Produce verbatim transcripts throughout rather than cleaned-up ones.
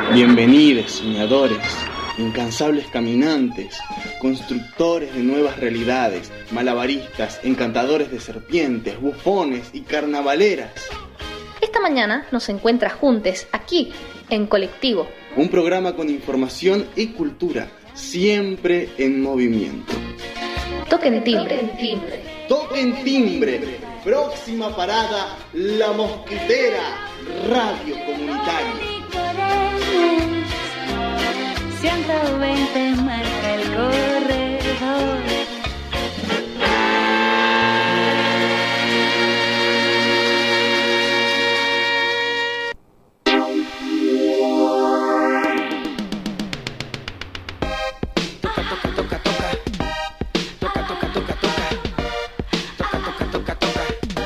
Bienvenidos, soñadores, incansables caminantes, constructores de nuevas realidades, malabaristas, encantadores de serpientes, bufones y carnavaleras. Esta mañana nos encuentras juntos aquí, en Colectivo. Un programa con información y cultura, siempre en movimiento. Toquen timbre. timbre. Toquen timbre. Próxima parada, La Mosquitera, radio comunitaria. ciento veinte marca el corredor. Toca, toca, toca, toca. Toca, toca, toca, toca. Toca, toca, toca, toca.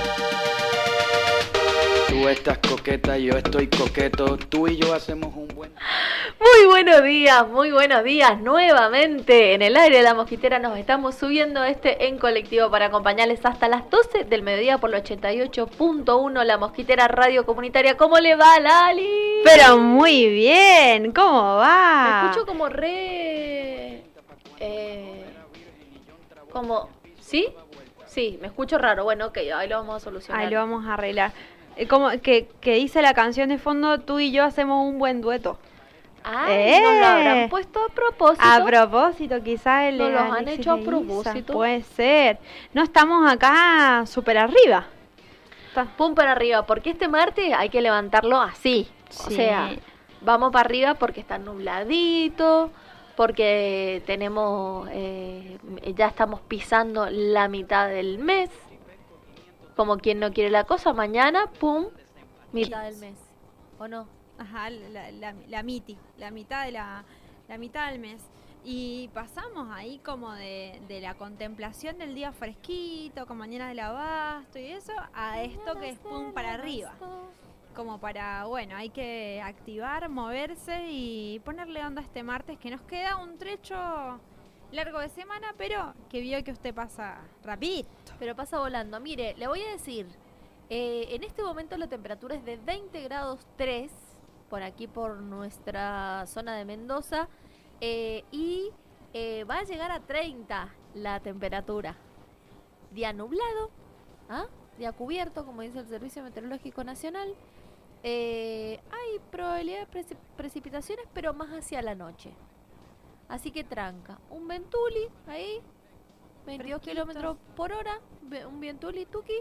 Tú estás coqueta, yo estoy coqueto. Tú y yo hacemos un buen... Muy buenos días, muy buenos días. Nuevamente en el aire de La Mosquitera nos estamos subiendo a este en colectivo para acompañarles hasta las doce del mediodía por el ochenta y ocho punto uno La Mosquitera Radio Comunitaria. ¿Cómo le va, Lali? Pero muy bien, ¿cómo va? Me escucho como re... Eh, como... ¿Sí? Sí, me escucho raro. Bueno, ok, ahí lo vamos a solucionar. Ahí lo vamos a arreglar. Eh, Como que, que dice la canción de fondo, tú y yo hacemos un buen dueto. Ah, ¡Eh! ¿nos lo habrán puesto a propósito? A propósito, quizás el ¿Nos los han Alexis hecho a Leguiza. propósito? Puede ser. No estamos acá súper arriba. Está- Pum para arriba, porque este martes hay que levantarlo así. O Sí. sea, vamos para arriba porque está nubladito, porque tenemos, eh, ya estamos pisando la mitad del mes. Como quien no quiere la cosa, mañana, pum, mitad del mes. ¿O no? Ajá, la, la, la miti, la mitad de la, la mitad del mes. Y pasamos ahí como de, de la contemplación del día fresquito, con mañana del abasto y eso, a esto que es pum para arriba. Como para, bueno, hay que activar, moverse y ponerle onda este martes, que nos queda un trecho largo de semana, pero que vio que usted pasa rapidito. Pero pasa volando. Mire, le voy a decir, eh, en este momento la temperatura es de veinte grados tres, por aquí por nuestra zona de Mendoza, eh, y eh, va a llegar a treinta la temperatura. Día nublado, ¿ah? Día cubierto, como dice el Servicio Meteorológico Nacional. Eh, hay probabilidad de preci- precipitaciones, pero más hacia la noche. Así que tranca. Un ventuli ahí, veintidós Fresquito. kilómetros por hora, ve- un vientuli tuki.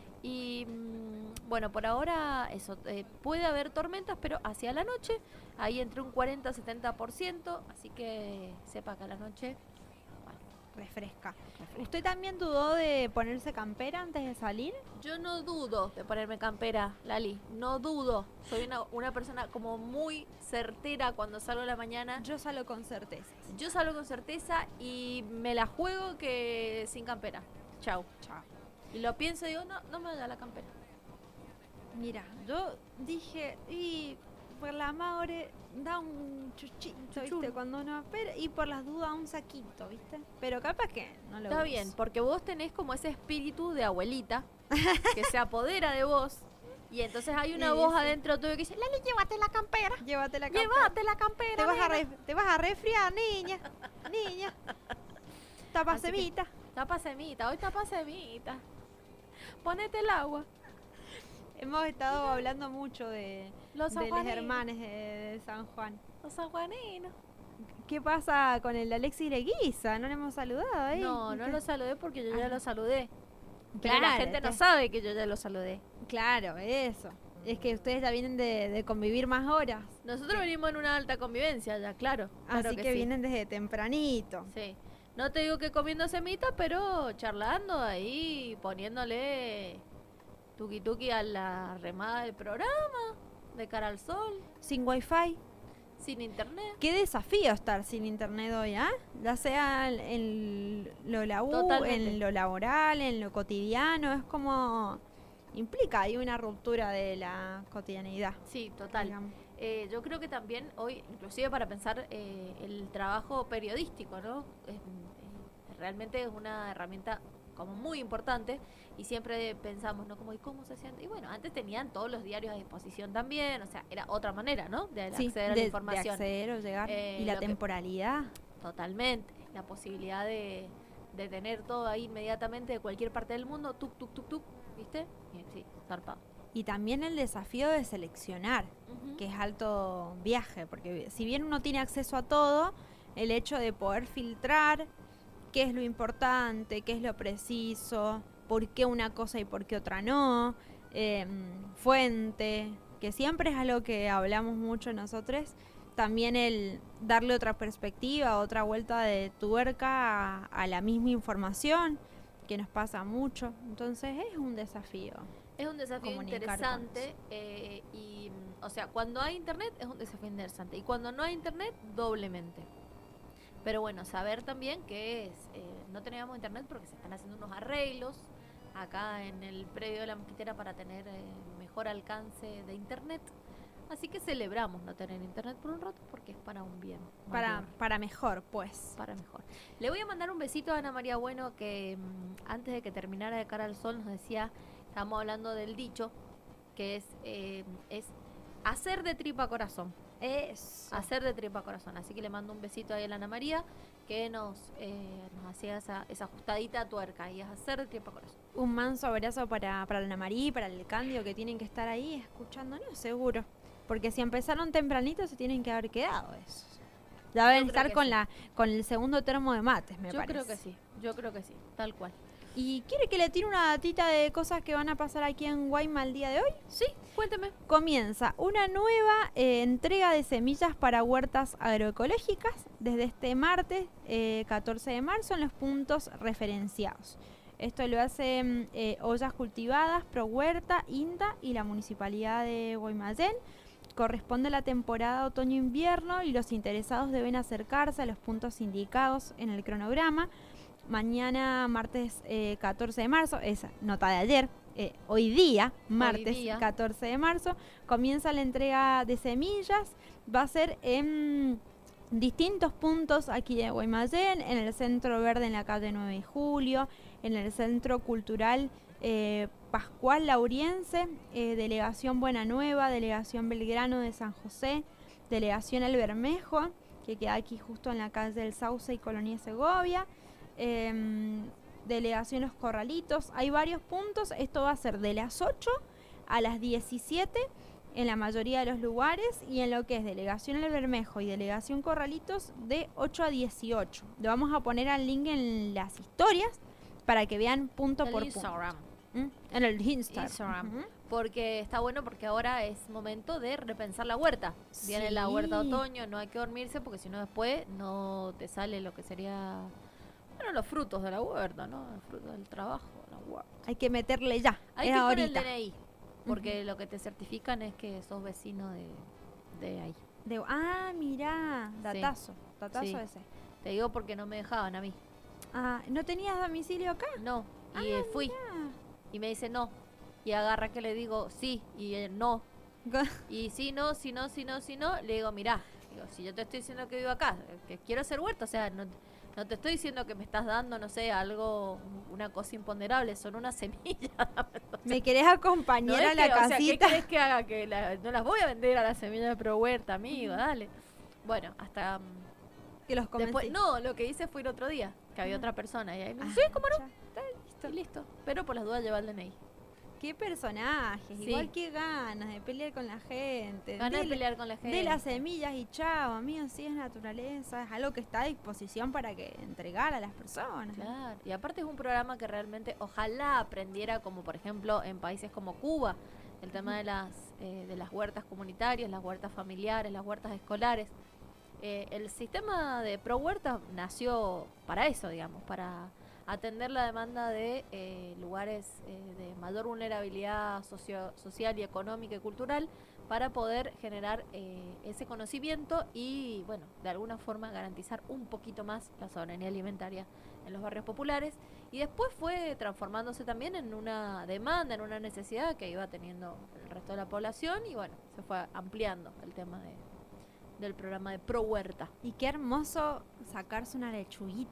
Y mm, bueno, por ahora eso, eh, puede haber tormentas, pero hacia la noche, ahí entre un cuarenta a setenta por ciento, así que sepa que a la noche, bueno, Refresca. ¿Usted también dudó de ponerse campera antes de salir? yo no dudo de ponerme campera, Lali, no dudo. Soy una, una persona como muy certera cuando salgo a la mañana. Yo salgo con certeza. Yo salgo con certeza y me la juego que sin campera. Chau. Chao. Y lo pienso y digo, no, no me haga la campera. Mira, yo dije, y por la Maure da un chuchito, Chuchún. ¿viste? Cuando uno espera, y por las dudas un saquito, ¿viste? Pero capaz que no lo Está uso. bien, porque vos tenés como ese espíritu de abuelita que se apodera de vos. Y entonces hay una Y voz dice, adentro tuyo que dice, Lali, llévate la campera. Llévate la campera. Llévate la campera. Te vas, a nena". re- te vas a resfriar, niña. Niña. Tapa Así que- semita. Tapa semita, hoy tapa semita. Ponete el agua. Hemos estado hablando mucho de Los de los sanjuaninos. hermanos de, de San Juan. Los sanjuaninos. ¿Qué pasa con el Alexis Leguiza? No le hemos saludado, ¿eh? No, no lo saludé porque yo ya Ah. lo saludé. Pero la Claro, gente no te- sabe que yo ya lo saludé. Claro, eso. Es que ustedes ya vienen de, de convivir más horas. Nosotros venimos en una alta convivencia ya, claro. claro Así que, sí. vienen desde tempranito. Sí. No te digo que comiendo semita, pero charlando ahí, poniéndole tuki tuki a la remada del programa, de cara al sol, Sin wifi. sin internet. Qué desafío estar sin internet hoy, ¿ah? Ya sea en lo, labu- Totalmente. en lo laboral, en lo cotidiano. Es como... Implica ahí una ruptura de la cotidianidad. Sí, total. digamos. Eh, yo creo que también hoy, inclusive para pensar eh, el trabajo periodístico, ¿no? Es- eh, realmente es una herramienta como muy importante y siempre pensamos, ¿no? Como, ¿y cómo se hacían? Y bueno, antes tenían todos los diarios a disposición también, o sea, era otra manera, ¿no? De Sí, acceder a de, la información. de acceder o llegar. Eh, y la lo que- temporalidad. Totalmente. La posibilidad de, de tener todo ahí inmediatamente de cualquier parte del mundo, tuk, tuk, tuk, tuk, ¿viste? Y sí, zarpado. Y también el desafío de seleccionar, Ujú. que es alto viaje, porque si bien uno tiene acceso a todo, el hecho de poder filtrar qué es lo importante, qué es lo preciso, por qué una cosa y por qué otra no, eh, fuente, que siempre es algo que hablamos mucho nosotros, también el darle otra perspectiva, otra vuelta de tuerca a, a la misma información, que nos pasa mucho, entonces es un desafío. Es un desafío Comunicar interesante eh, y, mm, o sea, cuando hay internet es un desafío interesante y cuando no hay internet, doblemente. Pero bueno, saber también que es, eh, no teníamos internet porque se están haciendo unos arreglos acá en el predio de la mosquitera para tener eh, mejor alcance de internet. Así que celebramos no tener internet por un rato porque es para un bien Para, mayor, para mejor, pues. para mejor. Le voy a mandar un besito a Ana María Bueno que mm, antes de que terminara de Cara al Sol nos decía, estamos hablando del dicho, que es, eh, es hacer de tripa corazón. Eso. Hacer de tripa corazón. Así que le mando un besito ahí a la Ana María que nos, eh, nos hacía esa, esa ajustadita a tuerca y es hacer de tripa corazón. Un manso abrazo para, para la Ana María y para el Cándido que tienen que estar ahí escuchándonos, seguro. Porque si empezaron tempranito se tienen que haber quedado esos. Ya deben creo estar que con sí. la con el segundo termo de mates, me Yo parece. creo que sí, yo creo que sí, tal cual. ¿Y quiere que le tire una datita de cosas que van a pasar aquí en Guayma el día de hoy? Sí, cuénteme. Comienza una nueva eh, entrega de semillas para huertas agroecológicas desde este martes eh, catorce de marzo en los puntos referenciados. Esto lo hacen eh, Ollas Cultivadas, Pro Huerta, INTA y la Municipalidad de Guaymallén. Corresponde a la temporada otoño-invierno y los interesados deben acercarse a los puntos indicados en el cronograma. Mañana, martes eh, catorce de marzo, esa nota de ayer, eh, hoy día, martes día. catorce de marzo, comienza la entrega de semillas. Va a ser en distintos puntos aquí de Guaymallén, en el Centro Verde en la calle nueve de julio, en el Centro Cultural eh, Pascual Lauriense, eh, Delegación Buena Nueva, Delegación Belgrano de San José, Delegación El Bermejo, que queda aquí justo en la calle del Sauce y Colonia Segovia, eh, Delegación Los Corralitos. Hay varios puntos. Esto va a ser de las ocho a las diecisiete en la mayoría de los lugares, y en lo que es Delegación El Bermejo y Delegación Corralitos de ocho a dieciocho. Le vamos a poner al link en las historias para que vean punto El por Instagram. punto. ¿Mm? En el Instagram. Instagram. Ujú. Porque está bueno porque ahora es momento de repensar la huerta. Viene la huerta de Sí. otoño, no hay que dormirse porque si no después no te sale lo que sería, bueno, los frutos de la huerta, ¿no? El fruto del trabajo de la huerta. Hay que meterle ya. Hay Era que ir con el ahorita. D N I, porque lo que te certifican es que sos vecino de, de ahí. De- ah, mirá, datazo, datazo Sí. ese. Te digo porque no me dejaban a mí. Ah, ¿no tenías domicilio acá? No, y Ah, eh, fui mirá. y me dice no. Y agarra que le digo sí y él no. Y si no, si no, si no, si no, le digo, mirá, digo, si yo te estoy diciendo que vivo acá, que quiero hacer huerta, o sea, no, no te estoy diciendo que me estás dando, no sé, algo, una cosa imponderable, son unas semillas. ¿Me querés No acompañar es a la que, o sea, ¿qué casita? querés que haga? Que la- no las voy a vender a las semillas de Pro Huerta, amigo, dale. Bueno, hasta... mm, que los después, convencí. no, lo que hice fue ir otro día, que había otra persona, y ahí me Ah, dice, sí, cómo no, ya. listo, listo. Pero por las dudas lleva el D N I. Qué personajes, Sí. igual que ganas de pelear con la gente. Ganas de Dele- pelear con la gente. De las semillas y chao, amigo, sí es naturaleza, es algo que está a disposición para que entregar a las personas. Claro, y aparte es un programa que realmente ojalá aprendiera, como por ejemplo en países como Cuba, el tema de las eh, de las huertas comunitarias, las huertas familiares, las huertas escolares. Eh, el sistema de Pro Huerta nació para eso, digamos, para atender la demanda de eh, lugares eh, de mayor vulnerabilidad socio- social y económica y cultural para poder generar eh, ese conocimiento y, bueno, de alguna forma garantizar un poquito más la soberanía alimentaria en los barrios populares. Y después fue transformándose también en una demanda, en una necesidad que iba teniendo el resto de la población y, bueno, se fue ampliando el tema de, del programa de Pro Huerta. Y qué hermoso sacarse una lechuguita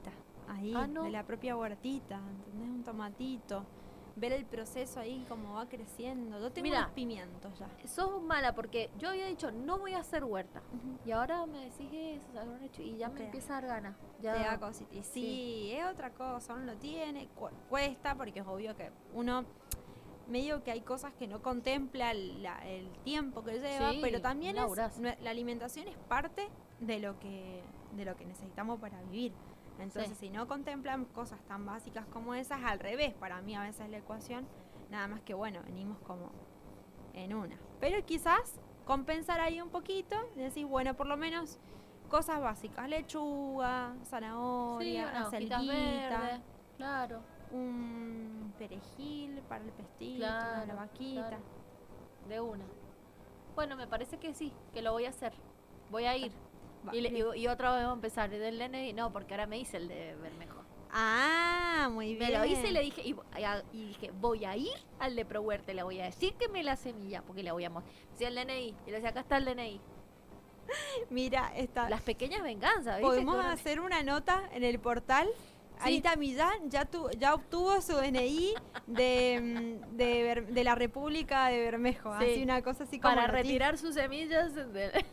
ahí, Ah, no. de la propia huertita, ¿entendés? Un tomatito. Ver el proceso ahí como va creciendo. Yo tengo Mirá. unos pimientos ya. Sos mala porque yo había dicho no voy a hacer huerta. Ujú. Y ahora me decís eso, habrán hecho, y ya me Te da- empieza a dar ganas. Te da Ya. cositas. Y sí, Sí. es otra cosa, uno lo tiene, cu- cuesta, porque es obvio que uno medio que hay cosas que no contempla la- el tiempo que lleva, Sí, pero también un es, laburazo. nue- la alimentación es parte de lo que de lo que necesitamos para vivir. Entonces, Sí. si no contemplamos cosas tan básicas como esas, al revés, para mí a veces la ecuación, nada más que bueno, venimos como en una. Pero quizás compensar ahí un poquito, decir, bueno, por lo menos cosas básicas, lechuga, Sí, zanahoria, unas hojitas acelguita, verdes. Claro, un perejil para el pestito, claro. la vaquita. claro. De una. Bueno, me parece que sí, que lo voy a hacer. Voy a ir. Va, Y, le- bien. y, y otra vez vamos a empezar. ¿Y del N? No, porque ahora me hice el de Bermejo. Ah, muy bien. Me lo hice y le dije, y, y dije, voy a ir al de ProHuerta, le voy a decir que me la semilla, porque le voy a mostrar. Decía el D N I, y le decía, acá está el D N I. Mira, está. Las pequeñas venganzas, ¿viste? Podemos Que uno- hacer una nota en el portal. Anita Millán ya, tu- ya obtuvo su D N I de, mm, de, Ber- de la República de Bermejo. Sí. Así una cosa así como para noticia. retirar sus semillas. de-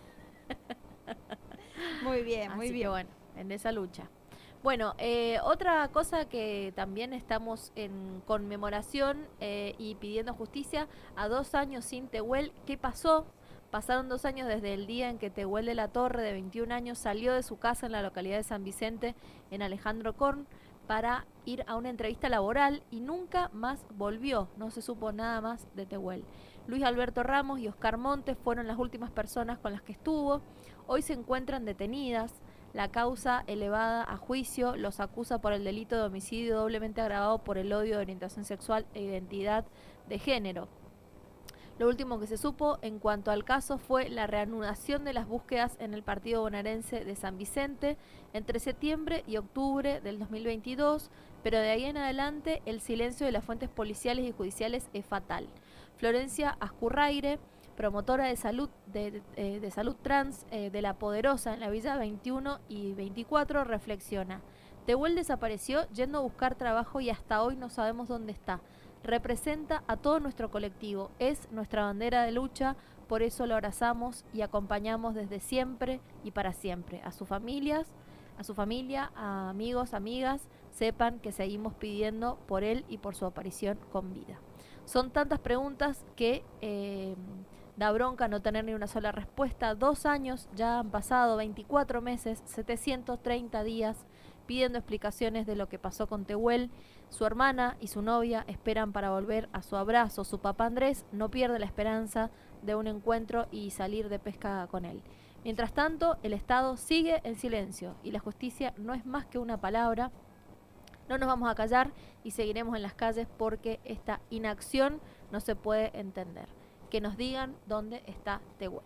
Muy bien, muy Así que bien. bueno, en esa lucha. Bueno, eh, otra cosa que también estamos en conmemoración eh, y pidiendo justicia, a dos años sin Tehuel, ¿qué pasó? Pasaron dos años desde el día en que Tehuel de la Torre, de veintiún años, salió de su casa en la localidad de San Vicente, en Alejandro Korn, para ir a una entrevista laboral y nunca más volvió. No se supo nada más de Tehuel. Luis Alberto Ramos y Oscar Montes fueron las últimas personas con las que estuvo. Hoy se encuentran detenidas. La causa elevada a juicio los acusa por el delito de homicidio doblemente agravado por el odio de orientación sexual e identidad de género. Lo último que se supo en cuanto al caso fue la reanudación de las búsquedas en el partido bonaerense de San Vicente entre septiembre y octubre del dos mil veintidós, pero de ahí en adelante el silencio de las fuentes policiales y judiciales es fatal. Florencia Ascurraire, promotora de salud de, de, de salud trans eh, de La Poderosa en la Villa veintiuno y veinticuatro, reflexiona: Tehuel desapareció yendo a buscar trabajo y hasta hoy no sabemos dónde está. Representa a todo nuestro colectivo, es nuestra bandera de lucha, por eso lo abrazamos y acompañamos desde siempre y para siempre. A sus familias, a su familia, a amigos, amigas, sepan que seguimos pidiendo por él y por su aparición con vida. Son tantas preguntas que eh, da bronca no tener ni una sola respuesta. Dos años ya han pasado, veinticuatro meses, setecientos treinta días, pidiendo explicaciones de lo que pasó con Tehuel. Su hermana y su novia esperan para volver a su abrazo. Su papá Andrés no pierde la esperanza de un encuentro y salir de pesca con él. Mientras tanto, el Estado sigue en silencio y la justicia no es más que una palabra. No nos vamos a callar y seguiremos en las calles porque esta inacción no se puede entender. Que nos digan dónde está Tehuel.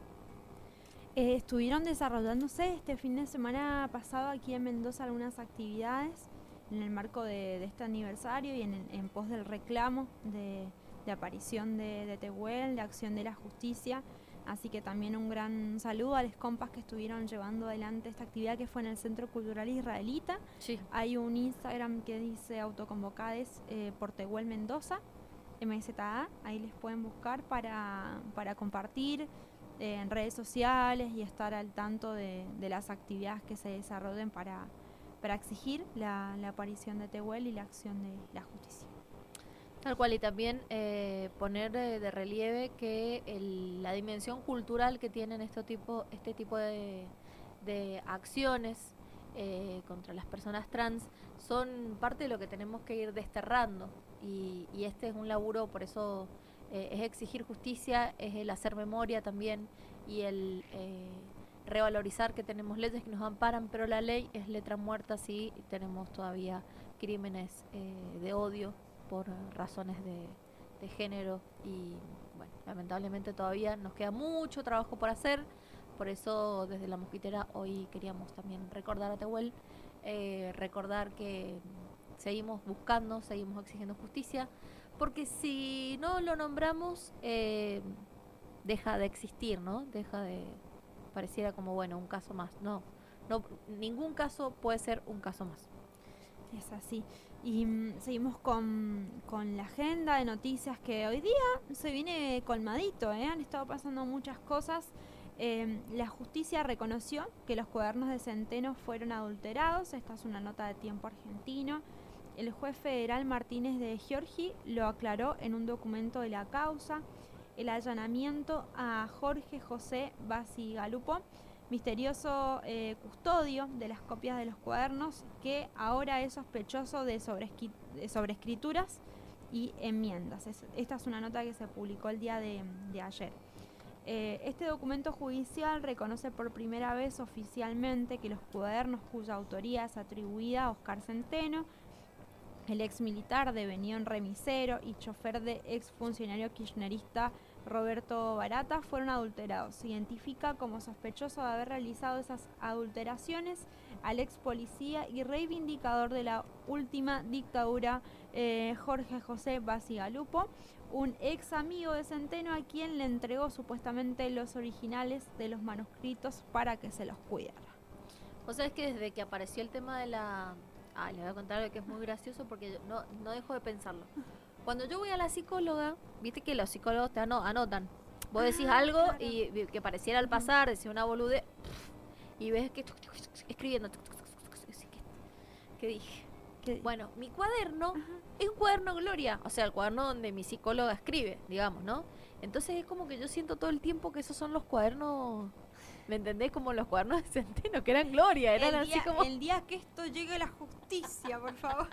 Eh, estuvieron desarrollándose este fin de semana pasado aquí en Mendoza algunas actividades en el marco de, de este aniversario y en, en pos del reclamo de, de aparición de, de Tehuel, de acción de la justicia. Así que también un gran saludo a los compas que estuvieron llevando adelante esta actividad que fue en el Centro Cultural Israelita. Sí. Hay un Instagram que dice autoconvocades eh, por Tehuel Mendoza, M Z A, ahí les pueden buscar para, para compartir eh, en redes sociales y estar al tanto de, de las actividades que se desarrollen para, para exigir la, la aparición de Tehuel y la acción de la justicia. Tal cual, y también eh, poner eh, de relieve que el, la dimensión cultural que tienen este tipo, este tipo de, de acciones eh, contra las personas trans son parte de lo que tenemos que ir desterrando, y, y este es un laburo, por eso eh, es exigir justicia, es el hacer memoria también, y el eh, revalorizar que tenemos leyes que nos amparan, pero la ley es letra muerta si tenemos todavía crímenes eh, de odio por razones de, de género, y bueno, lamentablemente todavía nos queda mucho trabajo por hacer. Por eso desde La Mosquitera hoy queríamos también recordar a Tehuel, eh, recordar que seguimos buscando, seguimos exigiendo justicia, porque si no lo nombramos eh, deja de existir, ¿no? Deja de, pareciera como bueno, un caso más. No, no, ningún caso puede ser un caso más. Es así. Y mm, seguimos con, con la agenda de noticias que hoy día se viene colmadito, ¿eh? Han estado pasando muchas cosas. Eh, la justicia reconoció que los cuadernos de Centeno fueron adulterados. Esta es una nota de Tiempo Argentino. El juez federal Martínez de Giorgi lo aclaró en un documento de la causa. El allanamiento a Jorge José Bacigalupo, misterioso eh, custodio de las copias de los cuadernos, que ahora es sospechoso de, sobresqui- de sobrescrituras y enmiendas. Es, esta es una nota que se publicó el día de, de ayer. Eh, este documento judicial reconoce por primera vez oficialmente que los cuadernos cuya autoría es atribuida a Oscar Centeno, el ex militar devenido en remisero y chofer de ex funcionario kirchnerista Roberto Barata, fueron adulterados. Se identifica como sospechoso de haber realizado esas adulteraciones al ex policía y reivindicador de la última dictadura, eh, Jorge José Bacigalupo, un ex amigo de Centeno a quien le entregó supuestamente los originales de los manuscritos para que se los cuidara. Vos sabés que desde que apareció el tema de la... Ah, les voy a contar algo que es muy gracioso porque yo no, no dejo de pensarlo. Cuando yo voy a la psicóloga, viste que los psicólogos te ano- anotan. Vos decís Ah, algo claro. y vi- que pareciera al pasar, decís una bolude, y ves que escribiendo. ¿Qué, qué dije? ¿Qué? Bueno, mi cuaderno es un cuaderno Gloria, o sea, el cuaderno donde mi psicóloga escribe, digamos, ¿no? Entonces es como que yo siento todo el tiempo que esos son los cuadernos, ¿me entendés? Como los cuadernos de Centeno, que eran Gloria, eran el, así día, como... el día que esto llegue a la justicia, por favor.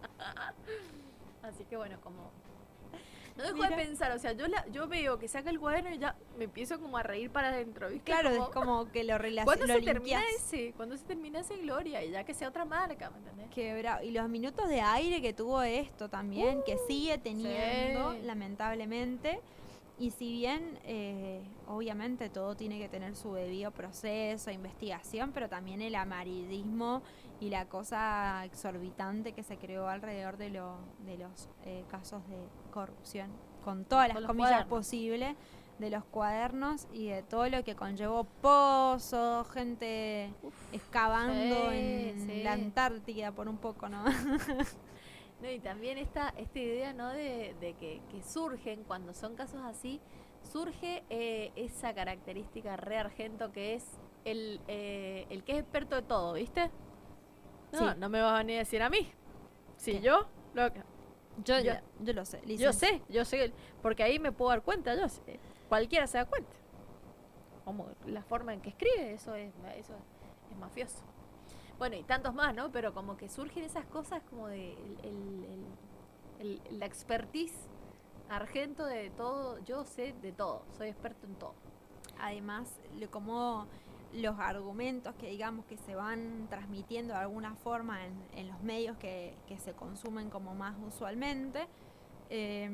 Así que bueno, como... No dejo Mira. de pensar, o sea, yo la, yo veo que saca el cuaderno y ya me empiezo como a reír para adentro, ¿viste? Claro, Como, es como que lo ¿cuándo relaciona. se termina ese? ¿Cuándo se termina ese Gloria? Y ya que sea otra marca, ¿me entendés? Qué bravo. Y los minutos de aire que tuvo esto también, que sigue teniendo, sí. lamentablemente. Y si bien, eh, obviamente, todo tiene que tener su debido proceso, investigación, pero también el amarillismo y la cosa exorbitante que se creó alrededor de, lo, de los eh, casos de corrupción, con todas las Con los comillas cuadernos. posibles, de los cuadernos y de todo lo que conllevó pozos, gente excavando sí, en sí. la Antártida por un poco, ¿no? No, y también esta, esta idea, ¿no? De, de que, que surgen, cuando son casos así, surge eh, esa característica re argento que es el, eh, el que es experto de todo, ¿viste? No, Sí. no me vas a ni decir a mí. Si ¿Qué? yo, lo que... Yo, Yo- yo lo sé. Yo licencia. sé, yo sé, porque ahí me puedo dar cuenta, yo sé, cualquiera se da cuenta. Como la forma en que escribe, eso es, eso es mafioso. Bueno, y tantos más, ¿no? Pero como que surgen esas cosas como de el, el- el- el- la expertise argento de todo, yo sé de todo, soy experto en todo. Además, lo- como los argumentos que digamos que se van transmitiendo de alguna forma en, en los medios que, que se consumen como más usualmente, eh,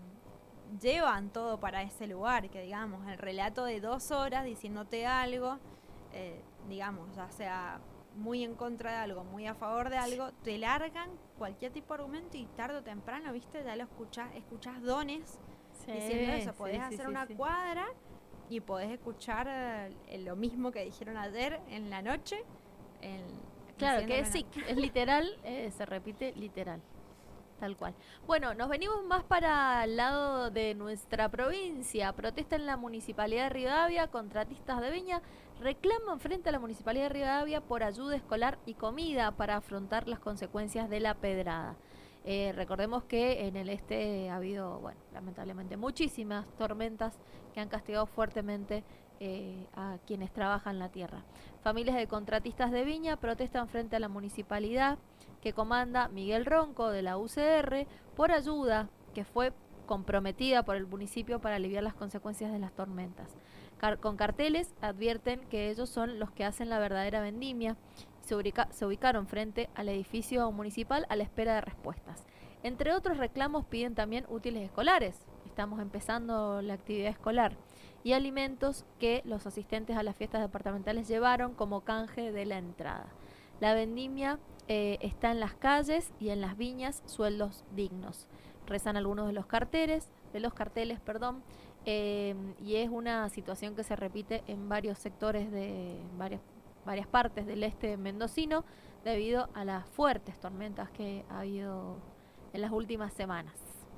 llevan todo para ese lugar, que digamos, el relato de dos horas diciéndote algo, eh, digamos, ya sea muy en contra de algo, muy a favor de algo, te largan cualquier tipo de argumento y tarde o temprano, viste, ya lo escuchás, escuchás dones diciendo eso, podés sí, sí, hacer sí, una sí. cuadra y podés escuchar eh, lo mismo que dijeron ayer en la noche. en- Claro, que diciéndolo es en sí, es literal, eh, se repite literal, tal cual. Bueno, nos venimos más para el lado de nuestra provincia. Protesta en la Municipalidad de Rivadavia, contratistas de Viña reclaman frente a la Municipalidad de Rivadavia por ayuda escolar y comida para afrontar las consecuencias de la pedrada. Eh, recordemos que en el este ha habido, bueno, lamentablemente muchísimas tormentas que han castigado fuertemente eh, a quienes trabajan la tierra. Familias de contratistas de Viña protestan frente a la municipalidad que comanda Miguel Ronco de la U C R por ayuda que fue comprometida por el municipio para aliviar las consecuencias de las tormentas. Car- con carteles advierten que ellos son los que hacen la verdadera vendimia. Se, ubica- se ubicaron frente al edificio municipal a la espera de respuestas. Entre otros reclamos piden también útiles escolares. Estamos empezando la actividad escolar. Y alimentos que los asistentes a las fiestas departamentales llevaron como canje de la entrada. La vendimia eh, está en las calles y en las viñas, sueldos dignos. Rezan algunos de los carteles, de los carteles, perdón, eh, y es una situación que se repite en varios sectores de varios, varias partes del este mendocino debido a las fuertes tormentas que ha habido en las últimas semanas.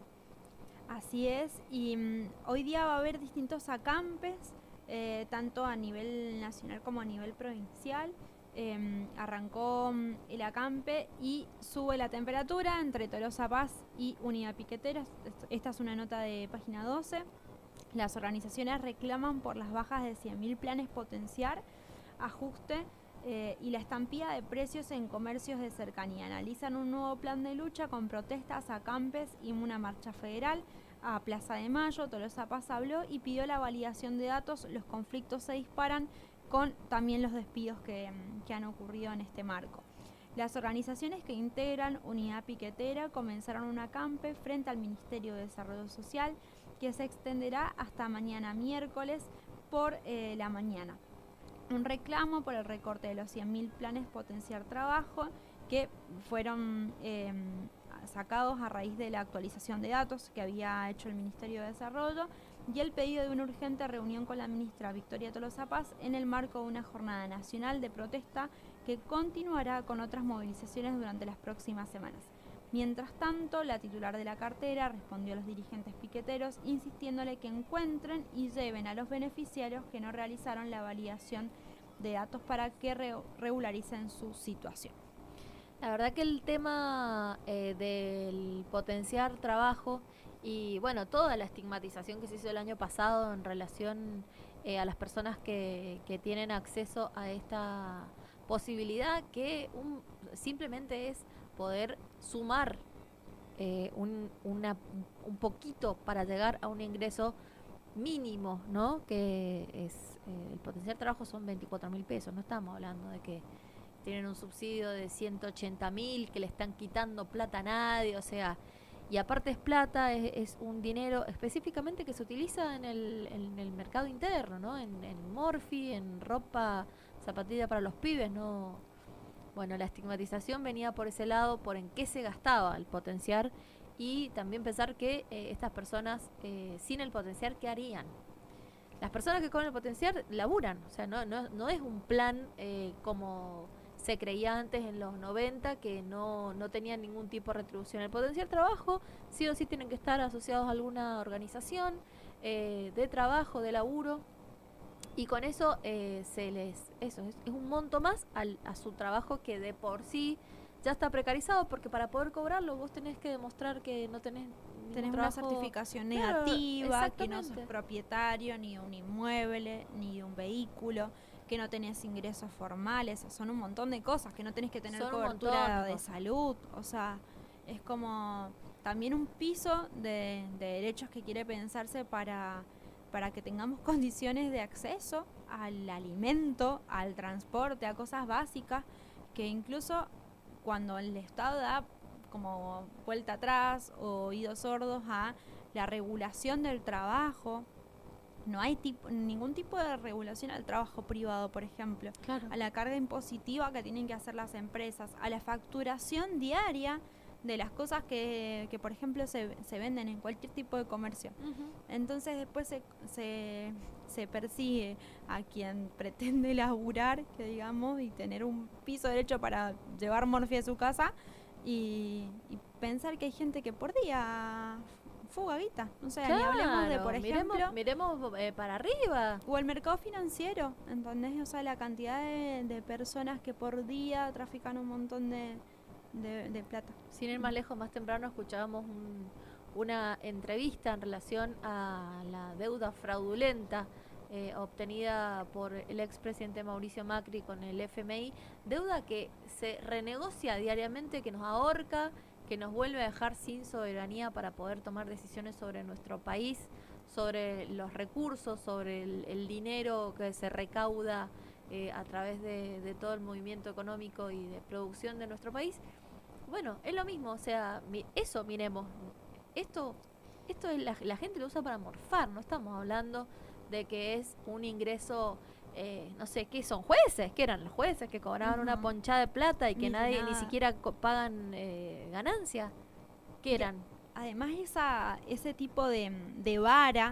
Así es, y mm, hoy día va a haber distintos acampes, eh, tanto a nivel nacional como a nivel provincial. Eh, arrancó mm, el acampe y sube la temperatura entre Tolosa Paz y Unidad Piqueteros. Esta es una nota de página doce. Las organizaciones reclaman por las bajas de cien mil planes potenciar, ajuste eh, y la estampida de precios en comercios de cercanía. Analizan un nuevo plan de lucha con protestas, acampes y una marcha federal. A Plaza de Mayo, Tolosa Paz habló y pidió la validación de datos. Los conflictos se disparan con también los despidos que, que han ocurrido en este marco. Las organizaciones que integran Unidad Piquetera comenzaron un acampe frente al Ministerio de Desarrollo Social que se extenderá hasta mañana miércoles por eh, la mañana. Un reclamo por el recorte de los cien mil planes potenciar trabajo que fueron eh, sacados a raíz de la actualización de datos que había hecho el Ministerio de Desarrollo y el pedido de una urgente reunión con la ministra Victoria Tolosa Paz en el marco de una jornada nacional de protesta que continuará con otras movilizaciones durante las próximas semanas. Mientras tanto, la titular de la cartera respondió a los dirigentes piqueteros insistiéndole que encuentren y lleven a los beneficiarios que no realizaron la validación de datos para que re- regularicen su situación. La verdad que el tema eh, del potenciar trabajo y bueno, toda la estigmatización que se hizo el año pasado en relación eh, a las personas que, que tienen acceso a esta posibilidad que un, simplemente es poder sumar eh, un, una, un poquito para llegar a un ingreso mínimo, ¿no? Que es eh, el potenciar trabajo son veinticuatro mil pesos, no estamos hablando de que tienen un subsidio de ciento ochenta mil, que le están quitando plata a nadie, o sea, y aparte es plata, es, es un dinero específicamente que se utiliza en el, en el mercado interno, ¿no? En, en Morphy, en ropa, zapatilla para los pibes, ¿no? Bueno, la estigmatización venía por ese lado, por en qué se gastaba el potenciar y también pensar que eh, estas personas eh, sin el potenciar, ¿qué harían? Las personas que cobran el potenciar laburan, o sea, no, no, no es un plan eh, como se creía antes en los noventa, que no, no tenían ningún tipo de retribución. El potenciar trabajo sí o sí tienen que estar asociados a alguna organización eh, de trabajo, de laburo, y con eso eh, se les eso es, es un monto más al, a su trabajo que de por sí ya está precarizado, porque para poder cobrarlo vos tenés que demostrar que no tenés ningún Tenés una trabajo. certificación Claro, negativa, que no sos exactamente. propietario ni de un inmueble, ni de un vehículo, que no tenés ingresos formales, son un montón de cosas, que no tenés que tener Son un cobertura montón de de cosas. salud, o sea, es como también un piso de, de derechos que quiere pensarse para, para que tengamos condiciones de acceso al alimento, al transporte, a cosas básicas, que incluso cuando el Estado da como vuelta atrás o oídos sordos a la regulación del trabajo, no hay tipo, ningún tipo de regulación al trabajo privado, por ejemplo, Claro. a la carga impositiva que tienen que hacer las empresas, a la facturación diaria de las cosas que, que por ejemplo, se, se venden en cualquier tipo de comercio. Ujú. Entonces después se, se, se persigue a quien pretende laburar, que digamos, y tener un piso derecho para llevar Morphy a su casa y, y pensar que hay gente que por día fuga guita. O sea, ni hablemos de, por ejemplo, miremos, miremos eh, para arriba. o el mercado financiero, ¿entendés? O sea, la cantidad de, de personas que por día trafican un montón de, de, de plata. Sin ir más lejos, más temprano escuchábamos un, una entrevista en relación a la deuda fraudulenta eh, obtenida por el expresidente Mauricio Macri con el F M I, deuda que se renegocia diariamente, que nos ahorca, que nos vuelve a dejar sin soberanía para poder tomar decisiones sobre nuestro país, sobre los recursos, sobre el, el dinero que se recauda eh, a través de, de todo el movimiento económico y de producción de nuestro país. Bueno, es lo mismo, o sea, mi, eso miremos, esto, esto es la, la gente lo usa para morfar, no estamos hablando de que es un ingreso, eh, no sé, ¿qué son? ¿Jueces? ¿Qué eran los jueces que cobraban Ujú. una ponchada de plata y que Ni nadie nada. ni siquiera co- pagan eh, ganancia? ¿Qué eran? Además, esa, ese tipo de, de vara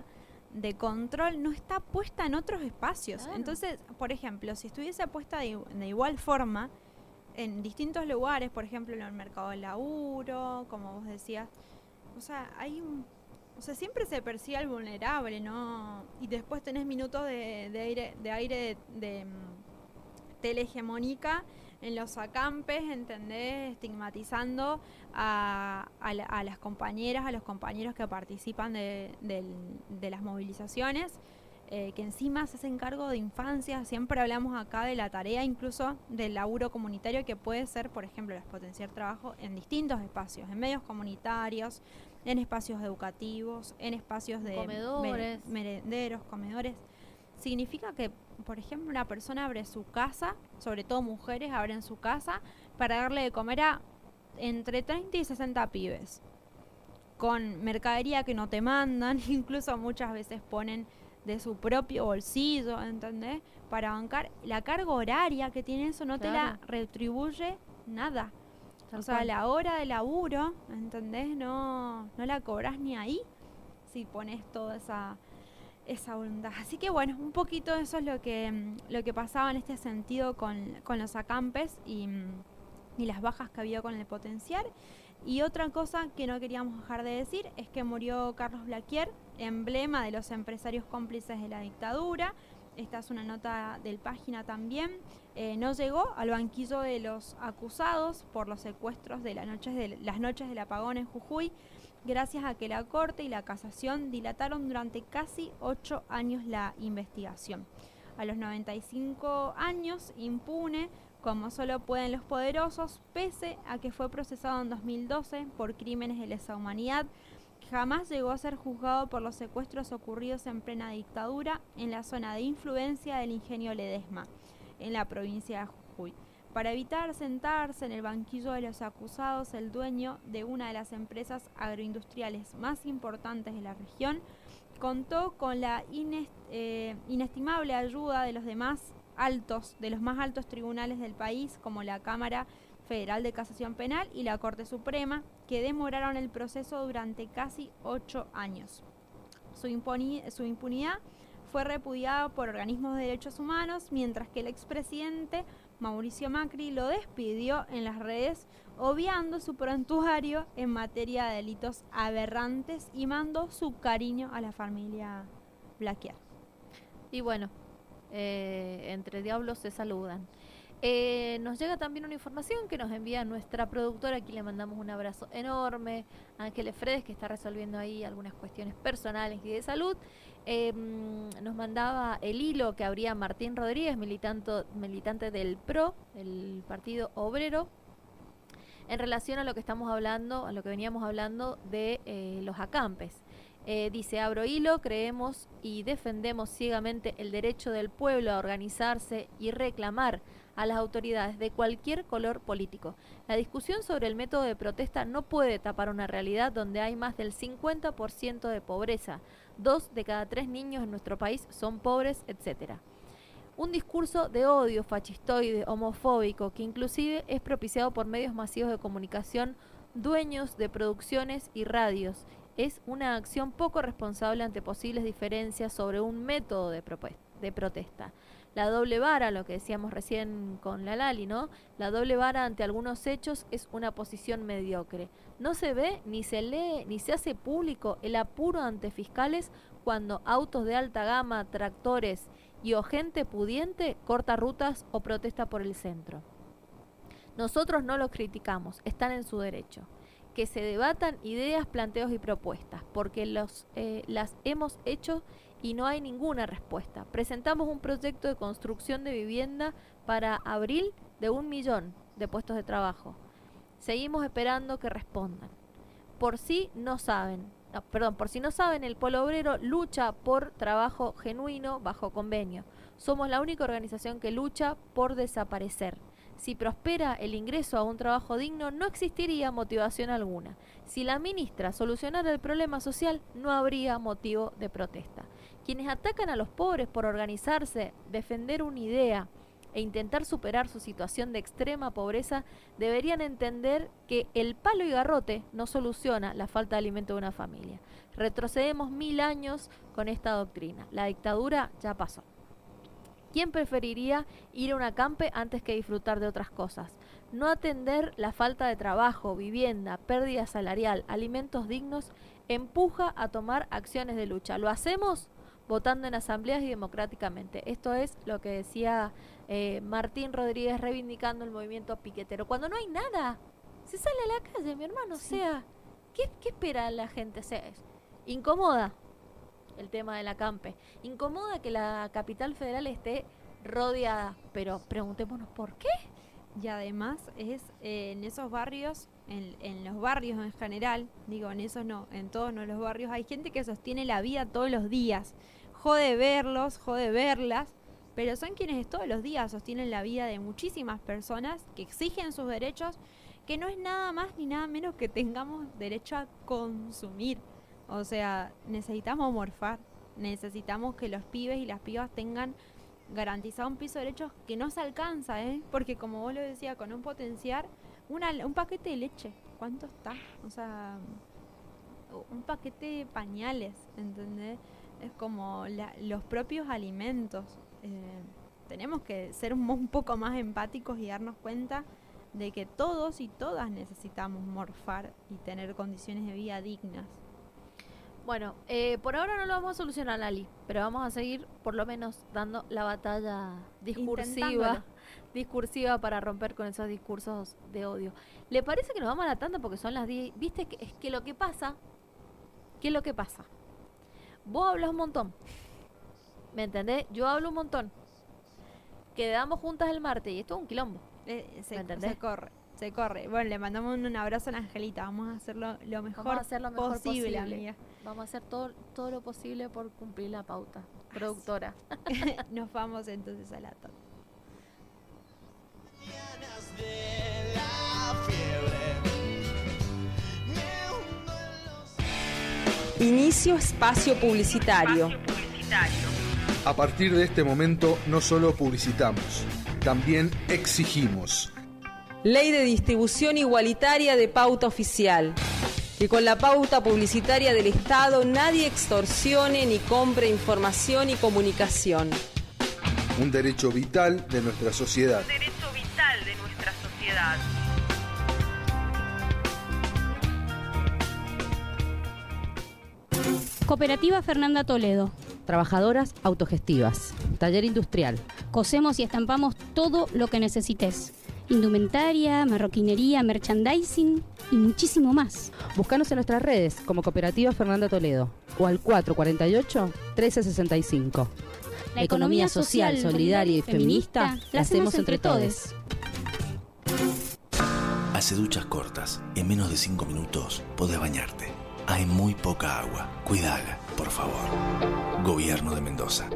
de control no está puesta en otros espacios. Claro. Entonces, por ejemplo, si estuviese puesta de, de igual forma en distintos lugares, por ejemplo, en el mercado del laburo, como vos decías, o sea, hay un, o sea, siempre se persigue al vulnerable, ¿no? Y después tenés minutos de, de aire, de aire de, de mm, telehegemónica en los acampes, ¿entendés? Estigmatizando a, a, la- a las compañeras, a los compañeros que participan de, del- de las movilizaciones, eh, que encima se hacen cargo de infancia. Siempre hablamos acá de la tarea, incluso del laburo comunitario, que puede ser, por ejemplo, el potenciar trabajo en distintos espacios, en medios comunitarios, en espacios educativos, en espacios de Comedores. mere- merenderos, comedores. Significa que, por ejemplo, una persona abre su casa, sobre todo mujeres abren su casa, para darle de comer a entre treinta y sesenta pibes, con mercadería que no te mandan, incluso muchas veces ponen de su propio bolsillo, ¿entendés? Para bancar la carga horaria que tiene eso, no te la Claro. retribuye nada. Tal O sea, cual. la hora de laburo, ¿entendés? No, no la cobras ni ahí si pones toda esa, esa voluntad. Así que bueno, un poquito eso es lo que, mm, lo que pasaba en este sentido con, con los acampes y, mm, y las bajas que había con el potenciar. Y otra cosa que no queríamos dejar de decir es que murió Carlos Blaquier, emblema de los empresarios cómplices de la dictadura. Esta es una nota del Página también. Eh, no llegó al banquillo de los acusados por los secuestros de, la noches de las noches del apagón en Jujuy, gracias a que la Corte y la Casación dilataron durante casi ocho años la investigación. A los noventa y cinco años, impune, como solo pueden los poderosos, pese a que fue procesado en dos mil doce por crímenes de lesa humanidad, jamás llegó a ser juzgado por los secuestros ocurridos en plena dictadura en la zona de influencia del ingenio Ledesma, en la provincia de Jujuy. Para evitar sentarse en el banquillo de los acusados, el dueño de una de las empresas agroindustriales más importantes de la región contó con la ines- eh, inestimable ayuda de los demás altos, de los más altos tribunales del país, como la Cámara Federal de Casación Penal y la Corte Suprema, que demoraron el proceso durante casi ocho años. Su, imponi- su impunidad fue repudiada por organismos de derechos humanos, mientras que el expresidente Mauricio Macri lo despidió en las redes, obviando su prontuario en materia de delitos aberrantes y mandó su cariño a la familia Blaquier. Y bueno, eh, entre diablos se saludan. Eh, nos llega también una información que nos envía nuestra productora, aquí le mandamos un abrazo enorme, Ángeles Fredes, que está resolviendo ahí algunas cuestiones personales y de salud. Eh, mm, nos mandaba el hilo que abría Martín Rodríguez, militanto, militante del P R O, el Partido Obrero, en relación a lo que estamos hablando, a lo que veníamos hablando de eh, los acampes. Eh, dice, abro hilo, creemos y defendemos ciegamente el derecho del pueblo a organizarse y reclamar a las autoridades de cualquier color político. La discusión sobre el método de protesta no puede tapar una realidad donde hay más del cincuenta por ciento de pobreza, dos de cada tres niños en nuestro país son pobres, etcétera. Un discurso de odio fascistoide, homofóbico, que inclusive es propiciado por medios masivos de comunicación, dueños de producciones y radios, es una acción poco responsable ante posibles diferencias sobre un método de, de protesta. La doble vara, lo que decíamos recién con la Lali, ¿no? La doble vara ante algunos hechos es una posición mediocre. No se ve, ni se lee, ni se hace público el apuro ante fiscales cuando autos de alta gama, tractores y o gente pudiente corta rutas o protesta por el centro. Nosotros no los criticamos, están en su derecho. Que se debatan ideas, planteos y propuestas, porque los, eh, las hemos hecho y no hay ninguna respuesta. Presentamos un proyecto de construcción de vivienda para abril de un millón de puestos de trabajo. Seguimos esperando que respondan. Por si no saben, no, perdón, por si no saben, el Polo Obrero lucha por trabajo genuino bajo convenio. Somos la única organización que lucha por desaparecer. Si prospera el ingreso a un trabajo digno, no existiría motivación alguna. Si la ministra solucionara el problema social, no habría motivo de protesta. Quienes atacan a los pobres por organizarse, defender una idea, e intentar superar su situación de extrema pobreza, deberían entender que el palo y garrote no soluciona la falta de alimento de una familia. Retrocedemos mil años con esta doctrina. La dictadura ya pasó. ¿Quién preferiría ir a un acampe antes que disfrutar de otras cosas? No atender la falta de trabajo, vivienda, pérdida salarial, alimentos dignos, empuja a tomar acciones de lucha. ¿Lo hacemos? Votando en asambleas y democráticamente. Esto es lo que decía eh, Martín Rodríguez reivindicando el movimiento piquetero. Cuando no hay nada, se sale a la calle, mi hermano. Sí. O sea, ¿qué, qué espera la gente? O sea, es incomoda el tema del acampe. Incomoda que la capital federal esté rodeada. Pero preguntémonos por qué. Y además es eh, en esos barrios, en, en los barrios en general, digo, en esos no, en todos no, los barrios, hay gente que sostiene la vida todos los días. Jode verlos, jode verlas, pero son quienes todos los días sostienen la vida de muchísimas personas que exigen sus derechos, que no es nada más ni nada menos que tengamos derecho a consumir. O sea, necesitamos morfar, necesitamos que los pibes y las pibas tengan garantizado un piso de derechos que no se alcanza, ¿eh? Porque como vos lo decías, con un potenciar, una, un paquete de leche, ¿cuánto está? O sea, un paquete de pañales, ¿entendés? Es como la, los propios alimentos. Eh, tenemos que ser un, un poco más empáticos y darnos cuenta de que todos y todas necesitamos morfar y tener condiciones de vida dignas. Bueno, eh, por ahora no lo vamos a solucionar, Lali, pero vamos a seguir por lo menos dando la batalla discursiva, discursiva para romper con esos discursos de odio. ¿Le parece que nos vamos a la tanda porque son las diez? ¿Viste? Que, es que lo que pasa, ¿qué es lo que pasa? Vos hablas un montón, ¿me entendés? Yo hablo un montón. Quedamos juntas el martes y esto es un quilombo. Eh, se, se corre, se corre. Bueno, le mandamos un abrazo a la Angelita. Vamos a hacerlo lo mejor, Vamos a hacer lo mejor posible, posible. amiga. Vamos a hacer todo, todo lo posible por cumplir la pauta. Productora. Nos vamos entonces a la tanda. Inicio espacio publicitario. Espacio publicitario. A partir de este momento no solo publicitamos, también exigimos. Ley de distribución igualitaria de pauta oficial. Que con la pauta publicitaria del Estado nadie extorsione ni compre información y comunicación. Un derecho vital de nuestra sociedad. Un derecho vital de nuestra sociedad. Cooperativa Fernanda Toledo. Trabajadoras autogestivas. Taller industrial. Cosemos y estampamos todo lo que necesites. Indumentaria, marroquinería, merchandising y muchísimo más. Búscanos en nuestras redes como Cooperativa Fernanda Toledo o al cuatro cuatro ocho, trece sesenta y cinco. La economía social, solidaria y feminista la hacemos entre todos. Hace duchas cortas. En menos de cinco minutos podés bañarte. Hay muy poca agua. Cuidala, por favor. Gobierno de Mendoza.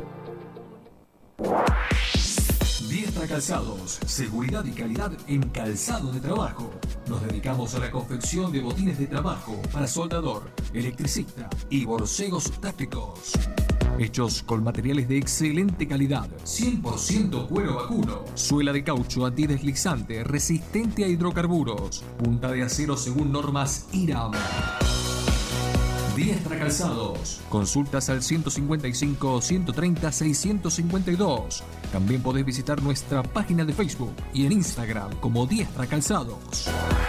Diestra Calzados, seguridad y calidad en calzado de trabajo. Nos dedicamos a la confección de botines de trabajo para soldador, electricista y borcegos tácticos. Hechos con materiales de excelente calidad, cien por ciento cuero vacuno, suela de caucho antideslizante, resistente a hidrocarburos, punta de acero según normas IRAM. Diestra Calzados. Consultas al ciento cincuenta y cinco, ciento treinta, seiscientos cincuenta y dos. También podés visitar nuestra página de Facebook y en Instagram como Diestra Calzados.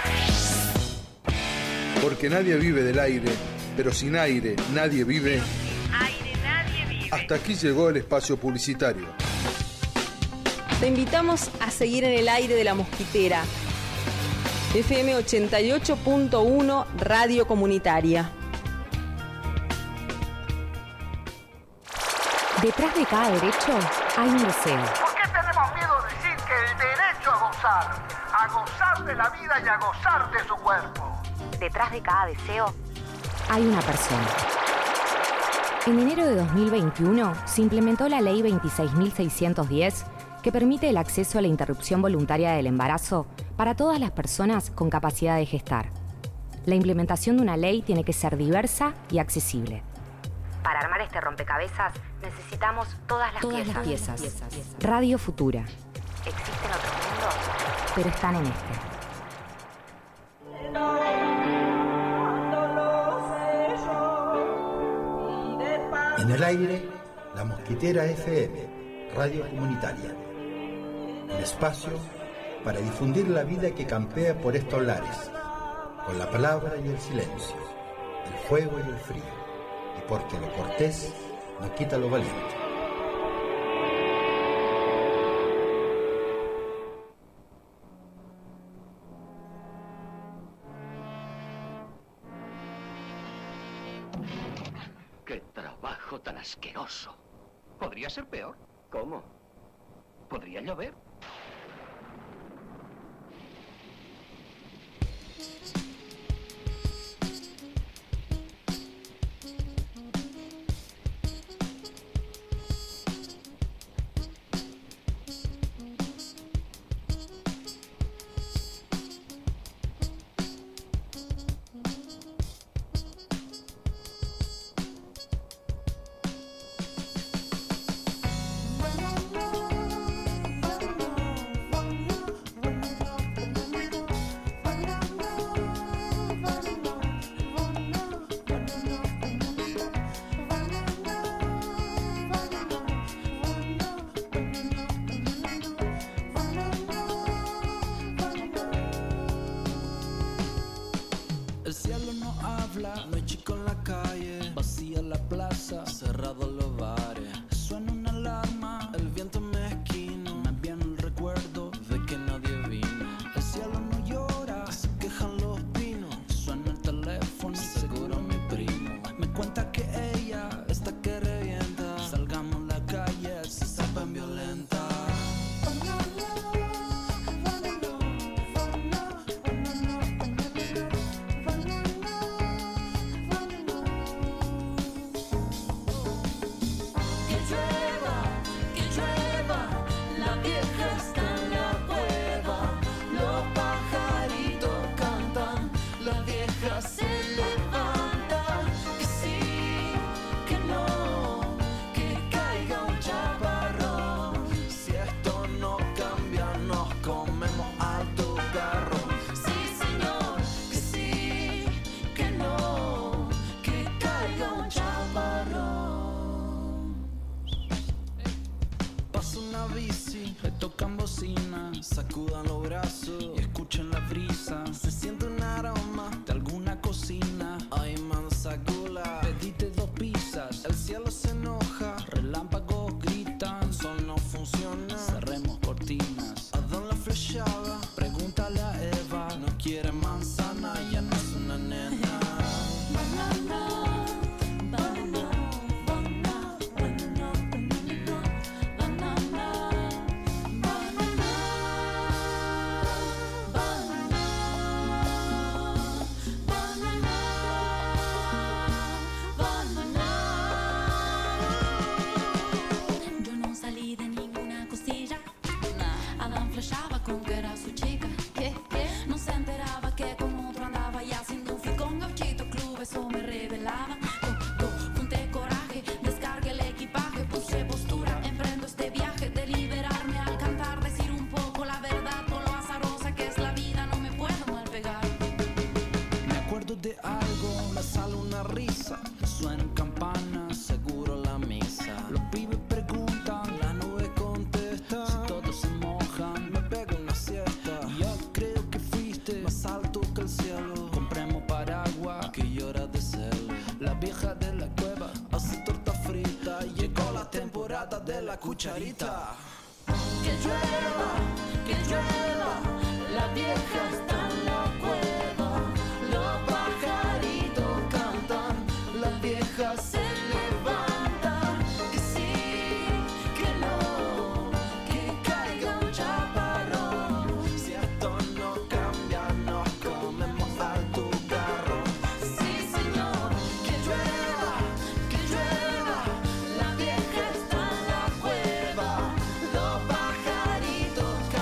Porque nadie vive del aire, pero sin aire nadie vive. Aire nadie vive. Hasta aquí llegó el espacio publicitario. Te invitamos a seguir en el aire de la Mosquitera. F M ochenta y ocho punto uno Radio Comunitaria. Detrás de cada derecho hay un deseo. ¿Por qué tenemos miedo de decir que el derecho a gozar, a gozar de la vida y a gozar de su cuerpo? Detrás de cada deseo hay una persona. En enero de dos mil veintiuno se implementó la Ley veintiséis mil seiscientos diez que permite el acceso a la interrupción voluntaria del embarazo para todas las personas con capacidad de gestar. La implementación de una ley tiene que ser diversa y accesible. Para armar este rompecabezas necesitamos todas las Todas piezas. las piezas. Radio Futura. pero están en este. En el aire, La Mosquitera F M, radio comunitaria. Un espacio para difundir la vida que campea por estos lares, con la palabra y el silencio, el fuego y el frío, y porque lo cortés no quita lo valiente. ¡Qué trabajo tan asqueroso! Podría ser peor. ¿Cómo? Podría llover. Sacudan los brazos y escuchen la brisa. Se siente un aroma de alguna cocina. Ay, manzagula, pedite dos pizzas. El cielo se enoja, relámpagos gritan. El sol no funciona, cerremos cortinas. ¿A dónde la flechaba? Pregúntale a Eva. No quiere manzana, ya no es una nena. Cucharita. Que llueva, que llueva, la vieja está en la cueva. Los pajaritos cantan, la vieja se levanta. Que sí, que no, que caiga un chaparrón. Si esto no cambia, nos comemos al tu carro. Sí, señor, que llueva, que llueva, la vieja está en la cueva. Los pajaritos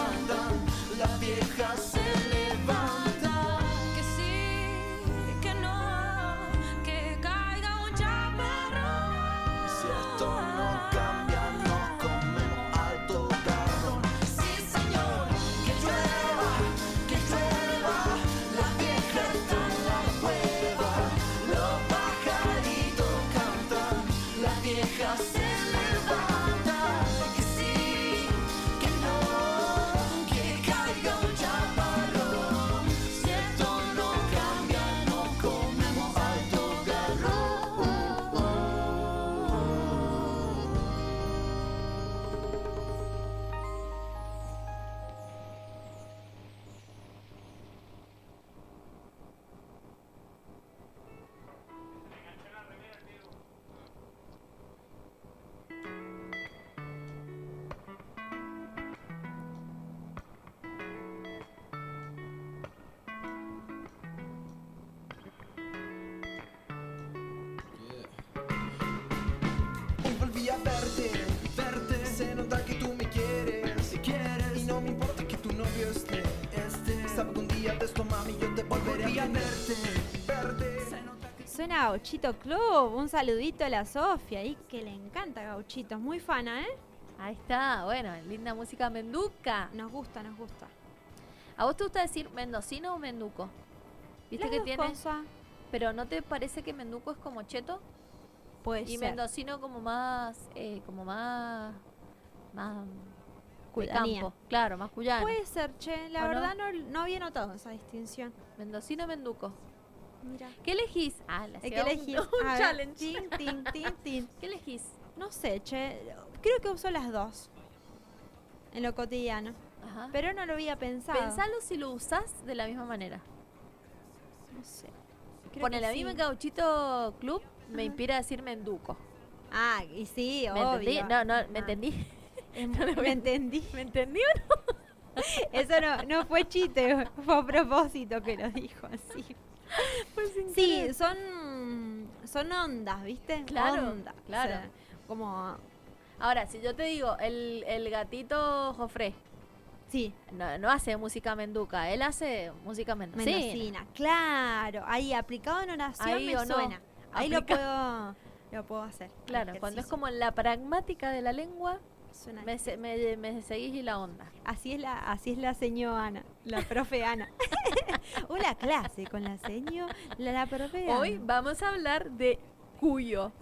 suena Gauchito Club. Un saludito a la Sofía, ahí que le encanta Gauchito, es muy fana, ¿eh? Ahí está, bueno, linda música menduca. Nos gusta, nos gusta. ¿A vos te gusta decir mendocino o menduco? ¿Viste Las que dos tiene? cosas. Pero ¿no te parece que menduco es como cheto? Puede Y ser. mendocino como más, eh, como más, más de Cuyanía. campo. Claro, más cuyano. Puede ser, che, la ¿O no? verdad no? No, había notado esa distinción. Mendocino, menduco. Mira. ¿Qué elegís? Ah, la ¿Qué hacía un- elegís? Un, A ver, challenge. tin, tin, tin, tin. ¿Qué elegís? No sé, che. Creo que uso las dos. En lo cotidiano. Ajá. Pero no lo había pensado. Pensalo si lo usás de la misma manera. No sé. Creo Ponele, que a mí sí. en Gauchito Club me Ajá. inspira a decir menduco. Ah, y sí, ¿Me obvio. entendí? No, no, ¿me Ah. entendí? Es No le voy ¿Me a- entendí? ¿Me entendí o no? Eso no, no fue chiste, fue a propósito que lo dijo así. Sí, son, son ondas, ¿viste? Claro, Ondas. claro. O sea, como... Ahora, si yo te digo, el, el gatito Jofré. Sí. No, no hace música menduca, él hace música mendocina. Mendocina, claro. Ahí aplicado en oración Ahí me o no. suena. Ahí lo Aplica- puedo, lo puedo hacer. Claro, el cuando es ejercicio. como en la pragmática de la lengua, Suena me, se- me, me seguís y la onda. Así es la, así es la seño Ana, la profe Ana. Una clase con la seño, la, la profe Ana. Hoy vamos a hablar de Cuyo.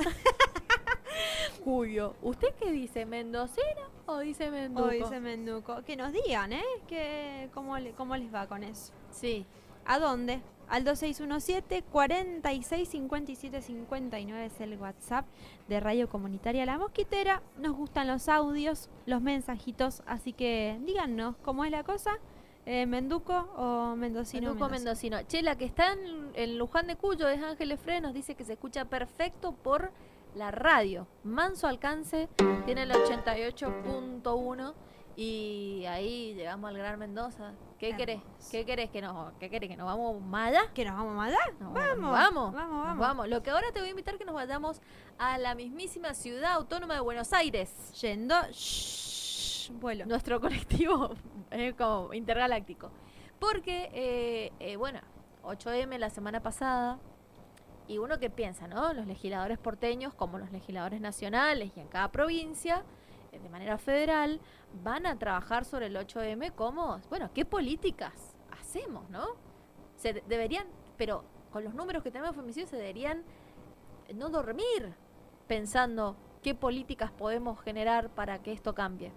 Cuyo. ¿Usted qué dice? ¿Mendocino o dice menduco? O dice Menduco. Que nos digan, ¿eh? Que, cómo, le- ¿Cómo les va con eso? Sí. ¿A dónde? Al dos seis uno siete, cuatro seis, cinco siete cinco nueve es el WhatsApp de Radio Comunitaria La Mosquitera. Nos gustan los audios, los mensajitos, así que díganos cómo es la cosa. Eh, ¿Menduco o mendocino? Menduco mendocino. Che, la que está en, en Luján de Cuyo es Ángeles Fre, nos dice que se escucha perfecto por la radio. Manso alcance, tiene el ochenta y ocho punto uno y ahí llegamos al Gran Mendoza. ¿Qué querés? Hermoso. ¿Qué querés? ¿Que nos, ¿Qué querés? ¿Que nos vamos más allá? ¿Que nos vamos más allá? No, Vamos, nos vamos, vamos, nos vamos. vamos. Lo que ahora te voy a invitar que nos vayamos a la mismísima ciudad autónoma de Buenos Aires. Yendo, shh, vuelo. Nuestro colectivo es como intergaláctico. Porque, eh, eh, bueno, ocho eme la semana pasada, y uno que piensa, ¿no? Los legisladores porteños, como los legisladores nacionales y en cada provincia, eh, de manera federal, van a trabajar sobre el ocho eme como, bueno, ¿qué políticas hacemos, no? Se de- deberían, pero con los números que tenemos de femicidios, se deberían eh, no dormir pensando qué políticas podemos generar para que esto cambie.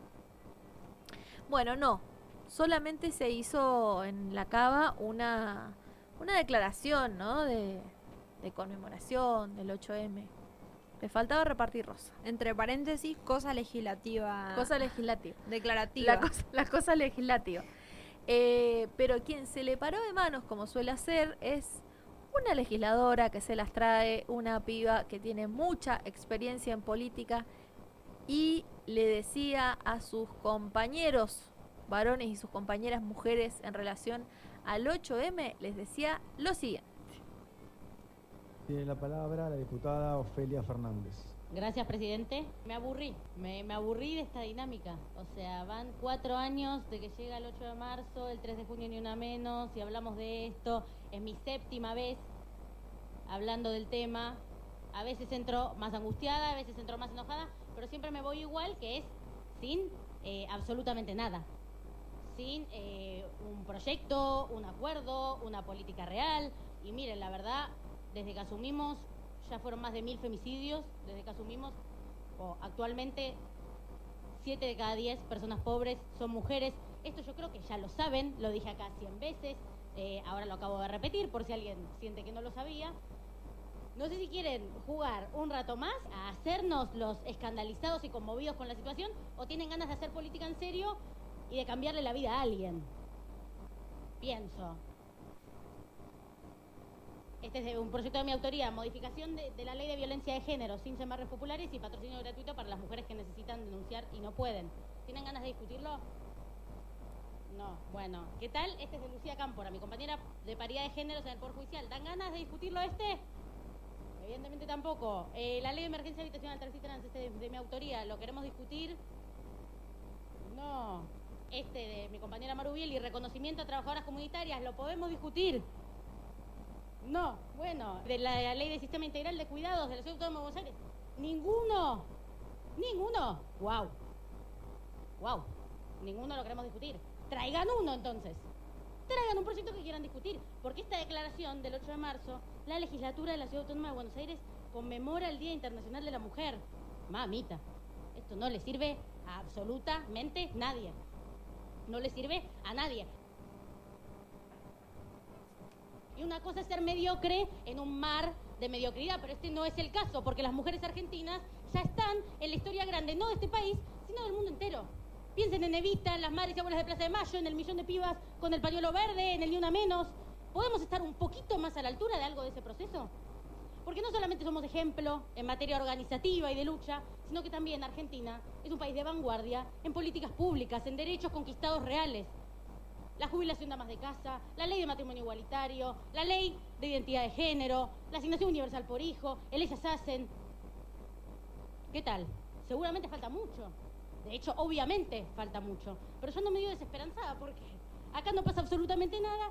Bueno, no. Solamente se hizo en la Cava una, una declaración, ¿no? De, de conmemoración del ocho eme. Le faltaba repartir rosa. Entre paréntesis, cosa legislativa. Cosa legislativa. Declarativa. La cosa, la cosa legislativa. Eh, pero quien se le paró de manos, como suele hacer, es una legisladora que se las trae, una piba que tiene mucha experiencia en política y le decía a sus compañeros varones y sus compañeras mujeres en relación al ocho eme, les decía lo siguiente. Tiene la palabra la diputada Ofelia Fernández. Gracias, presidente. Me aburrí, me, me aburrí de esta dinámica. O sea, van cuatro años de que llega el ocho de marzo, el tres de junio ni una menos, y hablamos de esto. Es mi séptima vez hablando del tema. A veces entro más angustiada, a veces entro más enojada, pero siempre me voy igual, que es sin eh, absolutamente nada. Sin eh, un proyecto, un acuerdo, una política real. Y miren, la verdad, desde que asumimos, ya fueron más de mil femicidios, desde que asumimos, o actualmente, siete de cada diez personas pobres son mujeres. Esto yo creo que ya lo saben, lo dije acá cien veces, eh, ahora lo acabo de repetir por si alguien siente que no lo sabía. No sé si quieren jugar un rato más a hacernos los escandalizados y conmovidos con la situación, o tienen ganas de hacer política en serio y de cambiarle la vida a alguien. Pienso. Este es de un proyecto de mi autoría, modificación de, de la ley de violencia de género, sin llamarles populares y patrocinio gratuito para las mujeres que necesitan denunciar y no pueden. ¿Tienen ganas de discutirlo? No, bueno. ¿Qué tal? Este es de Lucía Cámpora, mi compañera de paridad de géneros en el Poder Judicial. ¿Dan ganas de discutirlo este? Evidentemente tampoco. Eh, la ley de emergencia habitacional trans este de, de mi autoría, ¿lo queremos discutir? No. Este de mi compañera Marubiel y reconocimiento a trabajadoras comunitarias, ¿lo podemos discutir? No, bueno, de la ley de sistema integral de cuidados de la Ciudad Autónoma de Buenos Aires. Ninguno. Ninguno. Wow. Wow. Ninguno lo queremos discutir. Traigan uno entonces. Traigan un proyecto que quieran discutir. Porque esta declaración del ocho de marzo, la legislatura de la Ciudad Autónoma de Buenos Aires conmemora el Día Internacional de la Mujer. Mamita. Esto no le sirve a absolutamente nadie. No le sirve a nadie. Y una cosa es ser mediocre en un mar de mediocridad, pero este no es el caso, porque las mujeres argentinas ya están en la historia grande, no de este país, sino del mundo entero. Piensen en Evita, en las madres y abuelas de Plaza de Mayo, en el millón de pibas con el pañuelo verde, en el Ni Una Menos. ¿Podemos estar un poquito más a la altura de algo de ese proceso? Porque no solamente somos ejemplo en materia organizativa y de lucha, sino que también Argentina es un país de vanguardia en políticas públicas, en derechos conquistados reales. La jubilación de amas de casa, la ley de matrimonio igualitario, la ley de identidad de género, la asignación universal por hijo, el ellas hacen. ¿Qué tal? Seguramente falta mucho. De hecho, obviamente falta mucho. Pero yo ando medio desesperanzada porque acá no pasa absolutamente nada.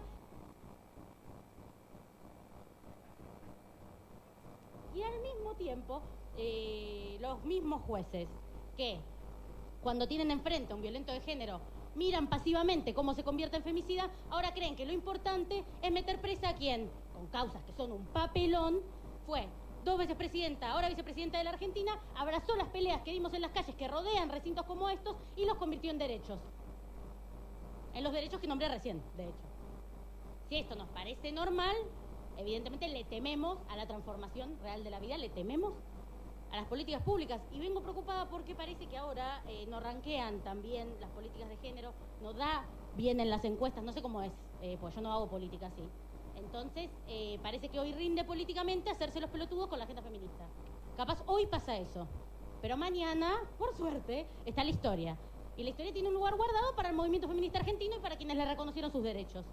Y al mismo tiempo, eh, los mismos jueces que cuando tienen enfrente a un violento de género miran pasivamente cómo se convierte en femicida, ahora creen que lo importante es meter presa a quien, con causas que son un papelón, fue dos veces presidenta, ahora vicepresidenta de la Argentina, abrazó las peleas que vimos en las calles que rodean recintos como estos y los convirtió en derechos. En los derechos que nombré recién, de hecho. Si esto nos parece normal, evidentemente le tememos a la transformación real de la vida, le tememos a las políticas públicas. Y vengo preocupada porque parece que ahora eh, no ranquean también las políticas de género, no da bien en las encuestas, no sé cómo es, eh, pues yo no hago política así. Entonces, eh, parece que hoy rinde políticamente hacerse los pelotudos con la agenda feminista. Capaz hoy pasa eso, pero mañana, por suerte, está la historia. Y la historia tiene un lugar guardado para el movimiento feminista argentino y para quienes le reconocieron sus derechos.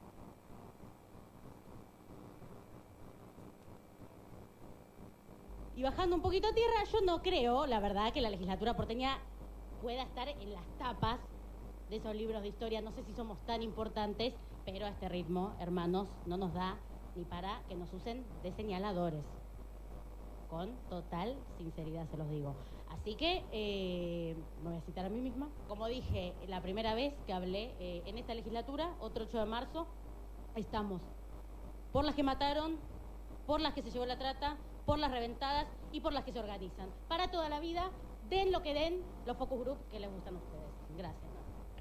Y bajando un poquito a tierra, yo no creo, la verdad, que la legislatura porteña pueda estar en las tapas de esos libros de historia. No sé si somos tan importantes, pero a este ritmo, hermanos, no nos da ni para que nos usen de señaladores. Con total sinceridad se los digo. Así que eh, me voy a citar a mí misma. Como dije la primera vez que hablé eh, en esta legislatura, otro ocho de marzo, estamos por las que mataron, por las que se llevó la trata, por las reventadas y por las que se organizan. Para toda la vida, den lo que den los focus group que les gustan a ustedes. Gracias.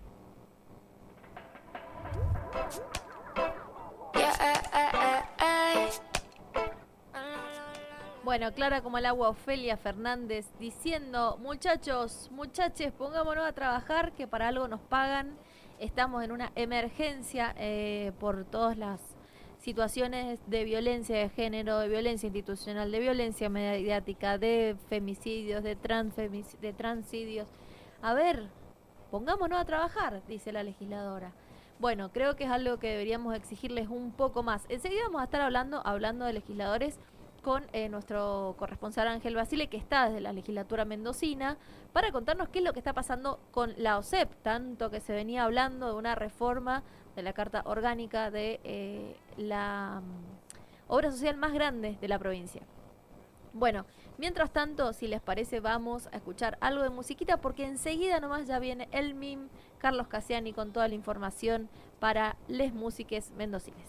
Bueno, clara como el agua, Ofelia Fernández diciendo: muchachos, muchaches, pongámonos a trabajar, que para algo nos pagan. Estamos en una emergencia eh, por todas las situaciones de violencia de género, de violencia institucional, de violencia mediática, de femicidios, de, transfemic- de transidios. A ver, pongámonos a trabajar, dice la legisladora. Bueno, creo que es algo que deberíamos exigirles un poco más. Enseguida vamos a estar hablando, hablando de legisladores con eh, nuestro corresponsal Ángel Basile, que está desde la legislatura mendocina, para contarnos qué es lo que está pasando con la O S E P, tanto que se venía hablando de una reforma de la Carta Orgánica de eh, la um, obra social más grande de la provincia. Bueno, mientras tanto, si les parece, vamos a escuchar algo de musiquita, porque enseguida nomás ya viene el M I M, Carlos Casiani, con toda la información para les músiques mendocines.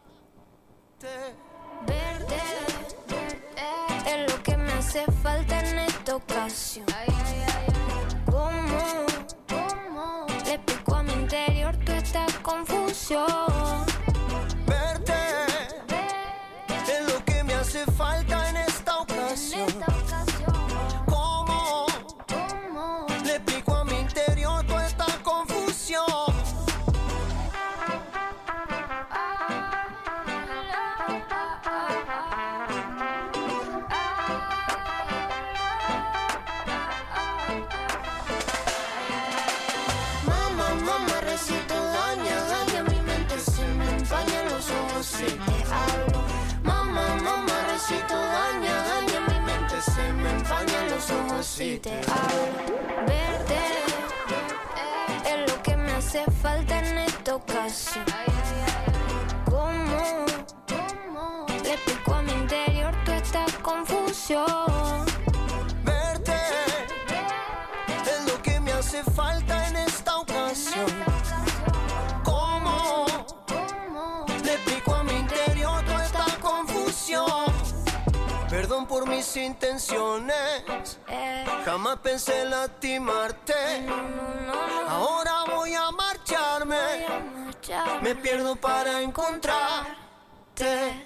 Verte, verte, es lo que me hace falta en esta ocasión. Ay, ay, ay, ay. ¿Cómo, cómo le explico a mi interior toda esta confusión? Verte, verte, es lo que me hace falta en esta ocasión. En esta ocasión. ¿Cómo, cómo le explico a mi interior toda esta confusión? Si te hablo, mamá, mamá, recito, daña, daña mi mente, se me empañan los ojos si te hablo. Verte, es lo que me hace falta en esta ocasión. ¿Cómo, cómo confusión. Verte es lo que me hace falta en esta ocasión. ¿Cómo le explico a mi interior toda esta confusión? Perdón por mis intenciones, jamás pensé en lastimarte. Ahora voy a marcharme, me pierdo para encontrarte.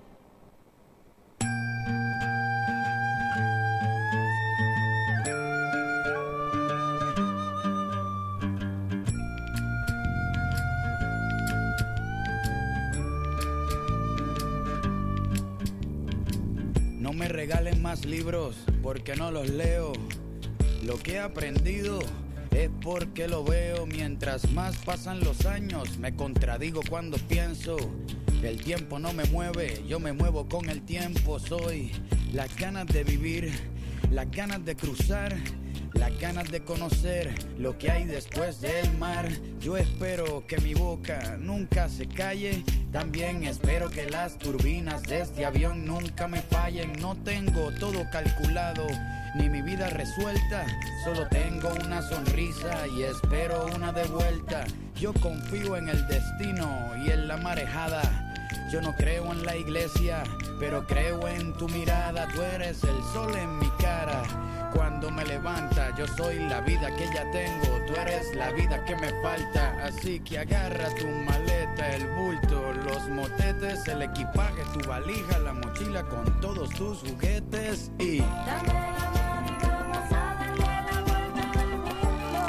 No me regalen más libros porque no los leo. Lo que he aprendido es porque lo veo. Mientras más pasan los años, me contradigo cuando pienso. El tiempo no me mueve, yo me muevo con el tiempo. Soy las ganas de vivir, las ganas de cruzar, las ganas de conocer lo que hay después del mar. Yo espero que mi boca nunca se calle. También espero que las turbinas de este avión nunca me fallen. No tengo todo calculado, ni mi vida resuelta. Solo tengo una sonrisa y espero una de vuelta. Yo confío en el destino y en la marejada. Yo no creo en la iglesia, pero creo en tu mirada. Tú eres el sol en mi cara. Cuando me levanta, yo soy la vida que ya tengo. Tú eres la vida que me falta. Así que agarra tu maleta, el bulto, los motetes, el equipaje, tu valija, la mochila con todos tus juguetes y... Dame la mano y vamos a darle la vuelta al mundo.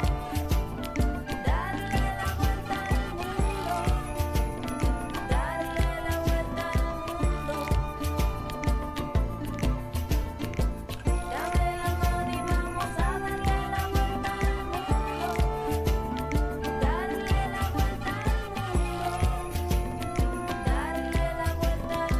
Darle la vuelta al mundo. Darle la vuelta al mundo. Dame la mano y vamos a darle la vuelta al mundo. Darle la vuelta al mundo. Darle la vuelta al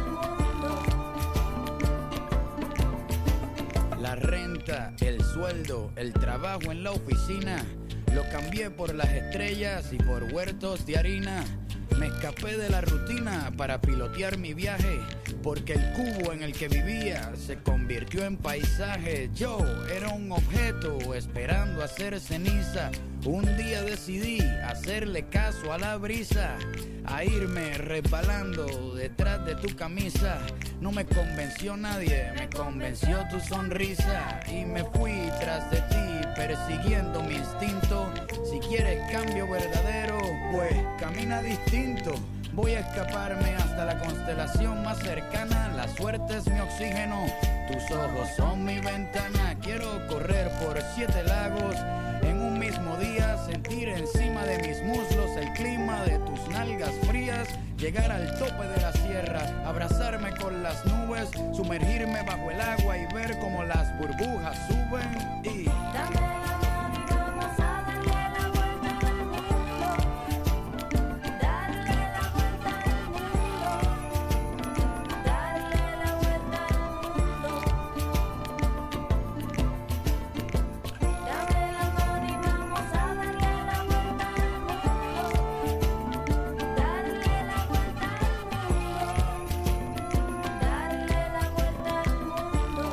mundo. La renta, el sueldo, el trabajo en la oficina, lo cambié por las estrellas y por huertos de harina. Me escapé de la rutina para pilotear mi viaje, porque el cubo en el que vivía se convirtió en paisaje. Yo era un objeto esperando hacer ceniza. Un día decidí hacerle caso a la brisa, a irme resbalando detrás de tu camisa. No me convenció nadie, me convenció tu sonrisa. Y me fui tras de ti, persiguiendo mi instinto. Si quieres cambio verdadero, pues camina distinto. Voy a escaparme hasta la constelación más cercana. La suerte es mi oxígeno, tus ojos son mi ventana. Quiero correr por siete lagos en un mismo día, sentir encima de mis muslos el clima de tus nalgas frías, llegar al tope de la sierra, abrazarme con las nubes, sumergirme bajo el agua y ver cómo las burbujas suben y... Dame la mano y vamos a darle la vuelta al mundo. Darle la vuelta al mundo. Darle la vuelta al mundo. Dame la mano y vamos a darle la vuelta al mundo. Darle la vuelta al mundo. Darle la vuelta al mundo.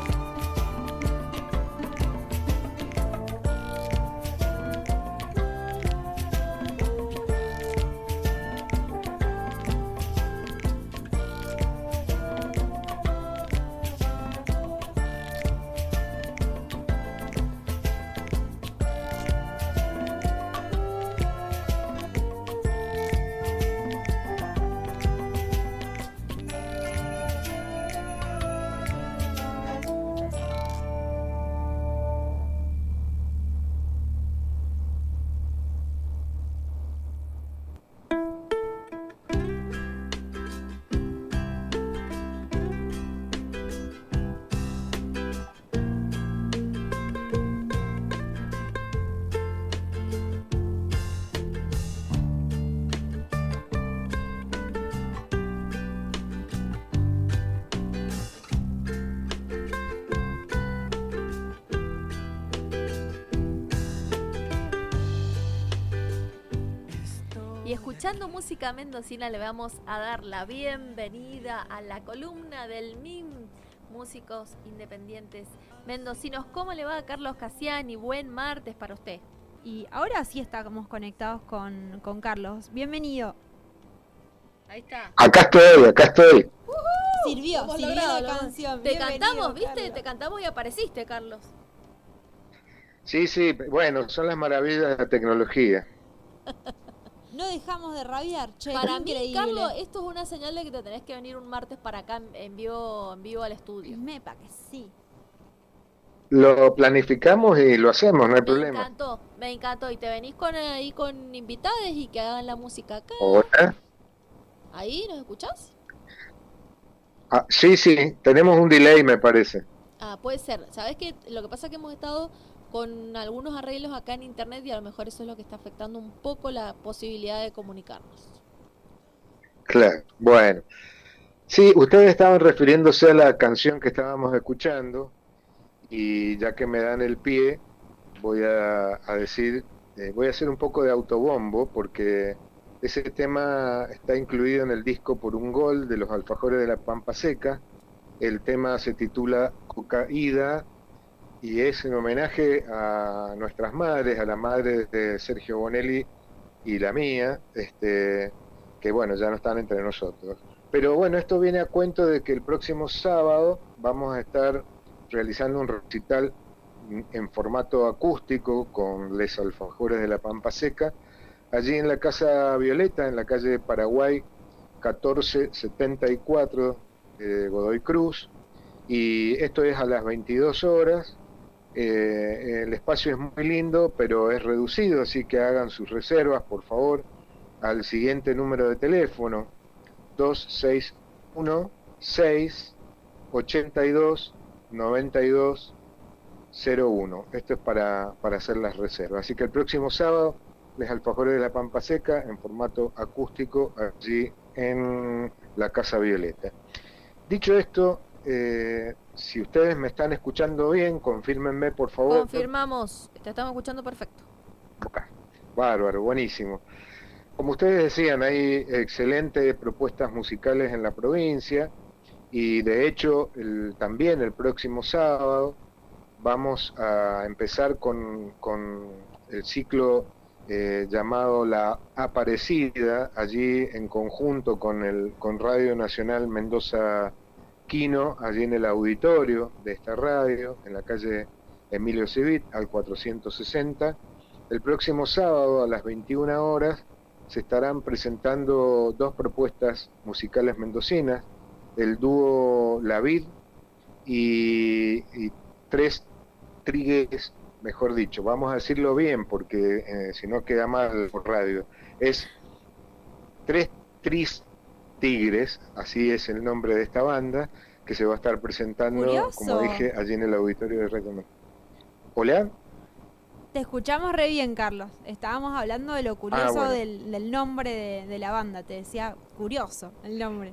Y escuchando música mendocina le vamos a dar la bienvenida a la columna del M I M músicos independientes mendocinos. ¿Cómo le va a Carlos Casiani? Buen martes para usted. Y ahora sí estamos conectados con, con Carlos. Bienvenido. Ahí está. Acá estoy, acá estoy. Uh-huh. Sirvió, Hemos sirvió logrado, la ¿no? canción. Te Bienvenido, cantamos, ¿viste? Carlos. Te cantamos y apareciste, Carlos. Sí, sí, bueno, son las maravillas de la tecnología. No dejamos de rabiar, che. Para mí, increíble. Carlos, esto es una señal de que te tenés que venir un martes para acá en, en vivo, en vivo al estudio. Mepa que sí. Lo planificamos y lo hacemos, no hay Me problema. encantó, me encantó. Y te venís con ahí con invitados y que hagan la música acá. Hola. ¿Ahí nos escuchás? Ah, sí, sí, tenemos un delay, me parece. Ah, puede ser. ¿Sabés qué? Lo que pasa es que hemos estado con algunos arreglos acá en internet y a lo mejor eso es lo que está afectando un poco la posibilidad de comunicarnos. Claro, bueno. Sí, ustedes estaban refiriéndose a la canción que estábamos escuchando y ya que me dan el pie, voy a, a decir, eh, voy a hacer un poco de autobombo porque ese tema está incluido en el disco Por un Gol de los Alfajores de la Pampa Seca. El tema se titula Cocaída y es en homenaje a nuestras madres, a la madre de Sergio Bonelli y la mía, este, que bueno, ya no están entre nosotros. Pero bueno, esto viene a cuento de que el próximo sábado vamos a estar realizando un recital en formato acústico con Les Alfajores de la Pampa Seca, allí en la Casa Violeta, en la calle Paraguay catorce setenta y cuatro de Godoy Cruz, y esto es a las veintidós horas. Eh, el espacio es muy lindo, pero es reducido, así que hagan sus reservas, por favor, al siguiente número de teléfono, dos seis uno, seis ocho dos, nueve dos cero uno. Esto es para, para hacer las reservas. Así que el próximo sábado, Les Alfajores de la Pampa Seca, en formato acústico, allí en la Casa Violeta. Dicho esto, eh, si ustedes me están escuchando bien, confírmenme por favor. Confirmamos, te estamos escuchando perfecto. Bárbaro, buenísimo. Como ustedes decían, hay excelentes propuestas musicales en la provincia y de hecho el, también el próximo sábado vamos a empezar con, con el ciclo eh, llamado La Aparecida, allí en conjunto con, el, con Radio Nacional Mendoza Quino, allí en el auditorio de esta radio, en la calle Emilio Civit, al cuatrocientos sesenta. El próximo sábado a las veintiuna horas se estarán presentando dos propuestas musicales mendocinas, el dúo La Vid y, y tres trigues, mejor dicho, vamos a decirlo bien porque eh, si no queda mal por radio, es Tres Tris Tigres, así es el nombre de esta banda, que se va a estar presentando, Curioso. como dije, allí en el auditorio de Radio. ¿Hola? Te escuchamos re bien, Carlos. Estábamos hablando de lo curioso Ah, bueno. del, del nombre de, de la banda. Te decía curioso el nombre.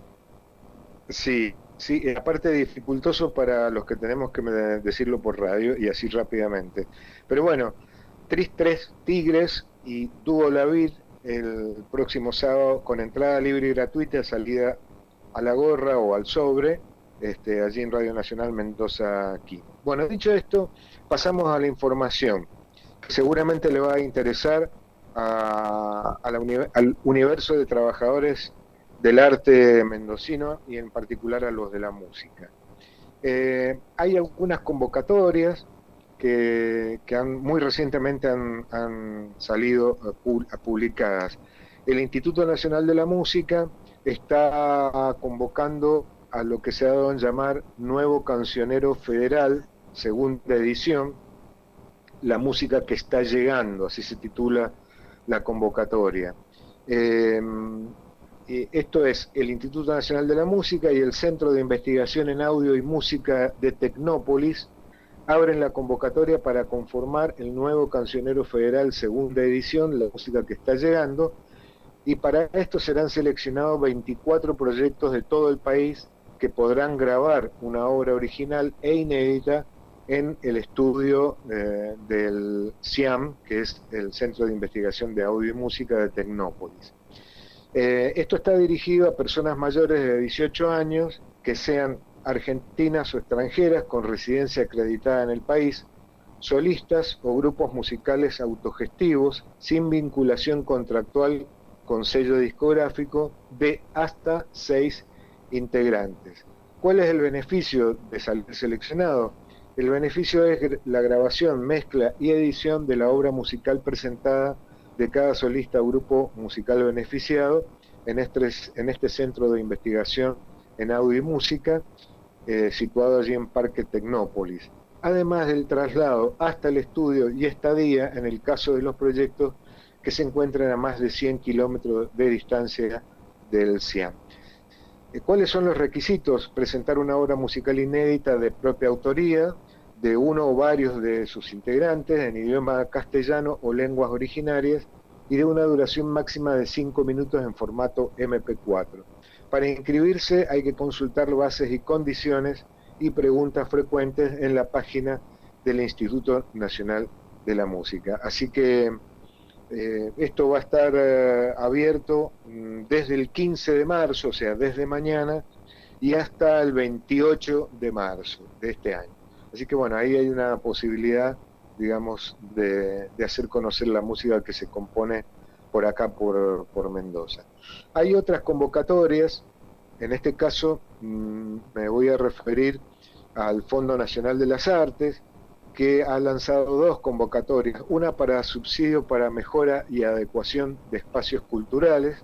Sí, sí, y aparte dificultoso para los que tenemos que me- decirlo por radio y así rápidamente. Pero bueno, Tris Tres Tigres y Dúo La Vid el próximo sábado con entrada libre y gratuita, salida a la gorra o al sobre, este, allí en Radio Nacional Mendoza aquí. Bueno, dicho esto, pasamos a la información que seguramente le va a interesar a, a la uni- al universo de trabajadores del arte mendocino y en particular a los de la música. Eh, hay algunas convocatorias que, que han, muy recientemente han, han salido eh, pu- publicadas. El Instituto Nacional de la Música está convocando a lo que se ha dado en llamar Nuevo Cancionero Federal, segunda edición, la música que está llegando, así se titula la convocatoria. Eh, eh, esto es el Instituto Nacional de la Música y el Centro de Investigación en Audio y Música de Tecnópolis abren la convocatoria para conformar el Nuevo Cancionero Federal, segunda edición, la música que está llegando, y para esto serán seleccionados veinticuatro proyectos de todo el país que podrán grabar una obra original e inédita en el estudio eh, del CIAM, que es el Centro de Investigación de Audio y Música de Tecnópolis. Eh, esto está dirigido a personas mayores de dieciocho años que sean argentinas o extranjeras con residencia acreditada en el país, solistas o grupos musicales autogestivos sin vinculación contractual con sello discográfico de hasta seis integrantes. ¿Cuál es el beneficio de salir seleccionado? El beneficio es la grabación, mezcla y edición de la obra musical presentada de cada solista o grupo musical beneficiado en este, en este centro de investigación en audio y música, eh, situado allí en Parque Tecnópolis. Además del traslado hasta el estudio y estadía en el caso de los proyectos que se encuentran a más de cien kilómetros de distancia del CIAM. ¿Cuáles son los requisitos? Presentar una obra musical inédita de propia autoría, de uno o varios de sus integrantes, en idioma castellano o lenguas originarias, y de una duración máxima de cinco minutos en formato eme pe cuatro. Para inscribirse hay que consultar bases y condiciones y preguntas frecuentes en la página del Instituto Nacional de la Música. Así que eh, esto va a estar eh, abierto mmm, desde el quince de marzo, o sea, desde mañana, y hasta el veintiocho de marzo de este año. Así que bueno, ahí hay una posibilidad, digamos, de, de hacer conocer la música que se compone por acá, por, por Mendoza. Hay otras convocatorias, en este caso mmm, me voy a referir al Fondo Nacional de las Artes, que ha lanzado dos convocatorias, una para subsidio para mejora y adecuación de espacios culturales.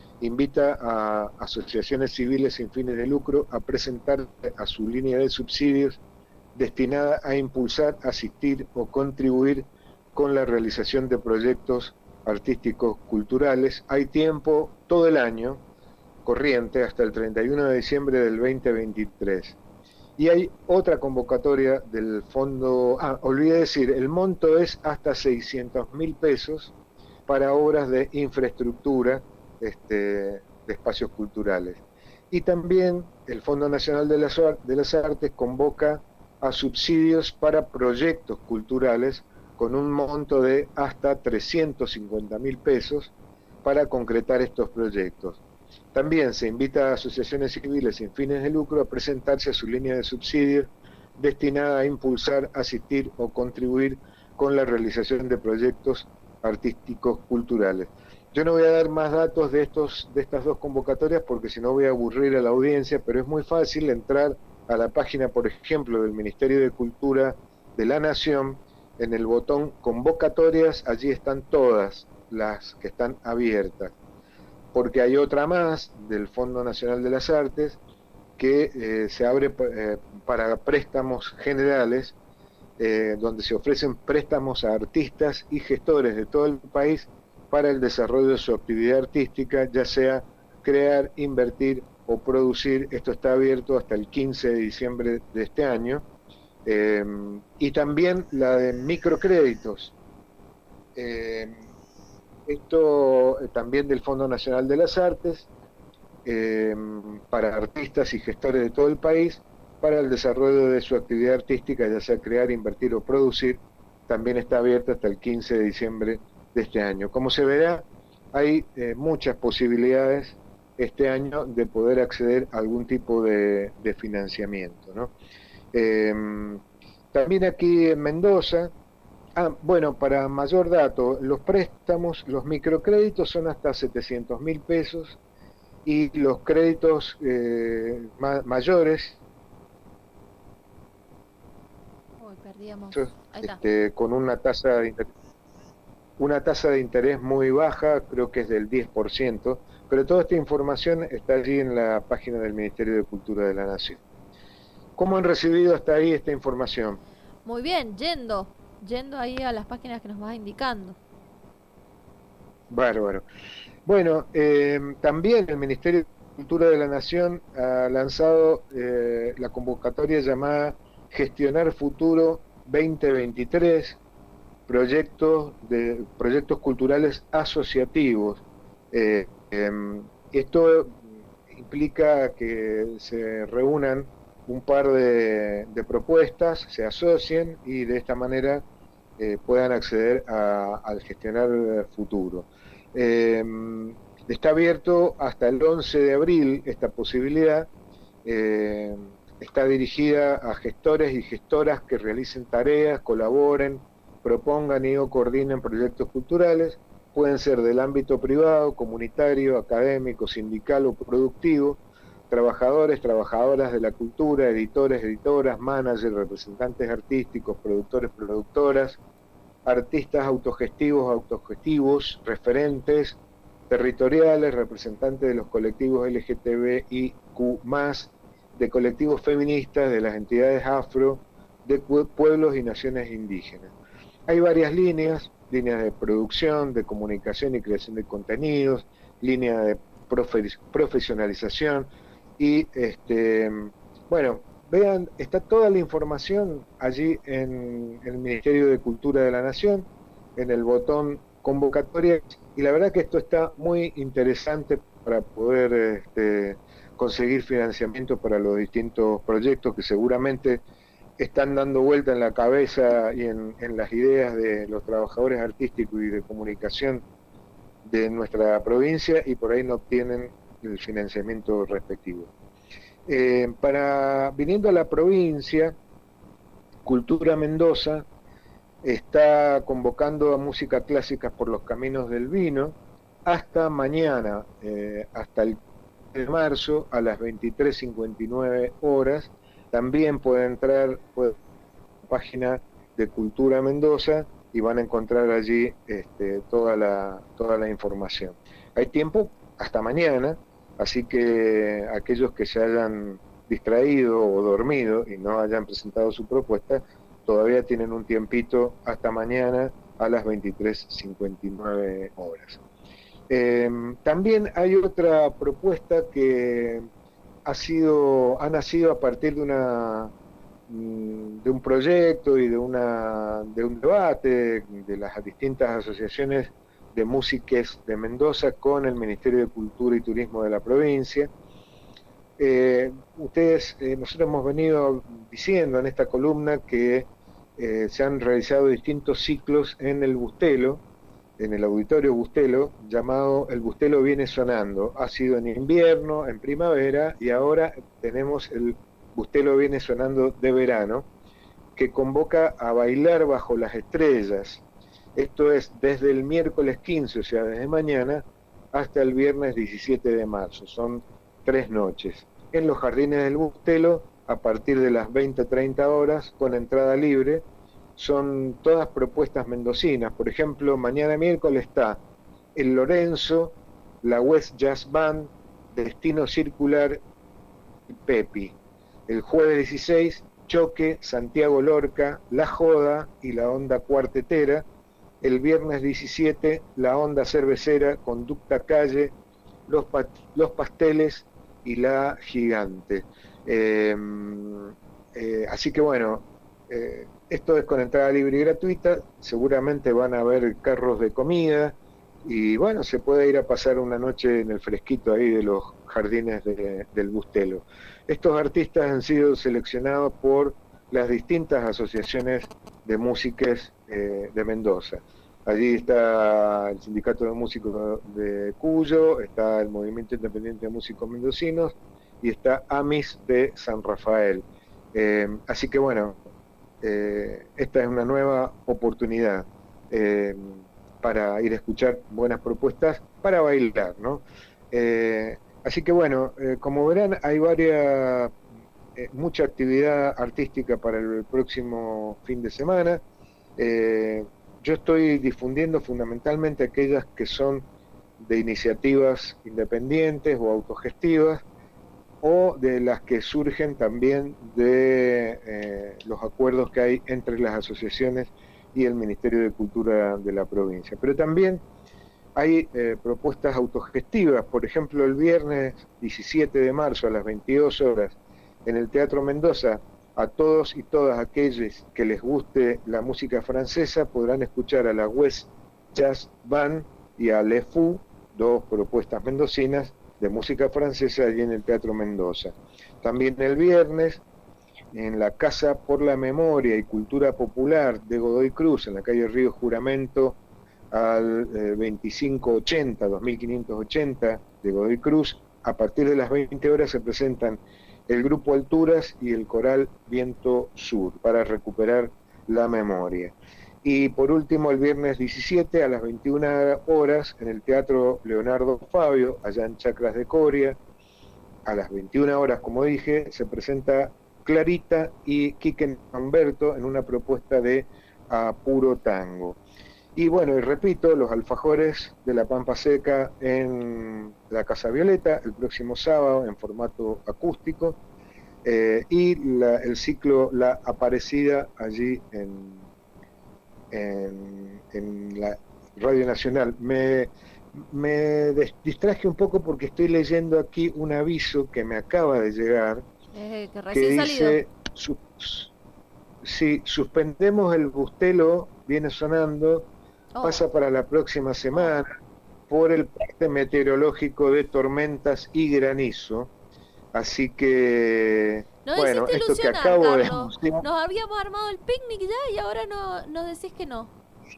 Invita a asociaciones civiles sin fines de lucro a presentar a su línea de subsidios destinada a impulsar, asistir o contribuir con la realización de proyectos artísticos culturales. Hay tiempo todo el año corriente hasta el treinta y uno de diciembre del veinte veintitrés. Y hay otra convocatoria del fondo, ah, olvidé decir, el monto es hasta seiscientos mil pesos para obras de infraestructura este, de espacios culturales. Y también el Fondo Nacional de las, de las Artes convoca a subsidios para proyectos culturales con un monto de hasta trescientos cincuenta mil pesos para concretar estos proyectos. También se invita a asociaciones civiles sin fines de lucro a presentarse a su línea de subsidios destinada a impulsar, asistir o contribuir con la realización de proyectos artísticos culturales. Yo no voy a dar más datos de, estos, de estas dos convocatorias porque si no voy a aburrir a la audiencia, pero es muy fácil entrar a la página, por ejemplo, del Ministerio de Cultura de la Nación, en el botón convocatorias, allí están todas las que están abiertas, porque hay otra más del Fondo Nacional de las Artes que eh, se abre eh, para préstamos generales, eh, donde se ofrecen préstamos a artistas y gestores de todo el país para el desarrollo de su actividad artística, ya sea crear, invertir o producir. Esto está abierto hasta el quince de diciembre de este año. Eh, y también la de microcréditos. Eh, esto eh, también del Fondo Nacional de las Artes, eh, para artistas y gestores de todo el país, para el desarrollo de su actividad artística, ya sea crear, invertir o producir. También está abierta hasta el quince de diciembre de este año. Como se verá, hay eh, muchas posibilidades este año de poder acceder a algún tipo de, de financiamiento, ¿no? Eh, también aquí en Mendoza, ah, bueno, para mayor dato, los préstamos, los microcréditos son hasta setecientos mil pesos y los créditos eh, ma mayores Uy, perdíamos. Ahí está. Este, con una tasa de una tasa de interés muy baja, creo que es del diez por ciento, pero toda esta información está allí en la página del Ministerio de Cultura de la Nación. ¿Cómo han recibido hasta ahí esta información? Muy bien, yendo, yendo ahí a las páginas que nos vas indicando. Bárbaro. Bueno, eh, también el Ministerio de Cultura de la Nación ha lanzado eh, la convocatoria llamada Gestionar Futuro veinte veintitrés, proyectos, de, proyectos culturales asociativos. Eh, eh, esto implica que se reúnan un par de, de propuestas, se asocien y de esta manera eh, puedan acceder a, al gestionar futuro. Eh, está abierto hasta el once de abril esta posibilidad. Eh, está dirigida a gestores y gestoras que realicen tareas, colaboren, propongan y o coordinen proyectos culturales. Pueden ser del ámbito privado, comunitario, académico, sindical o productivo, trabajadores, trabajadoras de la cultura, editores, editoras, managers, representantes artísticos, productores, productoras, artistas autogestivos, autogestivos, referentes territoriales, representantes de los colectivos L G T B I Q más, de colectivos feministas, de las entidades afro, de pueblos y naciones indígenas. Hay varias líneas, líneas de producción, de comunicación y creación de contenidos, líneas de profe- profesionalización y, este, bueno, vean, está toda la información allí en el Ministerio de Cultura de la Nación, en el botón convocatoria, y la verdad que esto está muy interesante para poder este, conseguir financiamiento para los distintos proyectos que seguramente están dando vuelta en la cabeza y en, en las ideas de los trabajadores artísticos y de comunicación de nuestra provincia, y por ahí no obtienen el financiamiento respectivo. Eh, para viniendo a la provincia, Cultura Mendoza está convocando a música clásica por los caminos del vino hasta mañana, eh, hasta el de marzo a las veintitrés cincuenta y nueve horas. También puede entrar puede, a la página de Cultura Mendoza y van a encontrar allí este, toda la, toda la información. Hay tiempo hasta mañana, así que aquellos que se hayan distraído o dormido y no hayan presentado su propuesta, todavía tienen un tiempito hasta mañana a las veintitrés cincuenta y nueve horas. Eh, también hay otra propuesta que ha sido, ha nacido a partir de una de un proyecto y de una de un debate de las distintas asociaciones de músicas de Mendoza con el Ministerio de Cultura y Turismo de la provincia. Eh, ustedes, eh, nosotros hemos venido diciendo en esta columna que eh, se han realizado distintos ciclos en el Bustelo, en el Auditorio Bustelo, llamado El Bustelo Viene Sonando. Ha sido en invierno, en primavera, y ahora tenemos el Bustelo Viene Sonando de verano, que convoca a bailar bajo las estrellas. Esto es desde el miércoles quince, o sea, desde mañana, hasta el viernes diecisiete de marzo. Son tres noches. En los jardines del Bustelo, a partir de las veinte treinta horas, con entrada libre. Son todas propuestas mendocinas. Por ejemplo, mañana miércoles está el Lorenzo, la West Jazz Band, Destino Circular y Pepi. El jueves dieciséis, Choque, Santiago Lorca, La Joda y la Onda Cuartetera. El viernes diecisiete, la Onda Cervecera, Conducta Calle, Los, pa los Pasteles y La Gigante. Eh, eh, así que bueno, eh, esto es con entrada libre y gratuita. Seguramente van a haber carros de comida y bueno, se puede ir a pasar una noche en el fresquito ahí de los jardines de, del Bustelo. Estos artistas han sido seleccionados por las distintas asociaciones de músicas eh, de Mendoza. Allí está el Sindicato de Músicos de Cuyo, está el Movimiento Independiente de Músicos Mendocinos y está AMIS de San Rafael. Eh, así que bueno, eh, esta es una nueva oportunidad eh, para ir a escuchar buenas propuestas para bailar, ¿no? Eh, así que bueno, eh, como verán, hay varias, eh, mucha actividad artística para el próximo fin de semana. Eh, yo estoy difundiendo fundamentalmente aquellas que son de iniciativas independientes o autogestivas, o de las que surgen también de eh, los acuerdos que hay entre las asociaciones y el Ministerio de Cultura de la provincia. Pero también hay eh, propuestas autogestivas. Por ejemplo, el viernes diecisiete de marzo a las veintidós horas en el Teatro Mendoza, a todos y todas aquellos que les guste la música francesa podrán escuchar a la West Jazz Band y a Le Fou, dos propuestas mendocinas de música francesa allí en el Teatro Mendoza. También el viernes, en la Casa por la Memoria y Cultura Popular de Godoy Cruz, en la calle Río Juramento, al eh, veinticinco ochenta, dos mil quinientos ochenta de Godoy Cruz, a partir de las veinte horas se presentan el grupo Alturas y el coral Viento Sur, para recuperar la memoria. Y por último, el viernes diecisiete a las veintiuna horas, en el Teatro Leonardo Fabio, allá en Chacras de Coria, a las veintiuna horas, como dije, se presenta Clarita y Quique Humberto en una propuesta de a puro tango. Y bueno, y repito, los alfajores de la Pampa Seca en la Casa Violeta el próximo sábado en formato acústico, eh, y la, el ciclo La Aparecida allí en, en, en la Radio Nacional. Me, me distraje un poco porque estoy leyendo aquí un aviso que me acaba de llegar, eh, que que recién dice, su, si suspendemos el Bustelo, viene sonando, Oh. pasa para la próxima semana por el parte meteorológico de tormentas y granizo. Así que, No bueno, deciste esto que ilusionar, acabo de Carlos. anunciar, Nos habíamos armado el picnic ya y ahora no, nos decís que no.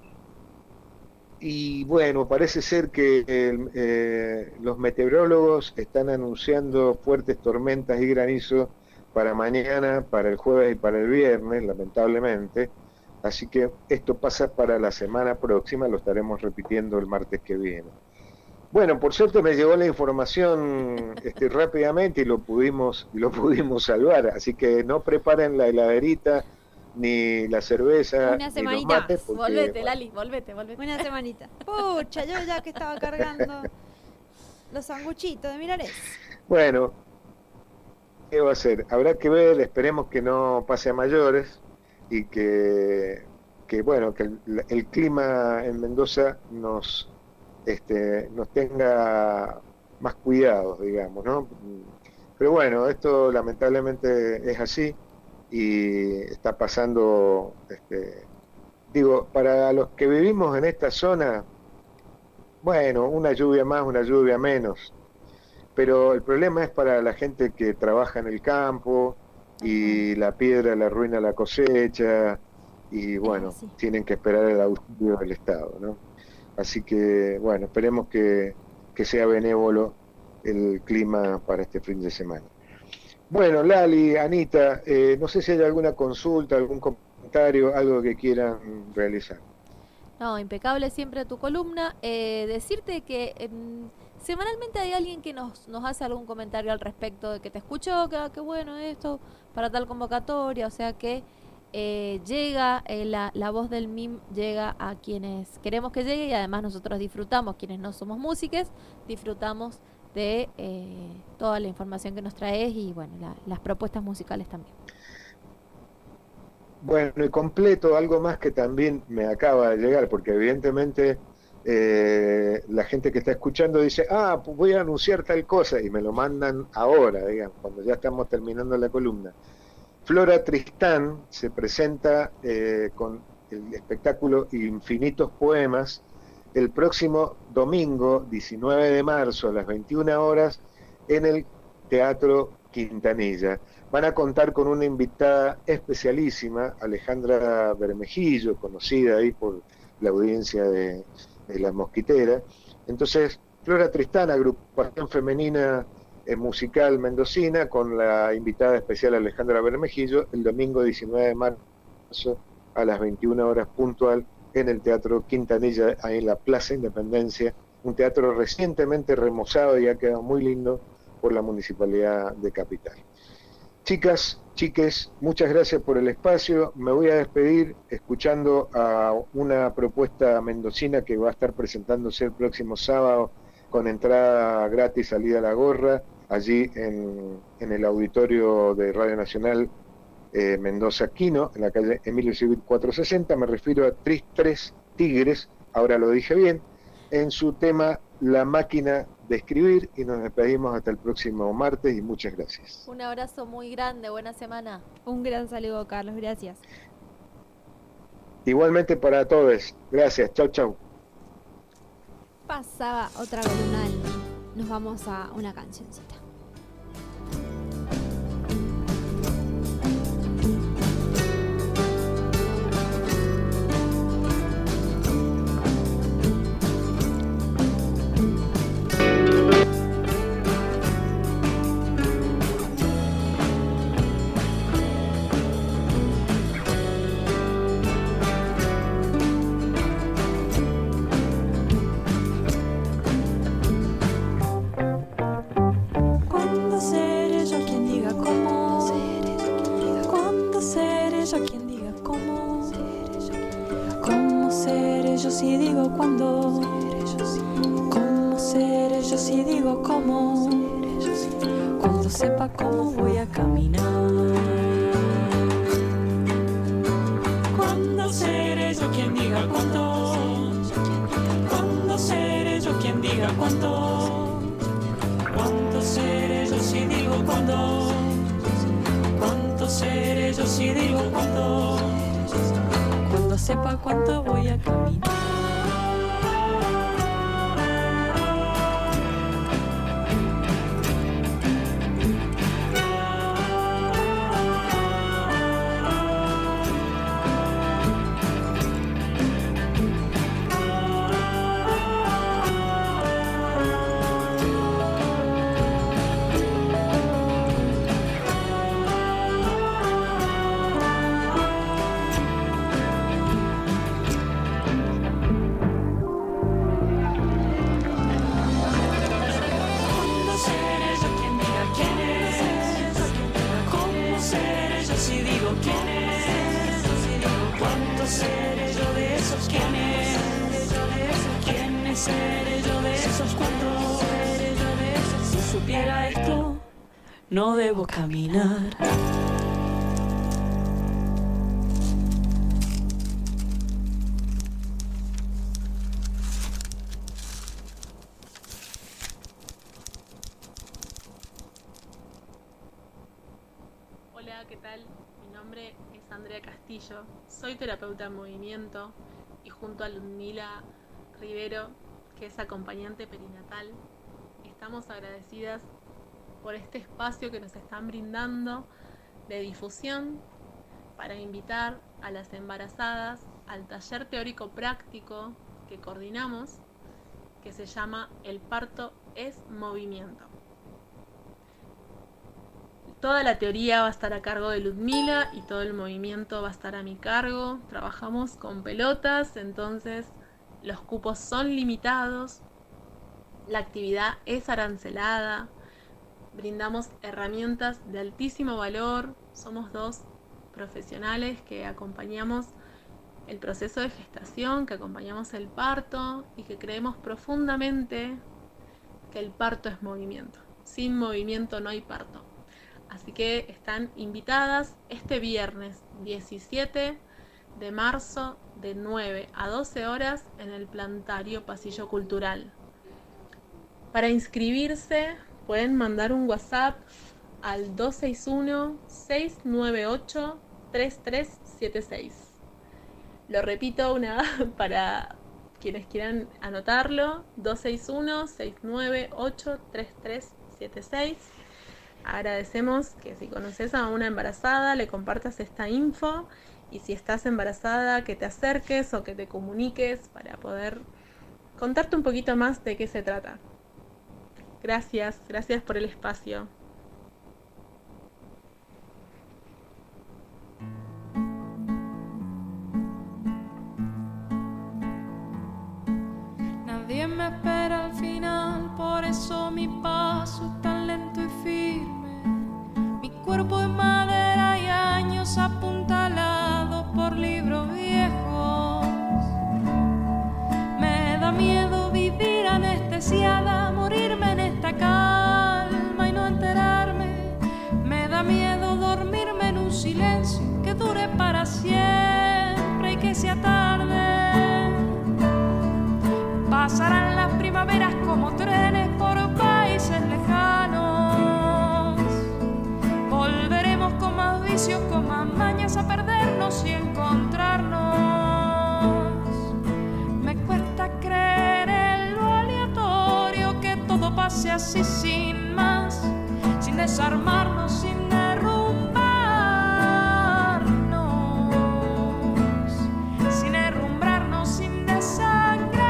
y bueno, parece ser que el, eh, los meteorólogos están anunciando fuertes tormentas y granizo para mañana, para el jueves y para el viernes, lamentablemente. Así que esto pasa para la semana próxima, lo estaremos repitiendo el martes que viene. Bueno, por suerte me llegó la información este, rápidamente y lo pudimos, lo pudimos salvar. Así que no preparen la heladerita, ni la cerveza, Una ni los semanita. mates. Porque, Volvete, bueno, Lali, volvete, volvete. Una semanita. Pucha, yo ya que estaba cargando los sanguchitos de Milares. Bueno, ¿qué va a ser? Habrá que ver, esperemos que no pase a mayores y que, que bueno, que el, el clima en Mendoza nos, este, nos tenga más cuidados, digamos, ¿no? Pero bueno, esto lamentablemente es así y está pasando, este, digo, para los que vivimos en esta zona, bueno, una lluvia más, una lluvia menos, pero el problema es para la gente que trabaja en el campo y la piedra le arruina la cosecha y bueno, sí. tienen que esperar el auxilio del Estado, ¿no? Así que bueno, esperemos que, que sea benévolo el clima para este fin de semana. Bueno, Lali, Anita, eh, no sé si hay alguna consulta, algún comentario, algo que quieran realizar. No, impecable siempre tu columna. Eh, decirte que eh, semanalmente hay alguien que nos, nos hace algún comentario al respecto de que te escuchó, que ah, qué bueno esto, para tal convocatoria, o sea que eh, llega, eh, la, la voz del M I M llega a quienes queremos que llegue y además nosotros disfrutamos, quienes no somos músicos, disfrutamos de eh, toda la información que nos traes y bueno, la, las propuestas musicales también. Bueno, y completo algo más que también me acaba de llegar, porque evidentemente eh, la gente que está escuchando dice, ah, pues voy a anunciar tal cosa, y me lo mandan ahora, digamos, cuando ya estamos terminando la columna. Flora Tristán se presenta eh, con el espectáculo Infinitos Poemas el próximo domingo, diecinueve de marzo, a las veintiuna horas, en el Teatro Quintanilla. Van a contar con una invitada especialísima, Alejandra Bermejillo, conocida ahí por la audiencia de, de La Mosquitera. Entonces, Flora Tristán, agrupación femenina eh, musical mendocina, con la invitada especial Alejandra Bermejillo, el domingo diecinueve de marzo a las veintiuna horas puntual en el Teatro Quintanilla, ahí en la Plaza Independencia, un teatro recientemente remozado y ha quedado muy lindo por la Municipalidad de Capital. Chicas, chiques, muchas gracias por el espacio. Me voy a despedir escuchando a una propuesta mendocina que va a estar presentándose el próximo sábado con entrada gratis, salida a la gorra, allí en, en el auditorio de Radio Nacional eh, Mendoza Quino, en la calle Emilio Civil cuatrocientos sesenta. Me refiero a Tris Tres Tigres, ahora lo dije bien, en su tema La Máquina de Escribir, y nos despedimos hasta el próximo martes y muchas gracias. Un abrazo muy grande, buena semana. Un gran saludo, Carlos, gracias. Igualmente para todos, gracias, chau chau. Pasaba otra columna del M I M. Nos vamos a una cancioncita. sí digo cómo, cuando sepa cómo voy a caminar. Cuando seré yo quien diga cuánto, cuando seré yo quien diga cuánto, cuánto seré yo si digo cuándo, cuánto seré yo si digo cuándo, cuando sepa cuánto voy a caminar. No debo caminar. Hola, ¿qué tal? Mi nombre es Andrea Castillo, soy terapeuta en movimiento y junto a Ludmila Rivero, que es acompañante perinatal, estamos agradecidas por este espacio que nos están brindando de difusión para invitar a las embarazadas al taller teórico práctico que coordinamos, que se llama El parto es movimiento. Toda la teoría va a estar a cargo de Ludmila y todo el movimiento va a estar a mi cargo. Trabajamos con pelotas, entonces los cupos son limitados, la actividad es arancelada. Brindamos herramientas de altísimo valor, somos dos profesionales que acompañamos el proceso de gestación, que acompañamos el parto y que creemos profundamente que el parto es movimiento. Sin movimiento no hay parto. Así que están invitadas este viernes diecisiete de marzo de nueve a doce horas en el Plantario Pasillo Cultural. Para inscribirse pueden mandar un WhatsApp al dos seis uno, seis nueve ocho, tres tres siete seis. Lo repito una para quienes quieran anotarlo, dos seis uno, seis nueve ocho, tres tres siete seis. Agradecemos que si conoces a una embarazada le compartas esta info y si estás embarazada que te acerques o que te comuniques para poder contarte un poquito más de qué se trata. Gracias, gracias por el espacio. Nadie me espera al final, por eso mi paso es tan lento y firme. Mi cuerpo es madera y años apuntalados por libros viejos. Me da miedo vivir anestesiada, morirme en esta calma y no enterarme. Me da miedo dormirme en un silencio que dure para siempre y que sea tarde. Pasarán las primaveras como trenes por países lejanos. Volveremos con más vicios, con más mañas a perdernos y encontrarnos. Me cuesta creer en lo aleatorio, que todo pase así sin más, sin desarmarnos, sin derrumbarnos, sin herrumbrarnos, sin desangrarnos.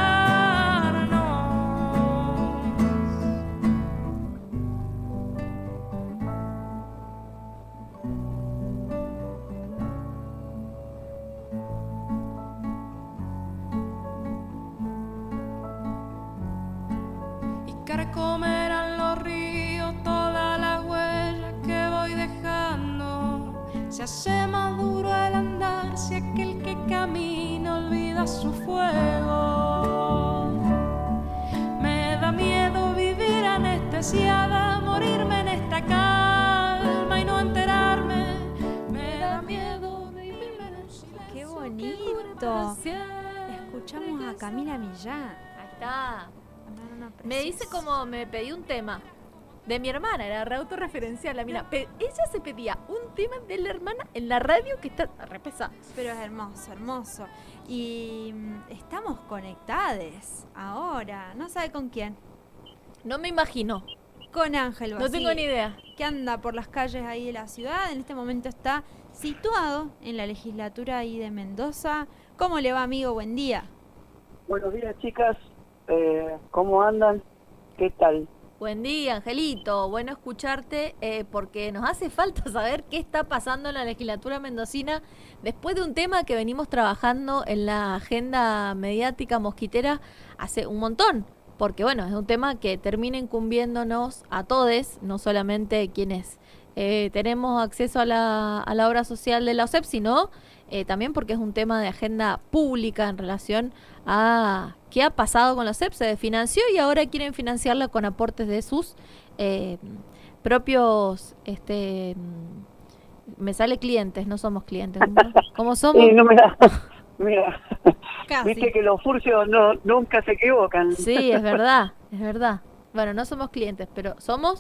Y carcomerán los ríos todas las huellas que voy dejando. Se hace más duro el andar si aquel que camina olvida su fuego. Me da miedo anestesiada, morirme en esta calma y no enterarme. Me da miedo vivirme en el silencio. ¡Qué bonito! Escuchamos a Camila Millán. Ahí está. Me dice como me pedí un tema de mi hermana, era re autorreferencial la mina. Pe- ella se pedía un tema de la hermana en la radio que está re pesada. Pero es hermoso, hermoso. Y mm, estamos conectades ahora. ¿No sabe con quién? No me imagino. Con Ángel Basile. No tengo ni idea. Que anda por las calles ahí de la ciudad. En este momento está situado en la legislatura ahí de Mendoza. ¿Cómo le va, amigo? Buen día. Buenos días, chicas. Eh, ¿Cómo andan? ¿Qué tal? Buen día, Angelito. Bueno escucharte eh, porque nos hace falta saber qué está pasando en la legislatura mendocina después de un tema que venimos trabajando en la agenda mediática mosquitera hace un montón. Porque bueno, es un tema que termina incumbiéndonos a todos, no solamente quienes eh, tenemos acceso a la, a la obra social de la O S E P, sino eh, también porque es un tema de agenda pública en relación a qué ha pasado con la O S E P. Se desfinanció y ahora quieren financiarla con aportes de sus eh, propios, este, me sale clientes, no somos clientes, ¿no? ¿Cómo somos? Sí, no me da. Mira, Casi. viste que los furcios no, nunca se equivocan. Sí, es verdad, es verdad. Bueno, no somos clientes, pero ¿somos?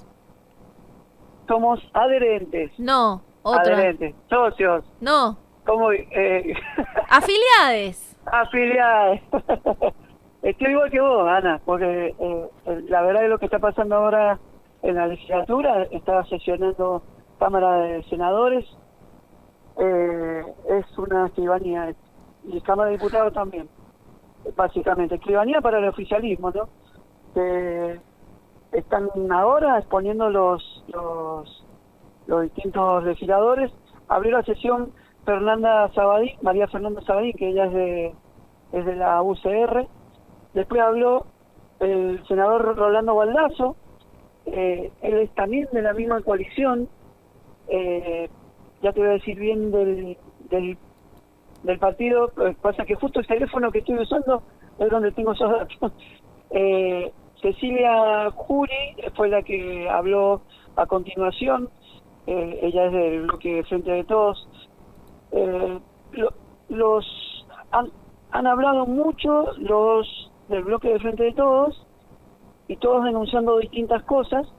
Somos adherentes. No, otra. Adherentes, socios. No. ¿Cómo? Eh, Afiliades. Afiliadas. Estoy igual que vos, Ana, porque eh, la verdad es lo que está pasando ahora en la legislatura, está sesionando Cámara de Senadores, eh, es una escribanía, y Cámara de Diputados también, básicamente. Escribanía para el oficialismo, ¿no? Que están ahora exponiendo los, los, los distintos legisladores. Abrió la sesión Fernanda Sabadín, María Fernanda Sabadín, que ella es de, es de la U C R. Después habló el senador Rolando Baldazo, eh, él es también de la misma coalición, eh, ya te voy a decir bien del, del, del partido, eh, pasa que justo el teléfono que estoy usando es donde tengo esos datos. Eh, Cecilia Jury fue la que habló a continuación, eh, ella es del bloque Frente de Todos. Eh, lo, los han, han hablado mucho los del bloque de Frente de Todos y todos denunciando distintas cosas,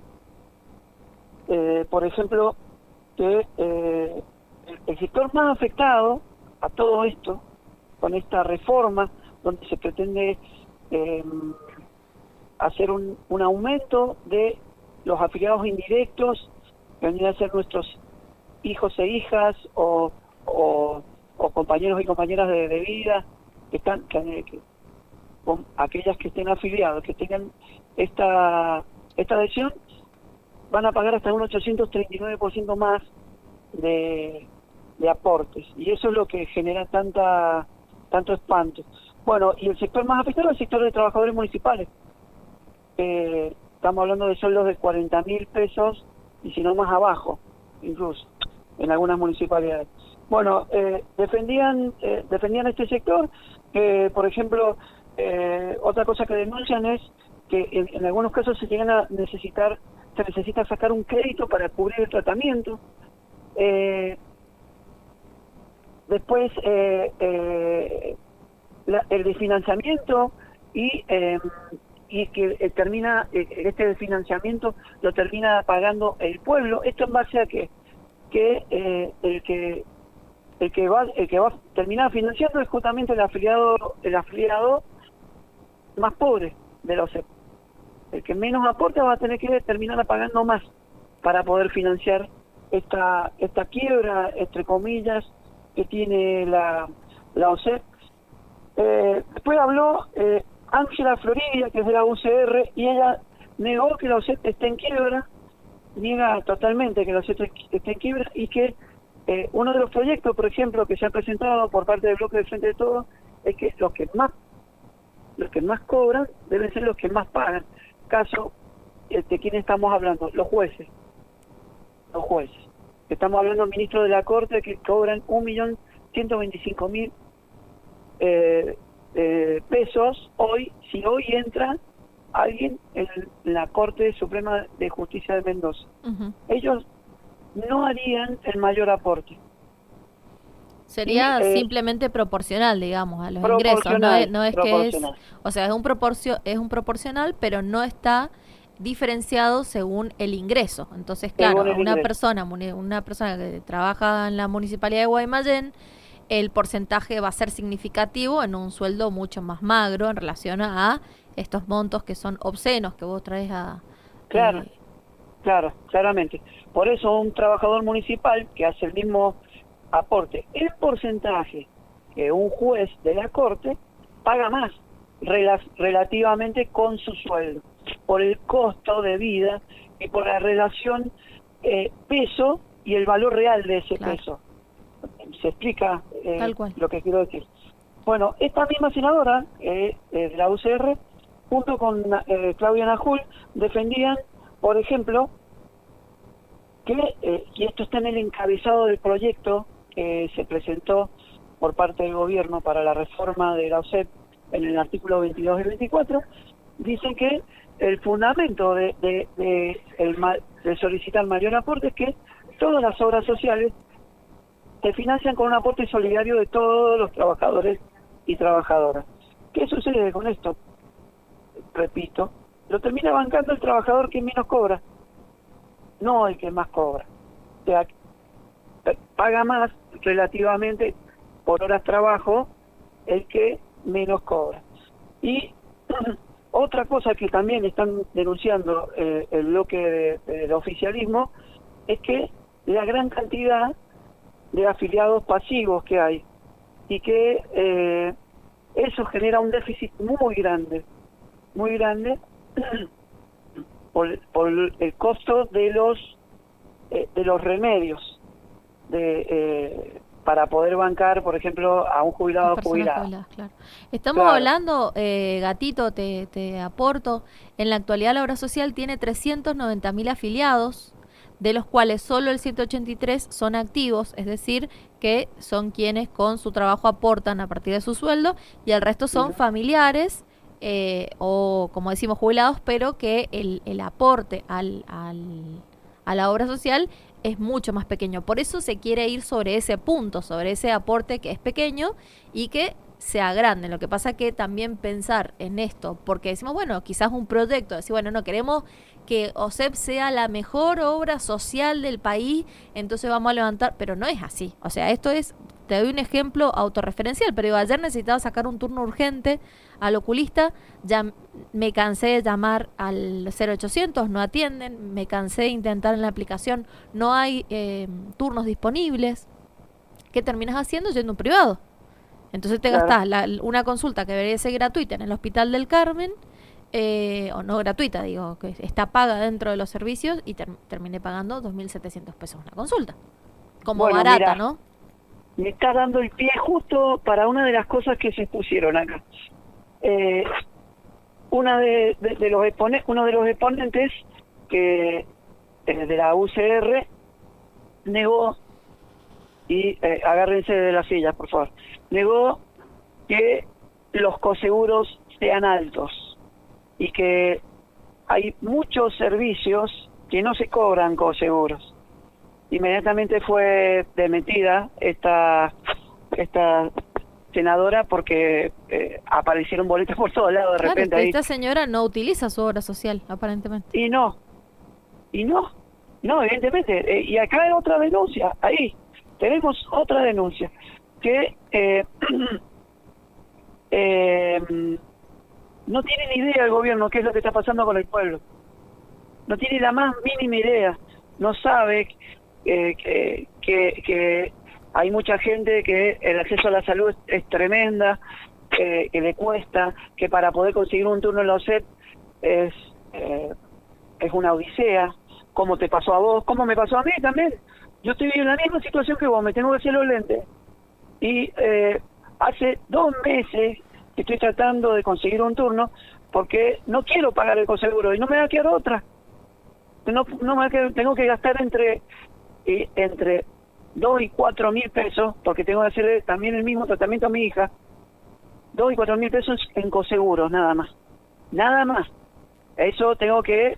eh, por ejemplo que eh, el, el sector más afectado a todo esto, con esta reforma donde se pretende eh, hacer un, un aumento de los afiliados indirectos que vendrían a ser nuestros hijos e hijas o O, o compañeros y compañeras de, de vida que están que, que, con aquellas que estén afiliados, que tengan esta esta adhesión, van a pagar hasta un ochocientos treinta y nueve por ciento más de, de aportes, y eso es lo que genera tanta tanto espanto. Bueno, y el sector más afectado es el sector de trabajadores municipales. Eh, estamos hablando de sueldos de cuarenta mil pesos y si no más abajo, incluso en algunas municipalidades. Bueno, eh, defendían eh, defendían este sector, que por ejemplo, eh, otra cosa que denuncian es que en, en algunos casos se llegan a necesitar, se necesita sacar un crédito para cubrir el tratamiento. Eh, después, eh, eh, la, el desfinanciamiento y, eh, y que eh, termina, eh, este desfinanciamiento lo termina pagando el pueblo. ¿Esto en base a qué? Que eh, el que el que va el que va a terminar financiando es justamente el afiliado el afiliado más pobre de la O S E P. El que menos aporta va a tener que terminar pagando más para poder financiar esta esta quiebra, entre comillas, que tiene la, la O S E P. Eh, después habló eh, Ángela Florida, que es de la U C R, y ella negó que la O S E P esté en quiebra, niega totalmente que la O S E P esté en quiebra, y que eh, uno de los proyectos, por ejemplo, que se han presentado por parte del bloque de Frente de Todos, es que los que más los que más cobran deben ser los que más pagan. Caso eh, de quién estamos hablando, los jueces. Los jueces. Estamos hablando del ministro de la Corte, que cobran un millón ciento veinticinco mil eh, eh, pesos hoy, si hoy entra alguien en la Corte Suprema de Justicia de Mendoza. Ujú. Ellos no harían el mayor aporte. Sería Y, eh, simplemente proporcional, digamos, a los ingresos. No proporcional, es, no es que es, proporcional. o sea, es un proporcio, es un proporcional, pero no está diferenciado según el ingreso. Entonces, claro, Según el una ingreso. persona, muni- una persona que trabaja en la municipalidad de Guaymallén, el porcentaje va a ser significativo en un sueldo mucho más magro en relación a estos montos que son obscenos que vos traes a... Claro, eh, claro, claramente. Por eso un trabajador municipal que hace el mismo aporte en porcentaje que un juez de la Corte paga más rela- relativamente con su sueldo, por el costo de vida y por la relación eh, peso y el valor real de ese Claro. peso. ¿Se explica eh, Tal cual. lo que quiero decir? Bueno, esta misma senadora eh, eh, de la U C R, junto con eh, Claudia Najul, defendían, por ejemplo, que, eh, y esto está en el encabezado del proyecto que se presentó por parte del gobierno para la reforma de la O S E P en el artículo veintidós y veinticuatro, dicen que el fundamento de, de, de, el ma- de solicitar mayor aporte es que todas las obras sociales se financian con un aporte solidario de todos los trabajadores y trabajadoras. ¿Qué sucede con esto? Repito, lo termina bancando el trabajador que menos cobra, no el que más cobra. O sea, paga más relativamente por horas trabajo el que menos cobra. Y otra cosa que también están denunciando eh, el bloque de- del oficialismo es que la gran cantidad de afiliados pasivos que hay y que eh, eso genera un déficit muy grande, muy grande por, por el costo de los eh, de los remedios de eh, para poder bancar, por ejemplo, a un jubilado o personas jubilada. jubiladas, claro. Estamos Claro. hablando, eh, Gatito, te, te aporto, en la actualidad la obra social tiene trescientos noventa mil afiliados, de los cuales solo el ciento ochenta y tres son activos, es decir, que son quienes con su trabajo aportan a partir de su sueldo, y el resto son familiares eh, o, como decimos, jubilados, pero que el, el aporte al, al, a la obra social es mucho más pequeño. Por eso se quiere ir sobre ese punto, sobre ese aporte que es pequeño y que sea grande. Lo que pasa que también pensar en esto, porque decimos, bueno, quizás un proyecto, decir, bueno, no queremos que O S E P sea la mejor obra social del país, entonces vamos a levantar, pero no es así. O sea, esto es, te doy un ejemplo autorreferencial, pero digo, ayer necesitaba sacar un turno urgente al oculista, ya me cansé de llamar al cero ochocientos, no atienden, me cansé de intentar en la aplicación, no hay eh, turnos disponibles. ¿Qué terminas haciendo? Yendo a un privado. Entonces te Claro. gastás la- una consulta que debería ser gratuita en el Hospital del Carmen, eh, o no gratuita, digo, que está paga dentro de los servicios, y ter- terminé pagando dos mil setecientos pesos una consulta. Como Bueno, barata, mira, ¿no? Me está dando el pie justo para una de las cosas que se pusieron acá. Eh, una de, de- de los expone- uno de los exponentes que eh, de la U C R negó, y eh, agárrense de las sillas, por favor, negó que los coseguros sean altos y que hay muchos servicios que no se cobran coseguros. Inmediatamente fue demitida esta esta senadora porque eh, aparecieron boletos por todos lados de Claro, repente que ahí. esta señora no utiliza su obra social, aparentemente. Y no, y no, no, evidentemente. Eh, y acá hay otra denuncia, ahí tenemos otra denuncia, que eh, eh, no tiene ni idea el gobierno qué es lo que está pasando con el pueblo. No tiene la más mínima idea. No sabe eh, que, que, que hay mucha gente que el acceso a la salud es, es tremenda, eh, que le cuesta, que para poder conseguir un turno en la O S E P es, eh, es una odisea. ¿Cómo te pasó a vos? ¿Cómo me pasó a mí también? Yo estoy en la misma situación que vos, me tengo que hacer los lentes. Y eh, hace dos meses que estoy tratando de conseguir un turno porque no quiero pagar el coseguro y no me va a quedar otra. No, no me va a quedar, tengo que gastar entre eh, entre dos y cuatro mil pesos porque tengo que hacerle también el mismo tratamiento a mi hija. Dos y cuatro mil pesos en coseguros, nada más. Nada más. eso tengo que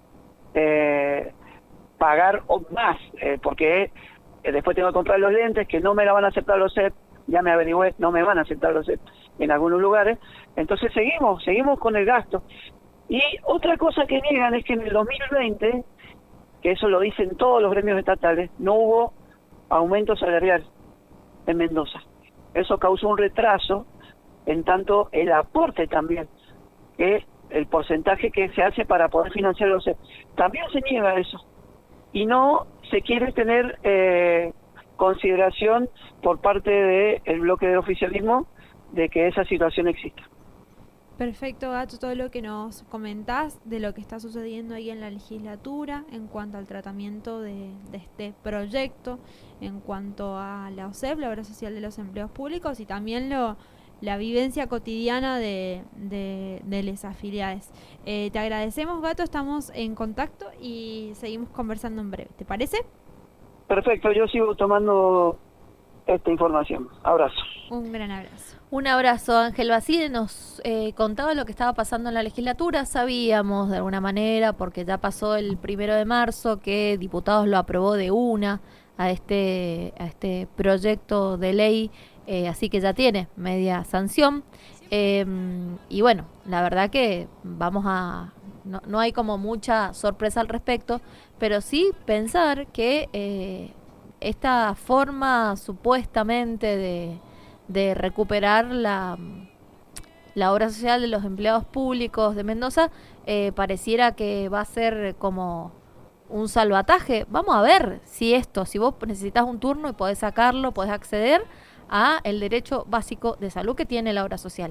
eh, pagar más, eh, porque eh, después tengo que comprar los lentes, que no me la van a aceptar los C E P, ya me averigüé, no me van a aceptar los C E P en algunos lugares, entonces seguimos, seguimos con el gasto. Y otra cosa que niegan es que en el dos mil veinte, que eso lo dicen todos los gremios estatales, no hubo aumento salarial en Mendoza. Eso causó un retraso, en tanto el aporte también, que el porcentaje que se hace para poder financiar los C E P. También se niega eso. Y no se quiere tener eh, consideración por parte del bloque del oficialismo de que esa situación exista. Perfecto, Gato, todo lo que nos comentás de lo que está sucediendo ahí en la legislatura en cuanto al tratamiento de, de este proyecto, en cuanto a la O S E P, la Obra Social de los Empleos Públicos, y también lo la vivencia cotidiana de, de, de las afiliadas. Eh, te agradecemos, Gato, estamos en contacto y seguimos conversando en breve. ¿Te parece? Perfecto, yo sigo tomando esta información. Abrazo. Un gran abrazo. Un abrazo. Ángel Basile nos eh, contaba lo que estaba pasando en la legislatura. Sabíamos de alguna manera, porque ya pasó el primero de marzo, que diputados lo aprobó de una a este, a este proyecto de ley, eh, así que ya tiene media sanción. Eh, y bueno, la verdad que vamos a... No, no hay como mucha sorpresa al respecto, pero sí pensar que eh, esta forma supuestamente de, de recuperar la, la obra social de los empleados públicos de Mendoza eh, pareciera que va a ser como un salvataje. Vamos a ver si esto, si vos necesitas un turno y podés sacarlo, podés acceder a el derecho básico de salud que tiene la obra social.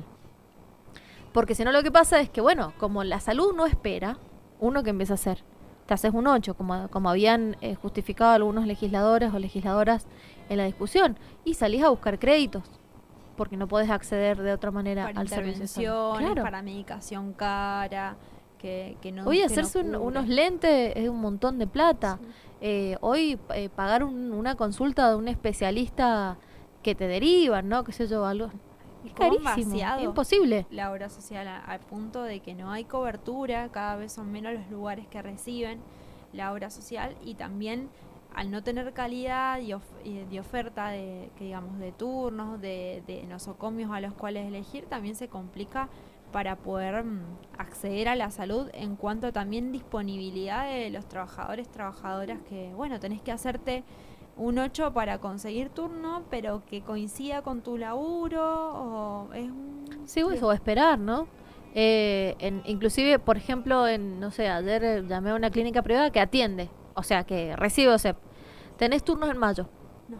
Porque si no, lo que pasa es que, bueno, como la salud no espera, uno que empieza a hacer, te haces un ocho, como, como habían eh, justificado algunos legisladores o legisladoras en la discusión, y salís a buscar créditos, porque no podés acceder de otra manera para al servicio de salud. intervenciones, para medicación cara, que, que no Hoy que hacerse no un, cubre. unos lentes es un montón de plata. Sí. Eh, hoy eh, pagar un, una consulta de un especialista que te derivan, ¿no? Qué sé yo, algo... Es carísimo, es imposible. La obra social a- al punto de que no hay cobertura, cada vez son menos los lugares que reciben la obra social, y también al no tener calidad y of- y de oferta de, que digamos, de turnos, de, de nosocomios a los cuales elegir, también se complica para poder mm, acceder a la salud, en cuanto a también disponibilidad de los trabajadores, trabajadoras, que bueno, tenés que hacerte un ocho para conseguir turno, pero que coincida con tu laburo, o es un... Sí, o esperar, ¿no? Eh, en, inclusive, por ejemplo, en no sé, ayer eh, llamé a una clínica privada que atiende, o sea, que recibe O S E P. ¿Tenés turnos en mayo? No.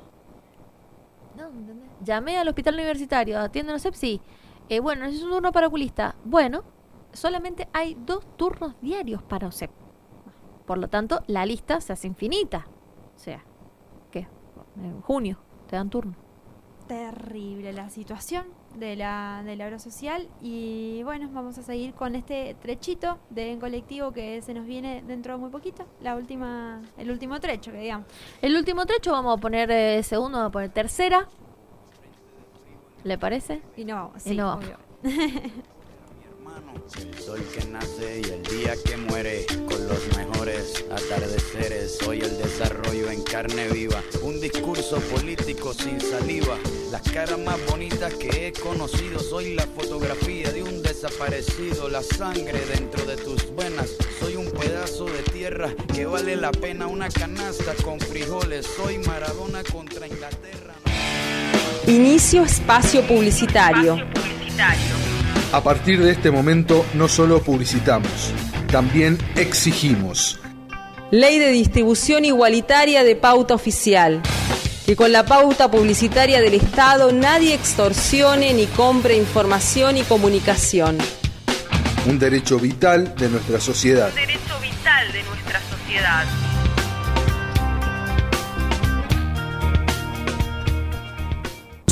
No, ¿entendés? Llamé al hospital universitario, ¿atienden O S E P? Sí. Eh, bueno, necesito un turno para oculista. Bueno, solamente hay dos turnos diarios para O S E P. Por lo tanto, la lista se hace infinita. O sea... en junio te dan turno. Terrible la situación de la, de la obra social. Y bueno, vamos a seguir con este trechito de En Colectivo que se nos viene dentro de muy poquito. La última, el último trecho, que digamos. El último trecho vamos a poner eh, segundo, vamos a poner tercera. ¿Le parece? Y no, Y sí, no. obvio. El sol que nace y el día que muere, con los mejores atardeceres. Soy el desarrollo en carne viva, un discurso político sin saliva. Las caras más bonitas que he conocido, soy la fotografía de un desaparecido. La sangre dentro de tus venas, soy un pedazo de tierra que vale la pena una canasta con frijoles. Soy Maradona contra Inglaterra. Inicio espacio publicitario. Espacio publicitario. A partir de este momento no solo publicitamos, también exigimos. Ley de distribución igualitaria de pauta oficial. Que con la pauta publicitaria del Estado nadie extorsione ni compre información y comunicación. Un derecho vital de nuestra sociedad. Un derecho vital de nuestra sociedad.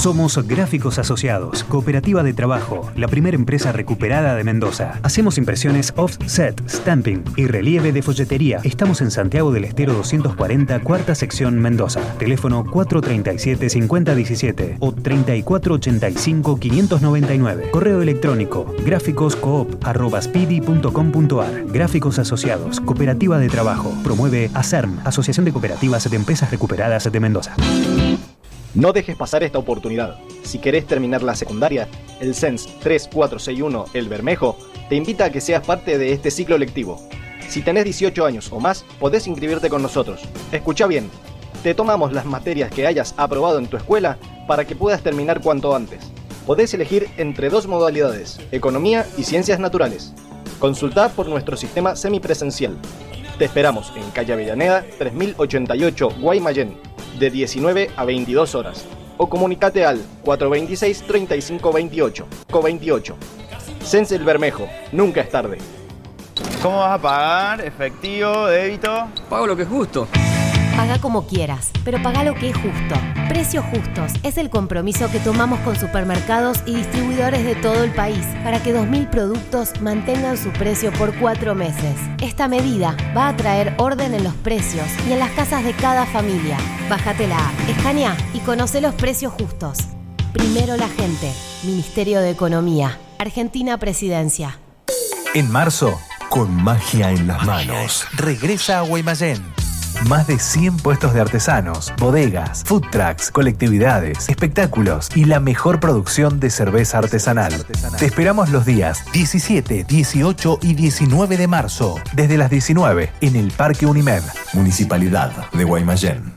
Somos Gráficos Asociados, cooperativa de trabajo, la primera empresa recuperada de Mendoza. Hacemos impresiones offset, stamping y relieve de folletería. Estamos en Santiago del Estero doscientos cuarenta, cuarta sección Mendoza. Teléfono cuatro treinta y siete, cincuenta diecisiete o treinta y cuatro ochenta y cinco, quinientos noventa y nueve. Correo electrónico gráficoscoop arroba spidi punto com punto ar. Gráficos Asociados, cooperativa de trabajo. Promueve ASERM, Asociación de Cooperativas de Empresas Recuperadas de Mendoza. No dejes pasar esta oportunidad. Si querés terminar la secundaria, el C E N S tres cuatro seis uno El Bermejo te invita a que seas parte de este ciclo lectivo. Si tenés dieciocho años o más, podés inscribirte con nosotros. Escucha bien, te tomamos las materias que hayas aprobado en tu escuela para que puedas terminar cuanto antes. Podés elegir entre dos modalidades, economía y ciencias naturales. Consultá por nuestro sistema semipresencial. Te esperamos en calle Avellaneda tres mil ochenta y ocho Guaymallén, de diecinueve a veintidós horas. O comunicate al cuatro veintiséis, treinta y cinco veintiocho, co veintiocho. C E N S El Bermejo, nunca es tarde. ¿Cómo vas a pagar? ¿Efectivo? ¿Débito? Pago lo que es justo. Paga como quieras, pero paga lo que es justo. Precios Justos es el compromiso que tomamos con supermercados y distribuidores de todo el país para que dos mil productos mantengan su precio por cuatro meses. Esta medida va a traer orden en los precios y en las casas de cada familia. Bájate la app, escanea y conoce los precios justos. Primero la gente. Ministerio de Economía. Argentina Presidencia. En marzo, con magia en las manos, regresa a Guaymallén. Más de cien puestos de artesanos, bodegas, food trucks, colectividades, espectáculos y la mejor producción de cerveza artesanal. Te esperamos los días diecisiete, dieciocho y diecinueve de marzo, desde las diecinueve, en el Parque Unimed, Municipalidad de Guaymallén.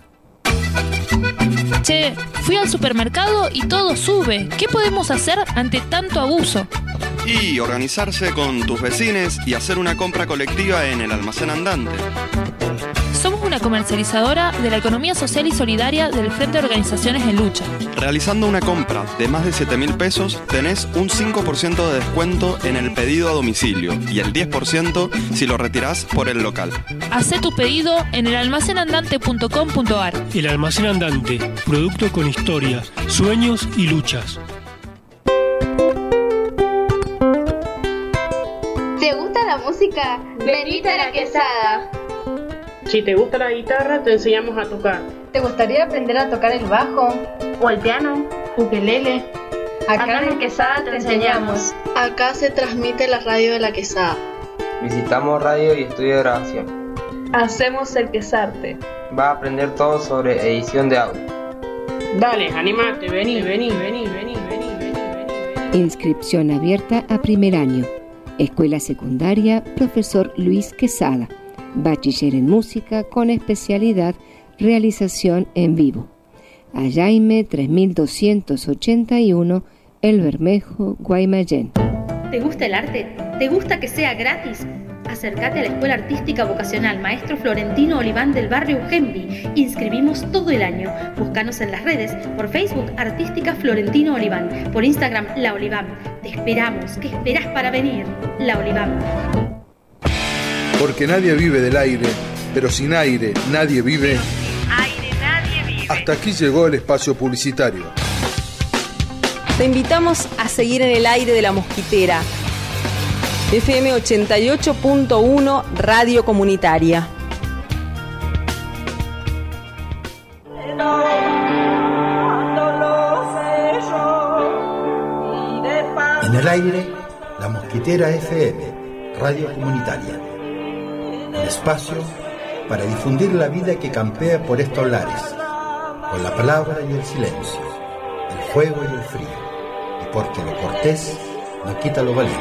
Che, fui al supermercado y todo sube. ¿Qué podemos hacer ante tanto abuso? Y organizarse con tus vecines y hacer una compra colectiva en el almacén andante. Somos una comercializadora de la economía social y solidaria del Frente de Organizaciones en Lucha. Realizando una compra de más de siete mil pesos, tenés un cinco por ciento de descuento en el pedido a domicilio y el diez por ciento si lo retirás por el local. Hacé tu pedido en el almacén andante punto com punto ar. El Almacén Andante, producto con historia, sueños y luchas. ¿Te gusta la música? Venite a La Quesada. Si te gusta la guitarra, te enseñamos a tocar. ¿Te gustaría aprender a tocar el bajo? O el piano, ukelele. Acá, Acá en La Quesada te enseñamos. Acá se transmite la radio de La Quesada. Visitamos radio y estudio de grabación. Hacemos el Quesarte. Va a aprender todo sobre edición de audio. Dale, animate, vení, vení, vení, vení, vení, vení. Inscripción abierta a primer año. Escuela Secundaria Profesor Luis Quesada. Bachiller en Música con especialidad Realización en Vivo. Ayaime tres mil doscientos ochenta y uno, El Bermejo, Guaymallén. ¿Te gusta el arte? ¿Te gusta que sea gratis? Acércate a la Escuela Artística Vocacional Maestro Florentino Oliván del barrio Ugembi. Inscribimos todo el año. Búscanos en las redes, por Facebook Artística Florentino Oliván, por Instagram La Oliván. Te esperamos. ¿Qué esperás para venir? La Oliván. Porque nadie vive del aire, pero sin aire nadie vive. Aire nadie vive. Hasta aquí llegó el espacio publicitario. Te invitamos a seguir en el aire de La Mosquitera. F M ochenta y ocho punto uno Radio Comunitaria. En el aire, La Mosquitera F M, Radio Comunitaria. El espacio para difundir la vida que campea por estos lares, con la palabra y el silencio, el fuego y el frío, y porque lo cortés no quita lo valiente.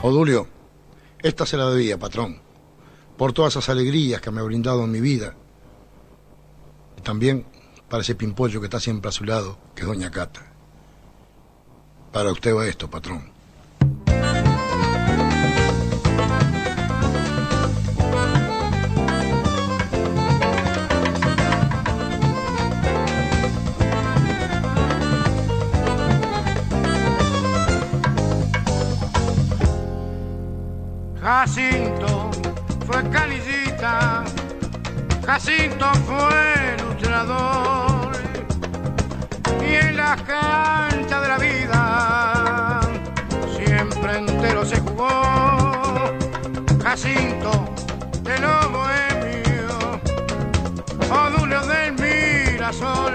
Odulio, esta se la debía, patrón, por todas esas alegrías que me ha brindado en mi vida. Y también para ese pimpollo que está siempre a su lado, que es doña Cata. Para usted va esto, patrón. Jacinto fue canillita, Jacinto fue luchador, y en las canchas de la vida siempre entero se jugó. Jacinto de lo bohemio, Odulio del Mirasol,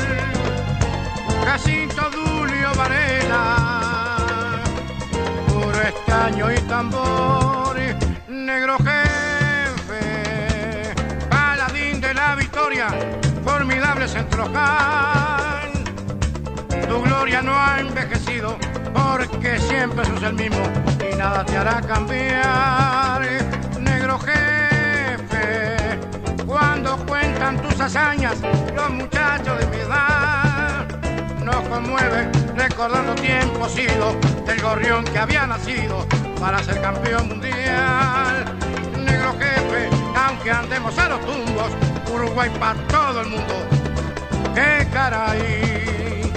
Jacinto Dulio Varela, puro estaño y tambor. Negro jefe, paladín de la victoria, formidable centrocal. Tu gloria no ha envejecido, porque siempre sos el mismo y nada te hará cambiar. Negro jefe, cuando cuentan tus hazañas, los muchachos de mi edad nos conmueven recordando tiempos idos del gorrión que había nacido para ser campeón mundial. Negro jefe, aunque andemos a los tumbos, Uruguay para todo el mundo. ¡Qué caray!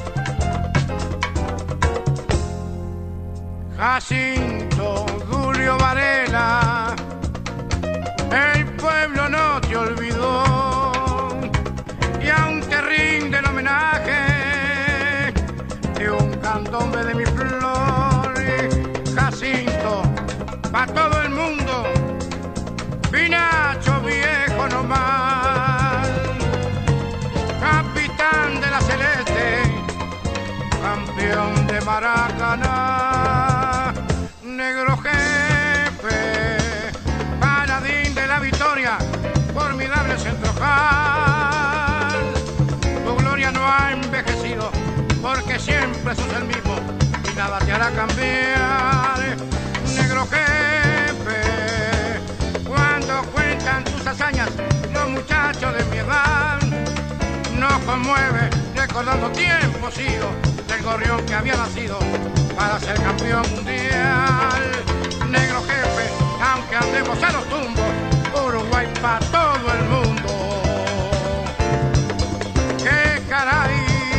Jacinto Dulio Varela, el pueblo no te olvidó y aún te rinde el homenaje de un candombe de mi flor. Jacinto, pa' todo el mundo, Pinacho viejo nomás, capitán de la Celeste, campeón de Maracaná. Negro jefe, paladín de la victoria, formidable centrocal. Tu gloria no ha envejecido, porque siempre sos el mismo y nada te hará cambiar. Negro jefe, cuando cuentan tus hazañas, los muchachos de mi edad nos conmueve recordando tiempos idos del gorrión que había nacido para ser campeón mundial. Negro jefe, aunque andemos a los tumbos, Uruguay para todo el mundo. ¡Qué caray!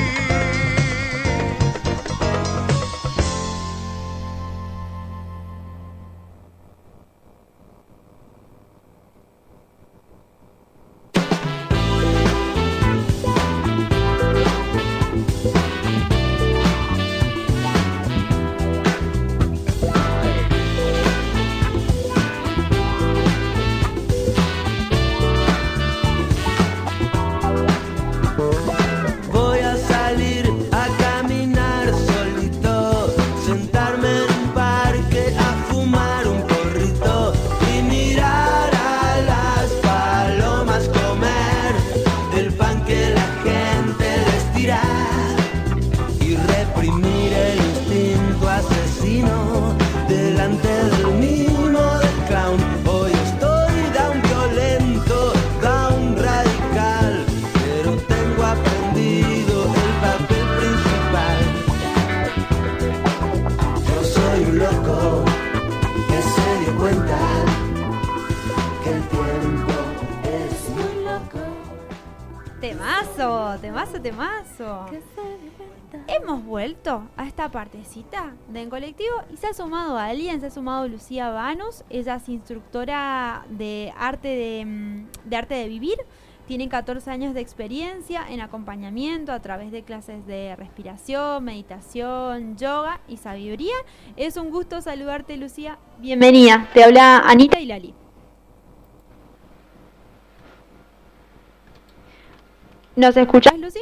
Temazo, temazo, temazo. Hemos vuelto a esta partecita del colectivo y se ha sumado alguien, se ha sumado Lucía Banus. Ella es instructora de arte de, de arte de vivir. Tiene catorce años de experiencia en acompañamiento a través de clases de respiración, meditación, yoga y sabiduría. Es un gusto saludarte, Lucía. Bienvenida. Te habla Anita y Lali. ¿Nos escuchás, Lucy?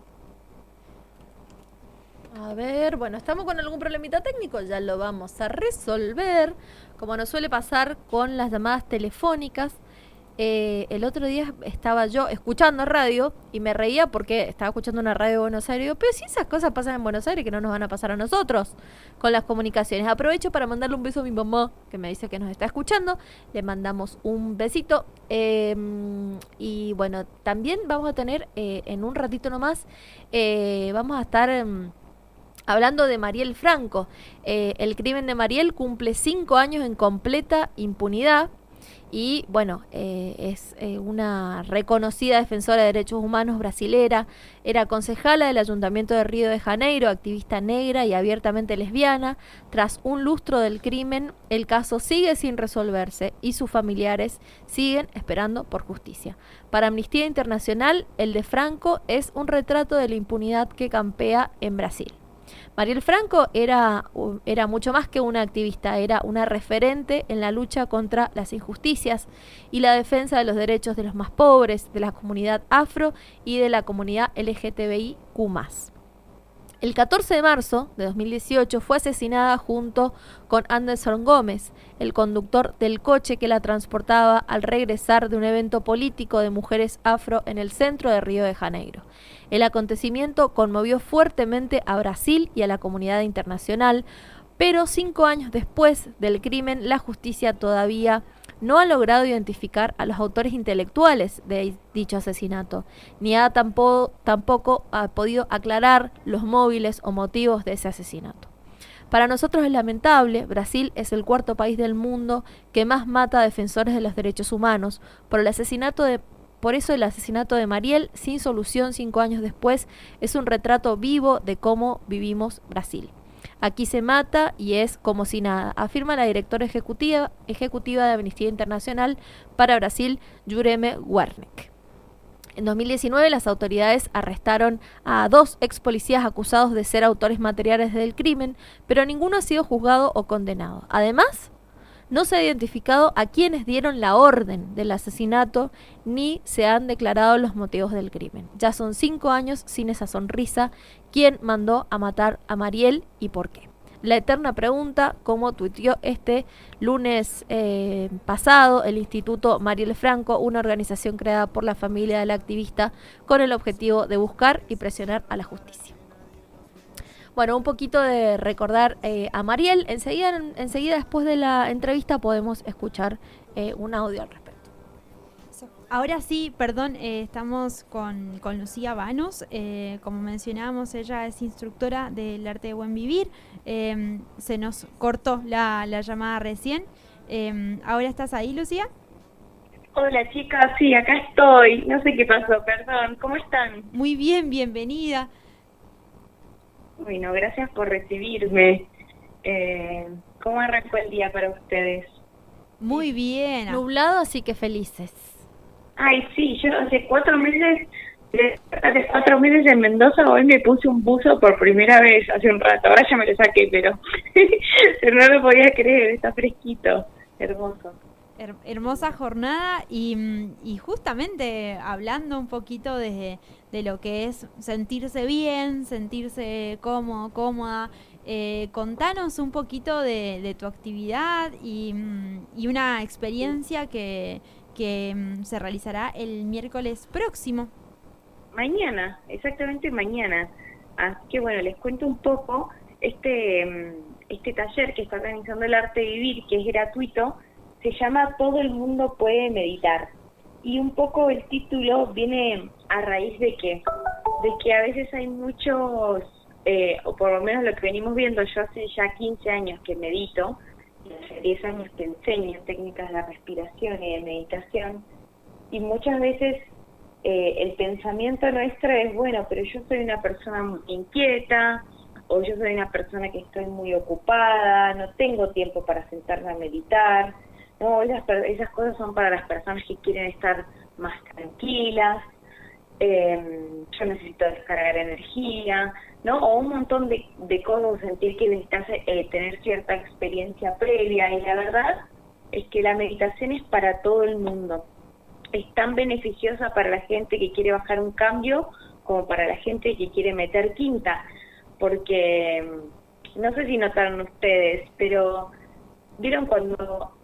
A ver, bueno, estamos con algún problemita técnico, ya lo vamos a resolver, como nos suele pasar con las llamadas telefónicas. Eh, el otro día estaba yo escuchando radio y me reía porque estaba escuchando una radio de Buenos Aires y digo, pero si esas cosas pasan en Buenos Aires, que no nos van a pasar a nosotros con las comunicaciones. Aprovecho para mandarle un beso a mi mamá, que me dice que nos está escuchando. Le mandamos un besito. Eh, y bueno, también vamos a tener eh, en un ratito nomás, eh, vamos a estar... Eh, hablando de Mariel Franco. Eh, el crimen de Mariel cumple cinco años en completa impunidad. Y bueno, eh, es eh, una reconocida defensora de derechos humanos brasilera, era concejala del Ayuntamiento de Río de Janeiro, activista negra y abiertamente lesbiana. Tras un lustro del crimen, el caso sigue sin resolverse y sus familiares siguen esperando por justicia. Para Amnistía Internacional, el de Franco es un retrato de la impunidad que campea en Brasil. Mariel Franco era, era mucho más que una activista, era una referente en la lucha contra las injusticias y la defensa de los derechos de los más pobres, de la comunidad afro y de la comunidad L G T B I Q más. El catorce de marzo de dos mil dieciocho fue asesinada junto con Anderson Gómez, el conductor del coche que la transportaba al regresar de un evento político de mujeres afro en el centro de Río de Janeiro. El acontecimiento conmovió fuertemente a Brasil y a la comunidad internacional, pero cinco años después del crimen, la justicia todavía no ha logrado identificar a los autores intelectuales de dicho asesinato, ni ha tampoco, tampoco ha podido aclarar los móviles o motivos de ese asesinato. Para nosotros es lamentable. Brasil es el cuarto país del mundo que más mata a defensores de los derechos humanos. Por el asesinato de Por eso el asesinato de Mariel, sin solución cinco años después, es un retrato vivo de cómo vivimos Brasil. Aquí se mata y es como si nada, afirma la directora ejecutiva, ejecutiva de Amnistía Internacional para Brasil, Jurema Werneck. En dos mil diecinueve las autoridades arrestaron a dos ex policías acusados de ser autores materiales del crimen, pero ninguno ha sido juzgado o condenado. Además, no se ha identificado a quienes dieron la orden del asesinato ni se han declarado los motivos del crimen. Ya son cinco años sin esa sonrisa. ¿Quién mandó a matar a Mariel y por qué? La eterna pregunta, como tuiteó este lunes eh, pasado el Instituto Mariel Franco, una organización creada por la familia del activista con el objetivo de buscar y presionar a la justicia. Bueno, un poquito de recordar eh, a Mariel. Enseguida, enseguida, después de la entrevista, podemos escuchar eh, un audio al respecto. Ahora sí, perdón, eh, estamos con, con Lucía Banos. Eh, como mencionábamos, ella es instructora del arte de buen vivir. Eh, se nos cortó la, la llamada recién. Eh, ¿Ahora estás ahí, Lucía? Hola, chicas. Sí, acá estoy. No sé qué pasó, perdón. ¿Cómo están? Muy bien, bienvenida. Bueno, gracias por recibirme. Eh, ¿Cómo arrancó el día para ustedes? Muy bien. Nublado, así que felices. Ay, sí, yo hace cuatro meses, hace cuatro meses en Mendoza, hoy me puse un buzo por primera vez, hace un rato. Ahora ya me lo saqué, pero, pero no lo podía creer, está fresquito, hermoso. Her- hermosa jornada y, y justamente hablando un poquito de, de lo que es sentirse bien, sentirse cómodo, cómoda, eh, contanos un poquito de, de tu actividad y, y una experiencia que, que se realizará el miércoles próximo. Mañana, exactamente mañana. Así que bueno, les cuento un poco este, este taller que está organizando el Arte de Vivir, que es gratuito. Se llama Todo el mundo puede meditar. Y un poco el título viene a raíz de que, de que a veces hay muchos, eh, o por lo menos lo que venimos viendo, yo hace ya quince años que medito, y hace diez años que enseño técnicas de respiración y de meditación, y muchas veces eh, el pensamiento nuestro es, bueno, pero yo soy una persona muy inquieta, o yo soy una persona que estoy muy ocupada, no tengo tiempo para sentarme a meditar. No, esas, esas cosas son para las personas que quieren estar más tranquilas, eh, yo necesito descargar energía, ¿no? O un montón de, de cosas, sentir que necesitas eh, tener cierta experiencia previa. Y la verdad es que la meditación es para todo el mundo. Es tan beneficiosa para la gente que quiere bajar un cambio como para la gente que quiere meter quinta. Porque, no sé si notaron ustedes, pero ¿vieron cuando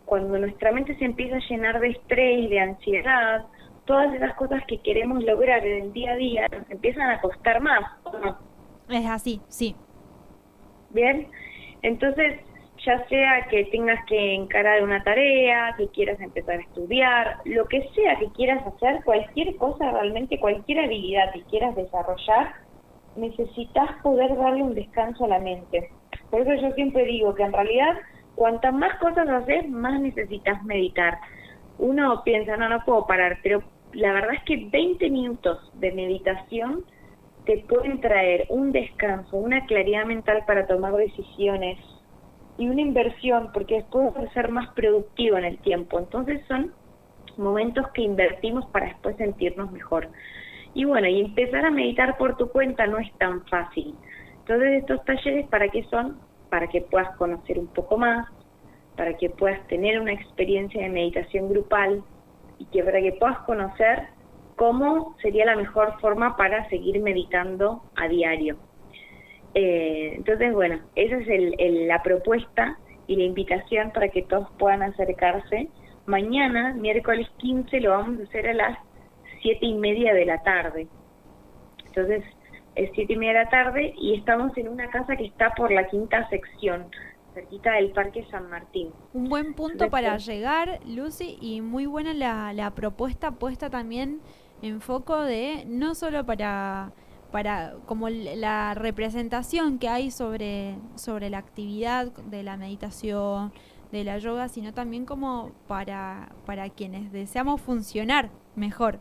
cuando nuestra mente se empieza a llenar de estrés, de ansiedad, todas esas cosas que queremos lograr en el día a día nos empiezan a costar más, ¿no? Es así, sí. Bien, entonces ya sea que tengas que encarar una tarea, que quieras empezar a estudiar, lo que sea que quieras hacer, cualquier cosa realmente, cualquier habilidad que quieras desarrollar, necesitas poder darle un descanso a la mente. Por eso yo siempre digo que en realidad, cuantas más cosas haces, más necesitas meditar. Uno piensa, no, no puedo parar, pero la verdad es que veinte minutos de meditación te pueden traer un descanso, una claridad mental para tomar decisiones y una inversión, porque después vas a ser más productivo en el tiempo. Entonces son momentos que invertimos para después sentirnos mejor. Y bueno, y empezar a meditar por tu cuenta no es tan fácil. Entonces estos talleres, ¿para qué son? Para que puedas conocer un poco más, para que puedas tener una experiencia de meditación grupal y que para que puedas conocer cómo sería la mejor forma para seguir meditando a diario. Eh, entonces, bueno, esa es el, el, la propuesta y la invitación para que todos puedan acercarse. Mañana, miércoles quince, lo vamos a hacer a las siete y media de la tarde. Entonces, es siete y media de la tarde y estamos en una casa que está por la quinta sección, cerquita del Parque San Martín. Un buen punto para llegar, Lucy, y muy buena la, la propuesta puesta también en foco de no solo para para como la representación que hay sobre sobre la actividad de la meditación, de la yoga, sino también como para para quienes deseamos funcionar mejor.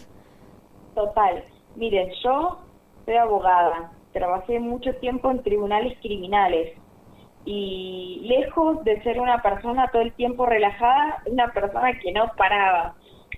Total. Miren, yo soy abogada, trabajé mucho tiempo en tribunales criminales y lejos de ser una persona todo el tiempo relajada, una persona que no paraba.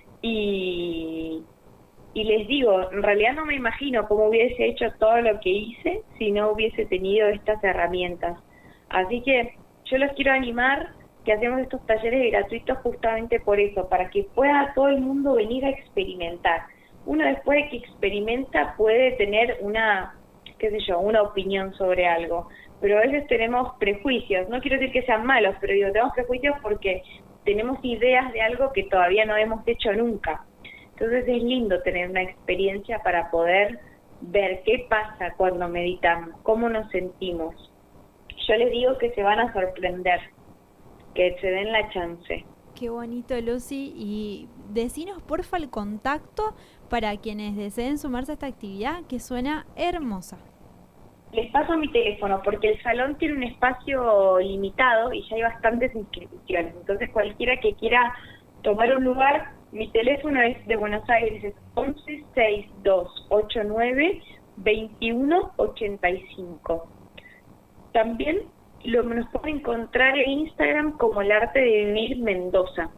Y, y les digo, en realidad no me imagino cómo hubiese hecho todo lo que hice si no hubiese tenido estas herramientas. Así que yo los quiero animar que hacemos estos talleres gratuitos justamente por eso, para que pueda todo el mundo venir a experimentar. Uno después de que experimenta puede tener una, qué sé yo, una opinión sobre algo, pero a veces tenemos prejuicios, no quiero decir que sean malos, pero digo, tenemos prejuicios porque tenemos ideas de algo que todavía no hemos hecho nunca. Entonces es lindo tener una experiencia para poder ver qué pasa cuando meditamos, cómo nos sentimos. Yo les digo que se van a sorprender, que se den la chance. Qué bonito, Lucy. Y decinos, porfa, el contacto para quienes deseen sumarse a esta actividad, que suena hermosa. Les paso mi teléfono, porque el salón tiene un espacio limitado y ya hay bastantes inscripciones. Entonces, cualquiera que quiera tomar un lugar, mi teléfono es de Buenos Aires, es once sesenta y dos ochenta y nueve veintiuno ochenta y cinco. También lo nos pueden encontrar en Instagram como El Arte de Vivir Mendoza.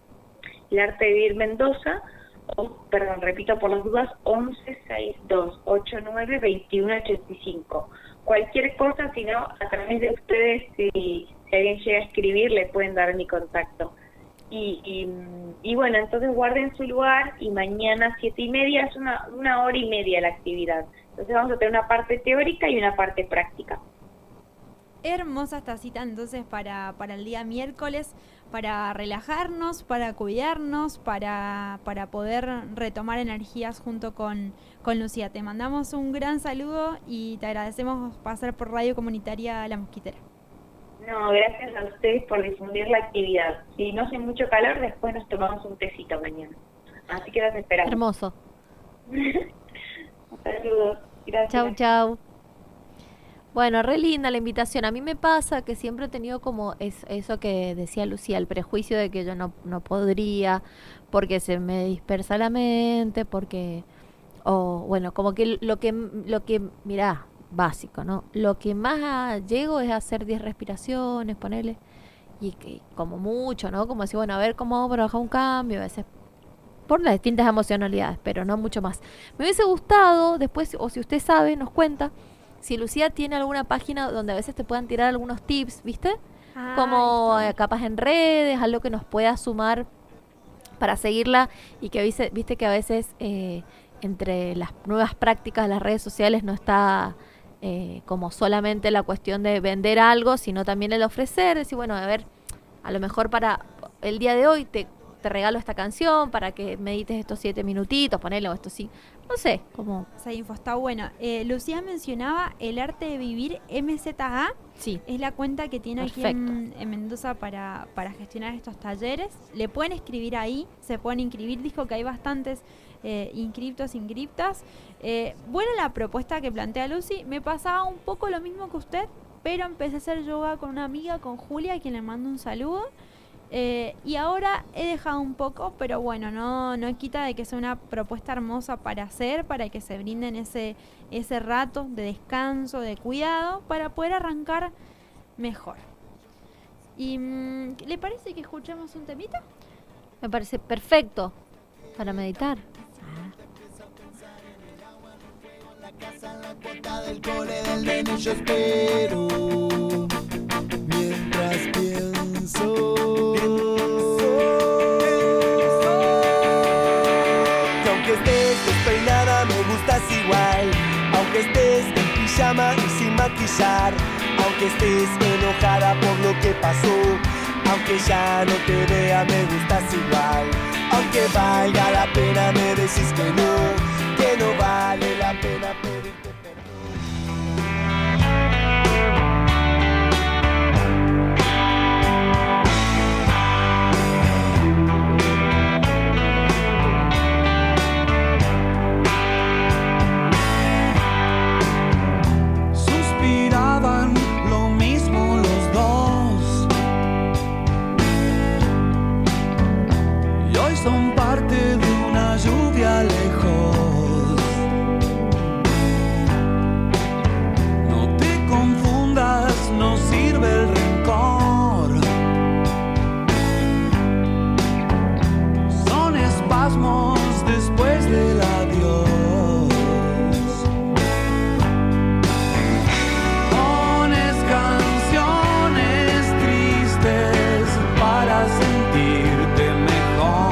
El Arte de Vivir Mendoza, oh, perdón, repito por las dudas, once sesenta y dos ochenta y nueve veintiuno ochenta y cinco. Cualquier cosa, si no, a través de ustedes, si, si alguien llega a escribir, le pueden dar mi contacto. Y, y, y bueno, entonces guarden su lugar y mañana siete y media es una, una hora y media la actividad. Entonces vamos a tener una parte teórica y una parte práctica. Hermosa esta cita entonces para, para el día miércoles, para relajarnos, para cuidarnos, para, para poder retomar energías junto con, con Lucía. Te mandamos un gran saludo y te agradecemos pasar por Radio Comunitaria La Mosquitera. No, gracias a ustedes por difundir la actividad. Si no hace mucho calor, después nos tomamos un tecito mañana. Así que los esperamos. Hermoso. Saludos. Gracias. Chau, chau. Bueno, re linda la invitación. A mí me pasa que siempre he tenido como es, eso que decía Lucía, el prejuicio de que yo no, no podría, porque se me dispersa la mente, porque, o bueno, como que lo que, lo que, mirá, básico, ¿no? Lo que más llego es hacer diez respiraciones, ponerle, y que como mucho, ¿no? Como decir, bueno, a ver cómo hago para bajar un cambio, a veces por las distintas emocionalidades, pero no mucho más. Me hubiese gustado, después, o si usted sabe, nos cuenta, si Lucía tiene alguna página donde a veces te puedan tirar algunos tips, ¿viste? Ah, como eh, capaz en redes, algo que nos pueda sumar para seguirla y que viste, viste que a veces eh, entre las nuevas prácticas de las redes sociales no está eh, como solamente la cuestión de vender algo, sino también el ofrecer, decir, bueno, a ver, a lo mejor para el día de hoy te, te regalo esta canción para que medites estos siete minutitos, ponelo, esto sí, no sé, como... Esa info está buena. Eh, Lucía mencionaba el arte de vivir M Z A. Sí. Es la cuenta que tiene Perfecto. aquí en, en Mendoza para, para gestionar estos talleres. Le pueden escribir ahí, se pueden inscribir. Dijo que hay bastantes eh, inscriptos, inscriptas. Eh, buena la propuesta que plantea Lucy. Me pasaba un poco lo mismo que usted, pero empecé a hacer yoga con una amiga, con Julia, a quien le mando un saludo. Eh, y ahora he dejado un poco, pero bueno, no, no quita de que sea una propuesta hermosa para hacer, para que se brinden ese, ese rato de descanso, de cuidado, para poder arrancar mejor. ¿Y mmm, le parece que escuchemos un temita? Me parece perfecto para meditar. Del cole del nene yo espero mientras pienso que aunque estés despeinada me gustas igual, aunque estés en pijama y sin maquillar, aunque estés enojada por lo que pasó, aunque ya no te vea me gustas igual, aunque valga la pena me decís que no, que no vale la pena pedirte perdón. Suspiraban lo mismo los dos y hoy son parte de una lluvia lejos. No sirve el rencor, son espasmos después del adiós. Pones canciones tristes para sentirte mejor.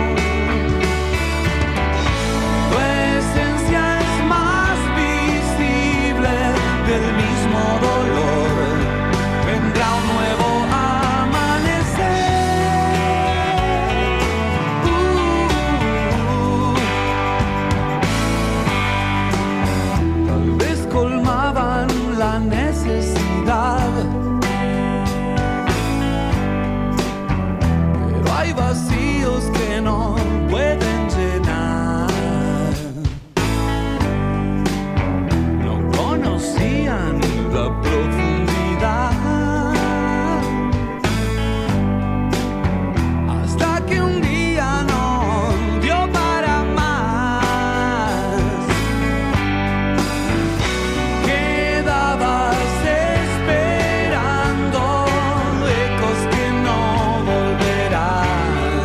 Tu esencia es más visible del mismo dolor. Vendrá un nuevo amanecer. Uh, tal vez colmaban la necesidad, pero hay vacíos que no pueden llenar. No conocían la profundidad. Hasta que un día no dio para más. Quedabas esperando ecos que no volverán,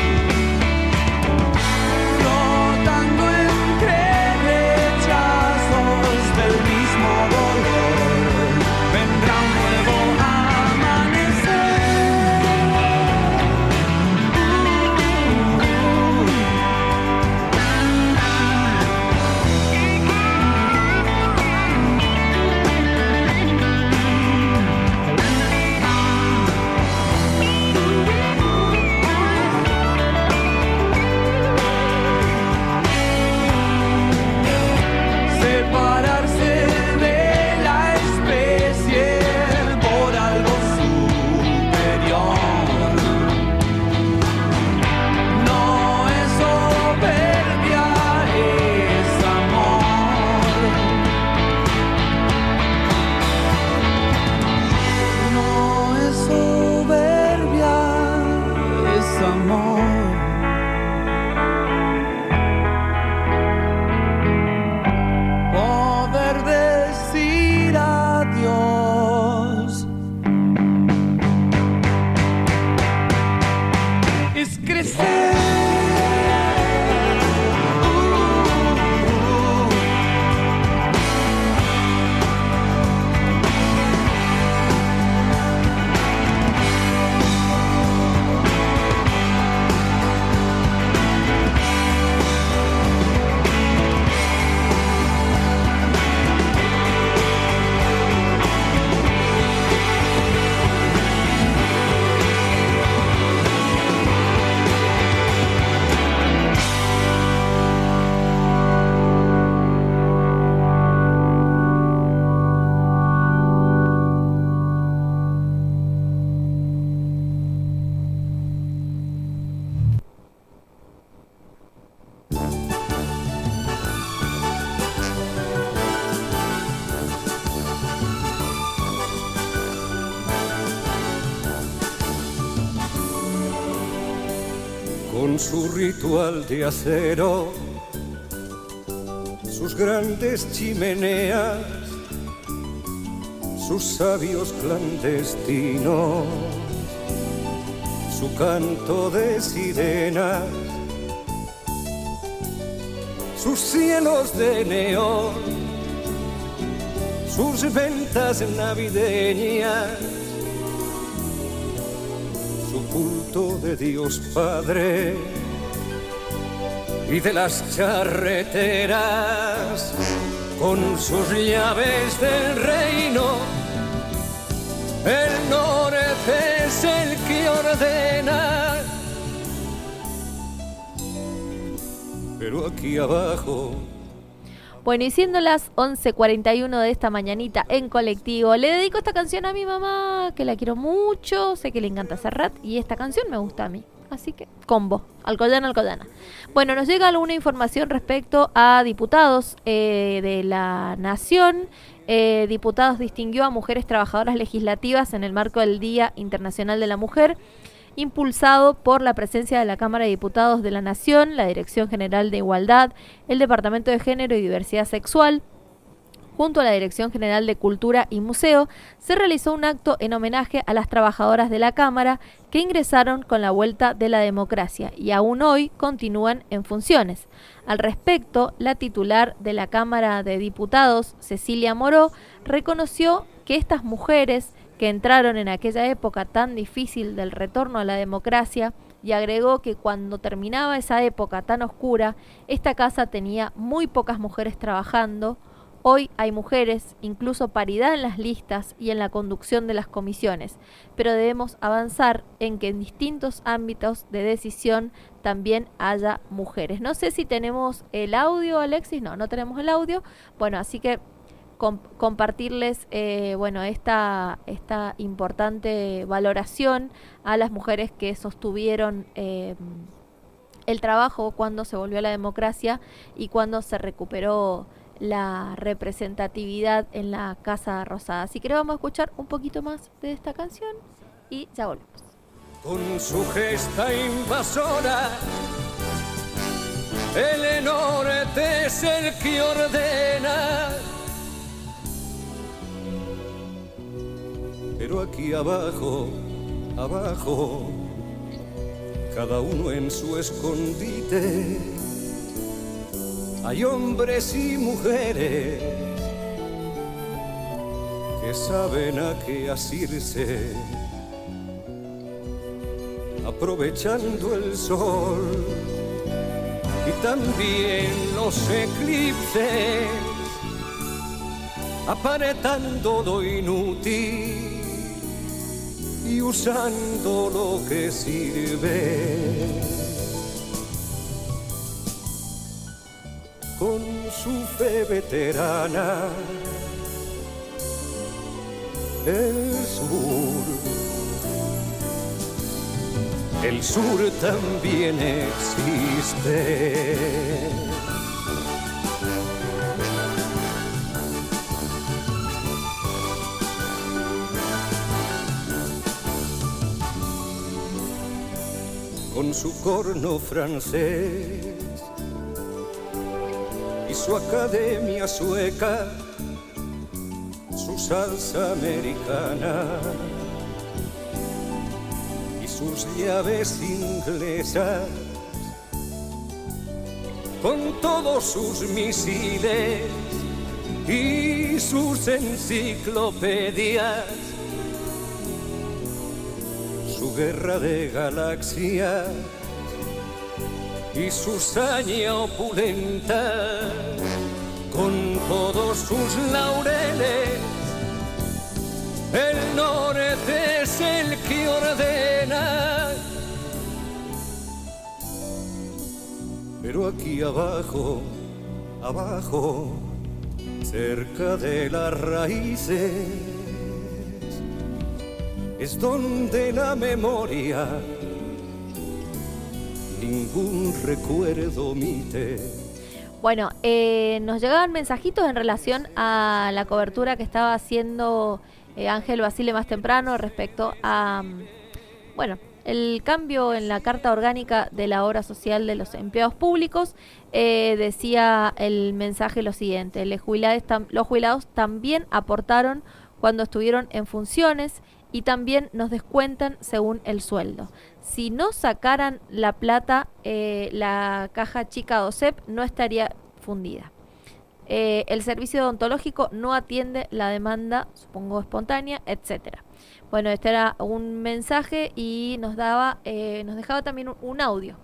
flotando entre rechazos del mismo dolor. Vendrá un nuevo amanecer. Separarse de la especie por algo superior no es soberbia, es amor. No es soberbia, es amor. Poder decir adiós es crecer. con su ritual de acero, sus grandes chimeneas, sus sabios clandestinos, su canto de sirenas, sus cielos de neón, sus ventas navideñas, su culto de Dios Padre y de las charreteras, con sus llaves del reino. El norte es el que ordena, pero aquí abajo. Bueno, y siendo las once cuarenta y uno de esta mañanita en colectivo, le dedico esta canción a mi mamá, que la quiero mucho, sé que le encanta Serrat, y esta canción me gusta a mí. Así que, combo, Alcoyana, Alcoyana. Bueno, nos llega alguna información respecto a diputados eh, de la Nación. Eh, diputados distinguió a mujeres trabajadoras legislativas en el marco del Día Internacional de la Mujer, impulsado por la presencia de la Cámara de Diputados de la Nación, la Dirección General de Igualdad, el Departamento de Género y Diversidad Sexual, junto a la Dirección General de Cultura y Museo. Se realizó un acto en homenaje a las trabajadoras de la Cámara que ingresaron con la vuelta de la democracia y aún hoy continúan en funciones. Al respecto, la titular de la Cámara de Diputados, Cecilia Moró, reconoció que estas mujeres que entraron en aquella época tan difícil del retorno a la democracia, y agregó que cuando terminaba esa época tan oscura, esta casa tenía muy pocas mujeres trabajando. Hoy hay mujeres, incluso paridad en las listas y en la conducción de las comisiones, pero debemos avanzar en que en distintos ámbitos de decisión también haya mujeres. No sé si tenemos el audio, Alexis, no, no tenemos el audio. Bueno, así que Com- compartirles eh, bueno esta esta importante valoración a las mujeres que sostuvieron eh, el trabajo cuando se volvió a la democracia y cuando se recuperó la representatividad en la Casa Rosada. Así que vamos a escuchar un poquito más de esta canción y ya volvemos. Con su gesta invasora, el norte es el que ordena. Pero aquí abajo, abajo, cada uno en su escondite, hay hombres y mujeres que saben a qué asirse, aprovechando el sol y también los eclipses, aparentando lo inútil y usando lo que sirve. Con su fe veterana, el sur, el sur también existe. Con su corno francés y su academia sueca, su salsa americana y sus llaves inglesas, con todos sus misiles y sus enciclopedias, su guerra de galaxias y su saña opulenta, con todos sus laureles, el norte es el que ordena. Pero aquí abajo, abajo, cerca de las raíces, es donde la memoria ningún recuerdo omite. Bueno, eh, nos llegaban mensajitos en relación a la cobertura que estaba haciendo eh, Ángel Basile más temprano respecto a, bueno, el cambio en la Carta Orgánica de la Obra Social de los Empleados Públicos. Eh, decía el mensaje lo siguiente: los jubilados, tam, los jubilados también aportaron cuando estuvieron en funciones y también nos descuentan según el sueldo. Si no sacaran la plata, eh, la caja chica de O S E P no estaría fundida. Eh, el servicio odontológico no atiende la demanda, supongo espontánea, etcétera. Bueno, este era un mensaje y nos daba, eh, nos dejaba también un, un audio.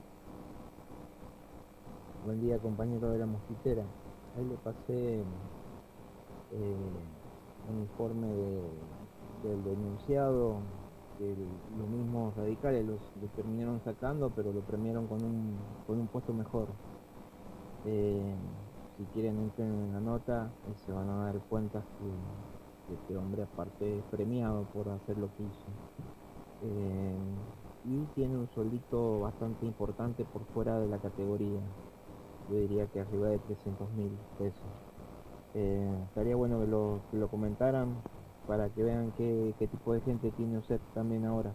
Buen día, compañero de la mosquitera. Ahí le pasé eh, un informe de, del denunciado, que los mismos radicales los, los terminaron sacando, pero lo premiaron con un, con un puesto mejor. Eh, si quieren entren en la nota y se van a dar cuenta que, que este hombre aparte es premiado por hacer lo que hizo. Eh, y tiene un sueldito bastante importante por fuera de la categoría. Yo diría que arriba de trescientos mil pesos. Eh, estaría bueno que lo, que lo comentaran para que vean qué, qué tipo de gente tiene O S E P también ahora.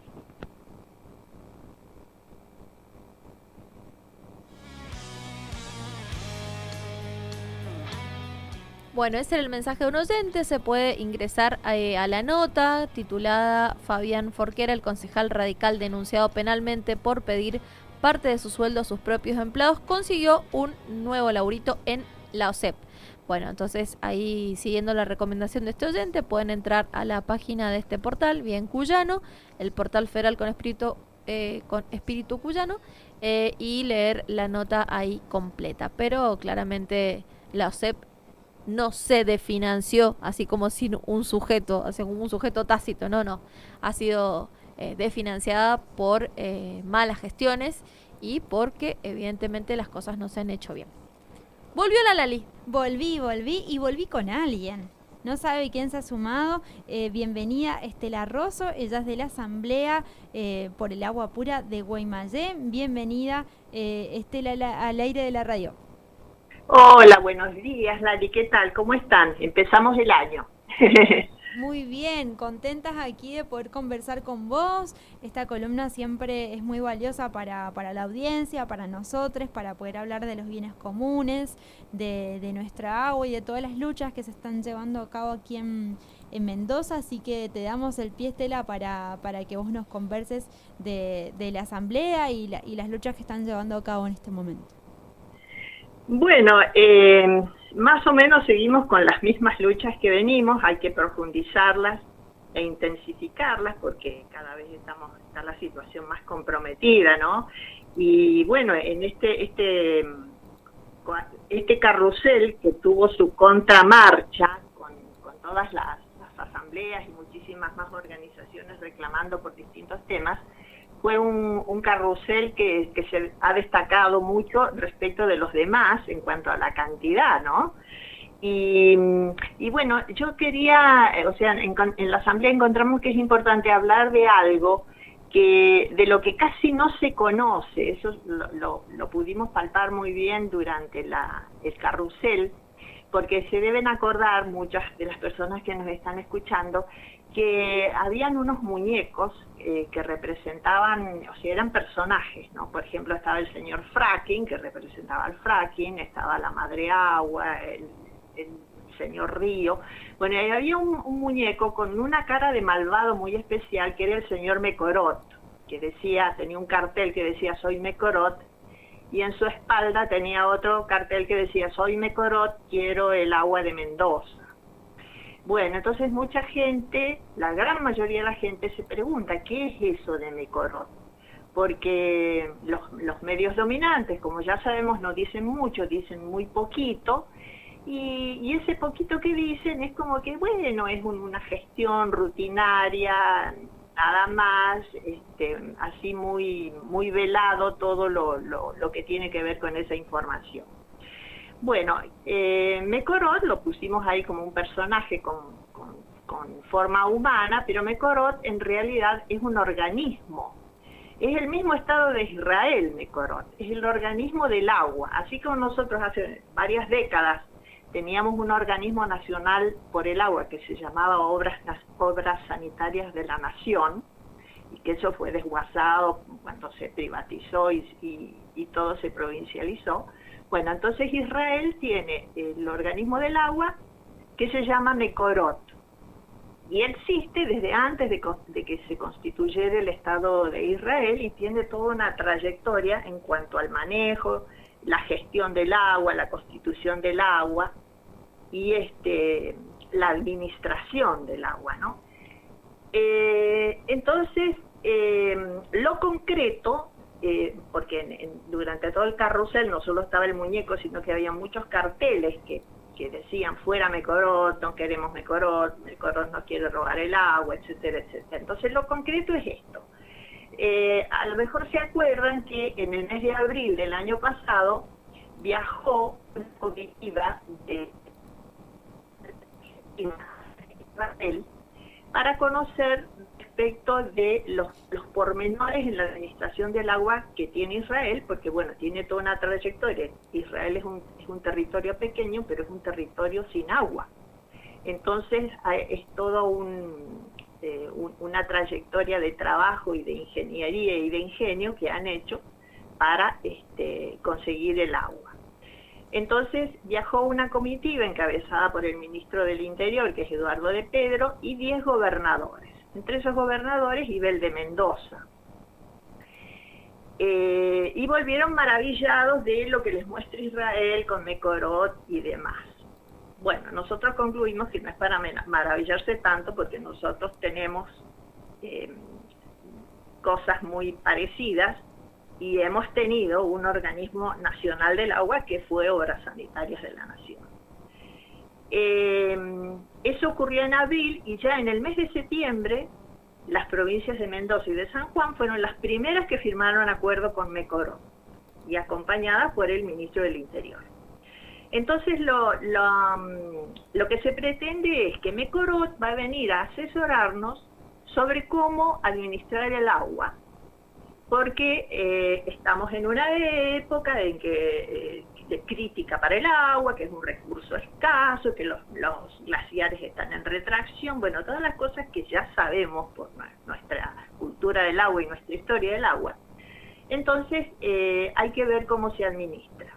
Bueno, ese era el mensaje de un oyente. Se puede ingresar eh, a la nota titulada Fabián Forquera, el concejal radical denunciado penalmente por pedir parte de su sueldo a sus propios empleados, consiguió un nuevo laburito en la O S E P. Bueno, entonces ahí, siguiendo la recomendación de este oyente, pueden entrar a la página de este portal, Bien Cuyano, el portal federal con espíritu, eh, con espíritu cuyano, eh, y leer la nota ahí completa. Pero claramente la O S E P no se definanció así como sin un sujeto, así como un sujeto tácito, no, no. Ha sido eh, desfinanciada por eh, malas gestiones y porque evidentemente las cosas no se han hecho bien. Volvió la Lali. Volví, volví y volví con alguien. No sabe quién se ha sumado. Eh, bienvenida Estela Rosso, ella es de la Asamblea eh, por el Agua Pura de Guaymallén. Bienvenida eh, Estela al, al aire de la radio. Hola, buenos días Lali, ¿qué tal? ¿Cómo están? Empezamos el año. Muy bien, contentas aquí de poder conversar con vos. Esta columna siempre es muy valiosa para, para la audiencia, para nosotros, para poder hablar de los bienes comunes, de, de nuestra agua y de todas las luchas que se están llevando a cabo aquí en, en Mendoza. Así que te damos el pie, Estela, para, para que vos nos converses de, de la asamblea y, la, y las luchas que están llevando a cabo en este momento. Bueno, eh, más o menos seguimos con las mismas luchas que venimos, hay que profundizarlas e intensificarlas porque cada vez estamos está la situación más comprometida, ¿no? Y bueno, en este este este carrusel que tuvo su contramarcha con, con todas las, las asambleas y muchísimas más organizaciones reclamando por distintos temas, fue un, un carrusel que, que se ha destacado mucho respecto de los demás en cuanto a la cantidad, ¿no? Y, y bueno, yo quería, o sea, en, en la asamblea encontramos que es importante hablar de algo que de lo que casi no se conoce, eso lo, lo, lo pudimos palpar muy bien durante la, el carrusel, porque se deben acordar muchas de las personas que nos están escuchando que habían unos muñecos eh, que representaban, o sea, eran personajes, ¿no? Por ejemplo, estaba el señor Fracking, que representaba al fracking, estaba la madre agua, el, el señor río. Bueno, y había un, un muñeco con una cara de malvado muy especial, que era el señor Mecorot, que decía, tenía un cartel que decía, soy Mecorot, y en su espalda tenía otro cartel que decía, soy Mecorot, quiero el agua de Mendoza. Bueno, entonces mucha gente, la gran mayoría de la gente se pregunta, ¿qué es eso de Mecorot? Porque los, los medios dominantes, como ya sabemos, no dicen mucho, dicen muy poquito, y, y ese poquito que dicen es como que, bueno, es un, una gestión rutinaria, nada más, este, así muy, muy velado todo lo, lo, lo que tiene que ver con esa información. Bueno, eh, Mecorot lo pusimos ahí como un personaje con, con, con forma humana, pero Mecorot en realidad es un organismo. Es el mismo Estado de Israel, Mecorot, es el organismo del agua. Así como nosotros hace varias décadas teníamos un organismo nacional por el agua que se llamaba Obras, Obras Sanitarias de la Nación, y que eso fue desguazado cuando se privatizó y, y, y todo se provincializó. Bueno, entonces Israel tiene el organismo del agua que se llama Mekorot, y existe desde antes de, de que se constituyera el Estado de Israel y tiene toda una trayectoria en cuanto al manejo, la gestión del agua, la constitución del agua y este, la administración del agua, ¿no? Eh, entonces, eh, lo concreto, eh, porque en, en, durante todo el carrusel no solo estaba el muñeco, sino que había muchos carteles que que decían fuera Mekorot, no queremos Mekorot, Mekorot nos quiere robar el agua, etcétera, etcétera. Entonces lo concreto es esto. Eh, a lo mejor se acuerdan que en el mes de abril del año pasado viajó una comitiva de Israel para conocer respecto de los, los pormenores en la administración del agua que tiene Israel, porque bueno, tiene toda una trayectoria. Israel es un, es un territorio pequeño, pero es un territorio sin agua. Entonces es todo un, eh, un, una trayectoria de trabajo y de ingeniería y de ingenio que han hecho para este, conseguir el agua. Entonces viajó una comitiva encabezada por el ministro del Interior, que es Eduardo de Pedro, y diez gobernadores. Entre esos gobernadores iba el de Mendoza. Eh, y volvieron maravillados de lo que les muestra Israel con Mekorot y demás. Bueno, nosotros concluimos que no es para maravillarse tanto, porque nosotros tenemos eh, cosas muy parecidas y hemos tenido un organismo nacional del agua que fue Obras Sanitarias de la Nación. Eh, eso ocurrió en abril y ya en el mes de septiembre las provincias de Mendoza y de San Juan fueron las primeras que firmaron acuerdo con Mekorot y acompañadas por el ministro del Interior. Entonces lo, lo, lo que se pretende es que Mekorot va a venir a asesorarnos sobre cómo administrar el agua, porque eh, estamos en una época en que eh, de crítica para el agua, que es un recurso escaso, que los, los glaciares están en retracción, bueno, todas las cosas que ya sabemos por nuestra cultura del agua y nuestra historia del agua. Entonces eh, hay que ver cómo se administra.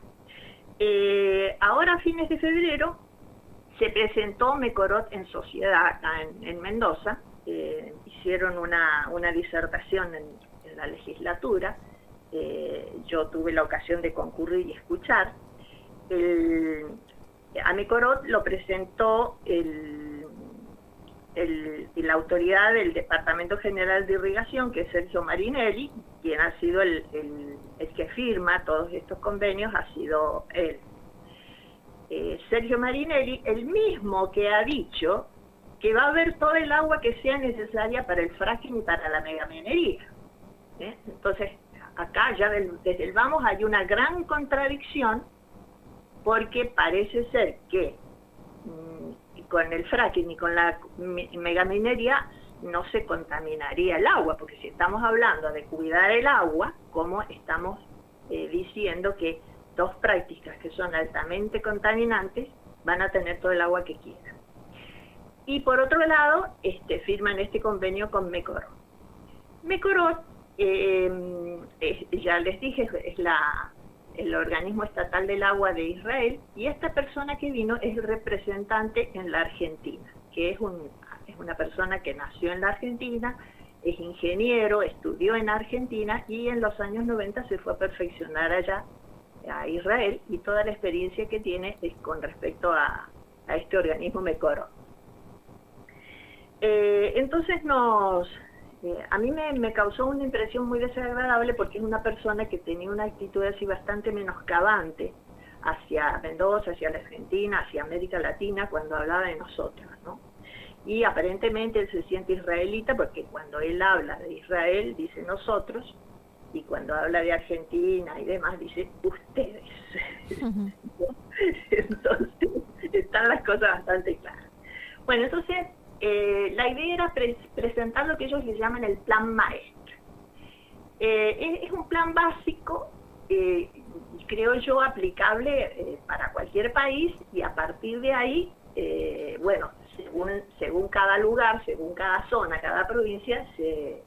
Eh, ahora a fines de febrero se presentó Mekorot en sociedad acá en, en Mendoza, eh, hicieron una, una disertación en, en la legislatura. Eh, yo tuve la ocasión de concurrir y escuchar. El, a Mekorot lo presentó el, el, la autoridad del Departamento General de Irrigación, que es Sergio Marinelli, quien ha sido el, el, el que firma todos estos convenios, ha sido él. Eh, Sergio Marinelli, el mismo que ha dicho que va a haber todo el agua que sea necesaria para el fracking y para la megaminería. ¿Eh? Entonces, acá ya del, desde el vamos hay una gran contradicción, porque parece ser que mmm, con el fracking y con la megaminería no se contaminaría el agua, porque si estamos hablando de cuidar el agua, como estamos eh, diciendo que dos prácticas que son altamente contaminantes van a tener todo el agua que quieran. Y por otro lado, este, firman este convenio con Mekorot. Mekorot, eh, eh, ya les dije, es la, el organismo estatal del agua de Israel, y esta persona que vino es el representante en la Argentina, que es, un, es una persona que nació en la Argentina, es ingeniero, estudió en Argentina y en los años noventa se fue a perfeccionar allá a Israel, y toda la experiencia que tiene es con respecto a, a este organismo Mekorot. Eh, entonces nos, eh, a mí me, me causó una impresión muy desagradable, porque es una persona que tenía una actitud así bastante menoscabante hacia Mendoza, hacia la Argentina, hacia América Latina, cuando hablaba de nosotros, ¿no? Y aparentemente él se siente israelita, porque cuando él habla de Israel dice nosotros, y cuando habla de Argentina y demás dice ustedes. Uh-huh. Entonces están las cosas bastante claras. Bueno, entonces eh, la idea era pre presentar lo que ellos les llaman el plan maestro. Eh, es, es un plan básico, eh, creo yo, aplicable eh, para cualquier país, y a partir de ahí, eh, bueno, según, según cada lugar, según cada zona, cada provincia, se, se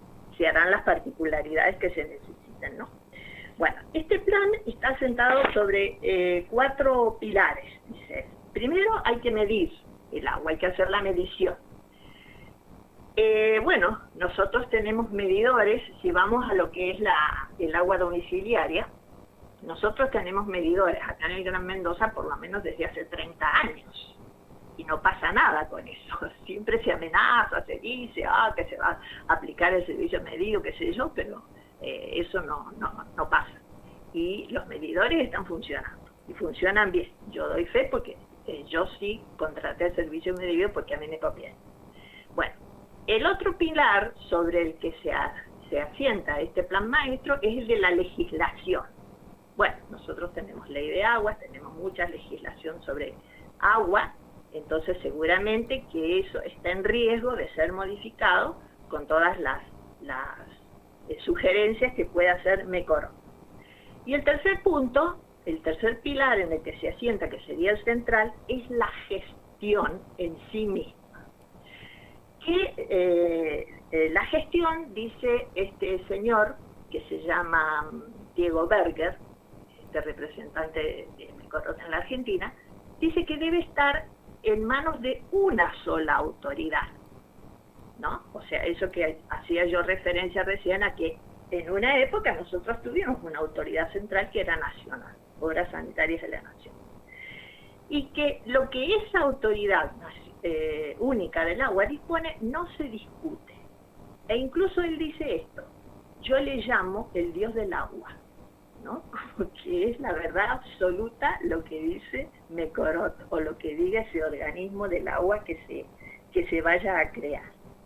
se harán las particularidades que se necesiten, ¿no? Bueno, este plan está asentado sobre eh, cuatro pilares, dice. Primero hay que medir el agua, hay que hacer la medición. Eh, bueno, nosotros tenemos medidores, si vamos a lo que es la, el agua domiciliaria, nosotros tenemos medidores acá en el Gran Mendoza por lo menos desde hace treinta años. Y no pasa nada con eso. Siempre se amenaza, se dice ah, que se va a aplicar el servicio medido, qué sé yo, pero eh, eso no, no, no pasa. Y los medidores están funcionando, y funcionan bien. Yo doy fe porque eh, yo sí contraté el servicio medido porque a mí me conviene. Bueno, el otro pilar sobre el que se, a, se asienta este plan maestro es el de la legislación. Bueno, nosotros tenemos ley de aguas, tenemos mucha legislación sobre agua, entonces seguramente que eso está en riesgo de ser modificado con todas las, las eh, sugerencias que pueda hacer MECOROT. Y el tercer punto, el tercer pilar en el que se asienta, que sería el central, es la gestión en sí misma. Que eh, eh, la gestión, dice este señor, que se llama Diego Berger, este representante de, de MECOROT en la Argentina, dice que debe estar en manos de una sola autoridad, ¿no? O sea, eso que hacía yo referencia recién a que en una época nosotros tuvimos una autoridad central que era nacional, Obras Sanitarias de la Nación. Y que lo que esa autoridad eh, única del agua dispone no se discute. E incluso él dice esto, yo le llamo el Dios del agua, ¿no? Porque es la verdad absoluta lo que dice MECOROT o lo que diga ese organismo del agua que se, que se vaya a crear.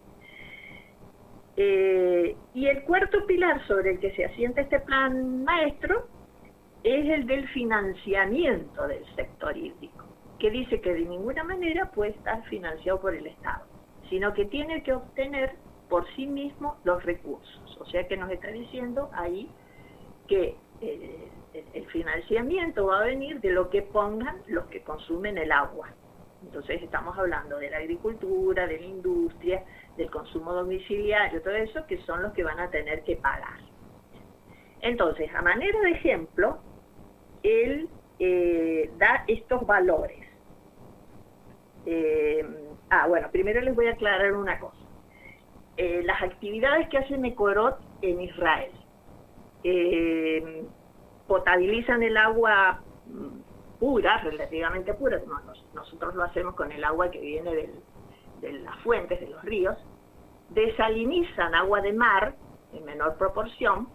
Eh, y el cuarto pilar sobre el que se asienta este plan maestro es el del financiamiento del sector hídrico, que dice que de ninguna manera puede estar financiado por el Estado, sino que tiene que obtener por sí mismo los recursos. O sea que nos está diciendo ahí que eh, el, el financiamiento va a venir de lo que pongan los que consumen el agua. Entonces estamos hablando de la agricultura, de la industria, del consumo domiciliario, todo eso, que son los que van a tener que pagar. Entonces, a manera de ejemplo, él eh, da estos valores. Eh, ah, bueno, primero les voy a aclarar una cosa. Eh, las actividades que hace MECOROT en Israel, eh, potabilizan el agua pura, relativamente pura, como nosotros lo hacemos con el agua que viene del, de las fuentes, de los ríos, desalinizan agua de mar en menor proporción,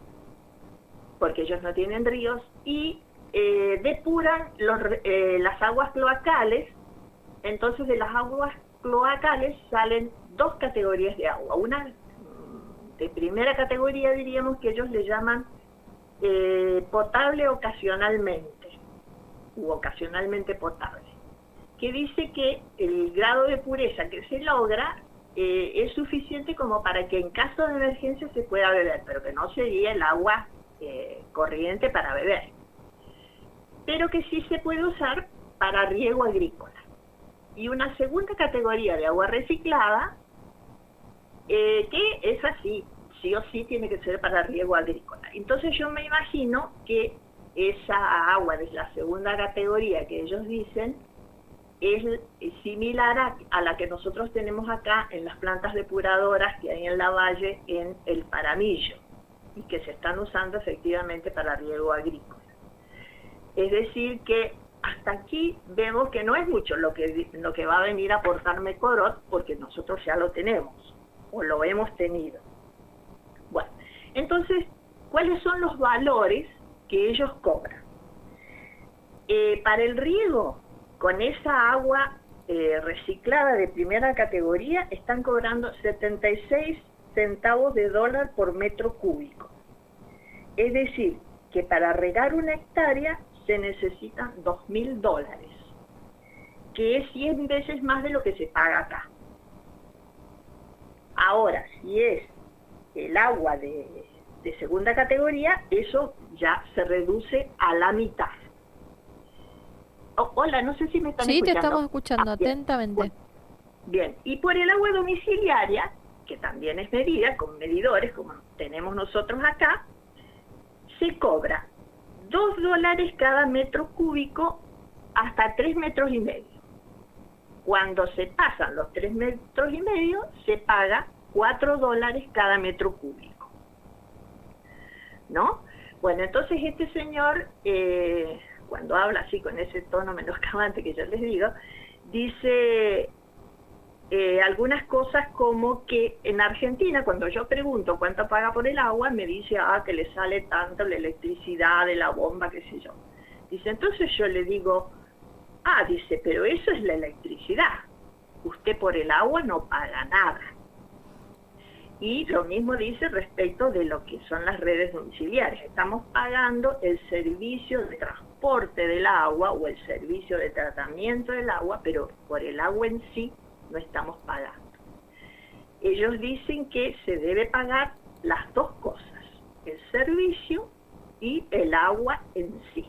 porque ellos no tienen ríos, y eh, depuran los, eh, las aguas cloacales. Entonces de las aguas cloacales salen dos categorías de agua. Una de primera categoría, diríamos, que ellos le llaman eh, potable ocasionalmente, u ocasionalmente potable, que dice que el grado de pureza que se logra eh, es suficiente como para que en caso de emergencia se pueda beber, pero que no sería el agua eh, corriente para beber, pero que sí se puede usar para riego agrícola. Y una segunda categoría de agua reciclada, eh, que es así, sí o sí tiene que ser para riego agrícola. Entonces yo me imagino que esa agua de la segunda categoría que ellos dicen es similar a, a la que nosotros tenemos acá en las plantas depuradoras que hay en la Valle, en el Paramillo, y que se están usando efectivamente para riego agrícola. Es decir que hasta aquí vemos que no es mucho lo que, lo que va a venir a aportar MECOROT, porque nosotros ya lo tenemos, o lo hemos tenido. Bueno, entonces, ¿cuáles son los valores que ellos cobran? Eh, para el riego, con esa agua eh, reciclada de primera categoría, están cobrando setenta y seis centavos de dólar por metro cúbico. Es decir, que para regar una hectárea se necesitan dos mil dólares, que es cien veces más de lo que se paga acá. Ahora, si es el agua de, de segunda categoría, eso ya se reduce a la mitad. Oh, hola, no sé si me están sí, escuchando. Sí, te estamos escuchando ah, bien. atentamente. Bien, y por el agua domiciliaria, que también es medida, con medidores, como tenemos nosotros acá, se cobra dos dólares cada metro cúbico hasta tres metros y medio. Cuando se pasan los tres metros y medio, se paga cuatro dólares cada metro cúbico. ¿No? Bueno, entonces este señor, eh, cuando habla así con ese tono menoscabante que yo les digo, dice eh, algunas cosas como que en Argentina, cuando yo pregunto cuánto paga por el agua, me dice, ah, que le sale tanto la electricidad de la bomba, qué sé yo. Dice, entonces yo le digo, ah, dice, pero eso es la electricidad. Usted por el agua no paga nada. Y lo mismo dice respecto de lo que son las redes domiciliares. Estamos pagando el servicio de transporte del agua o el servicio de tratamiento del agua, pero por el agua en sí no estamos pagando. Ellos dicen que se debe pagar las dos cosas, el servicio y el agua en sí.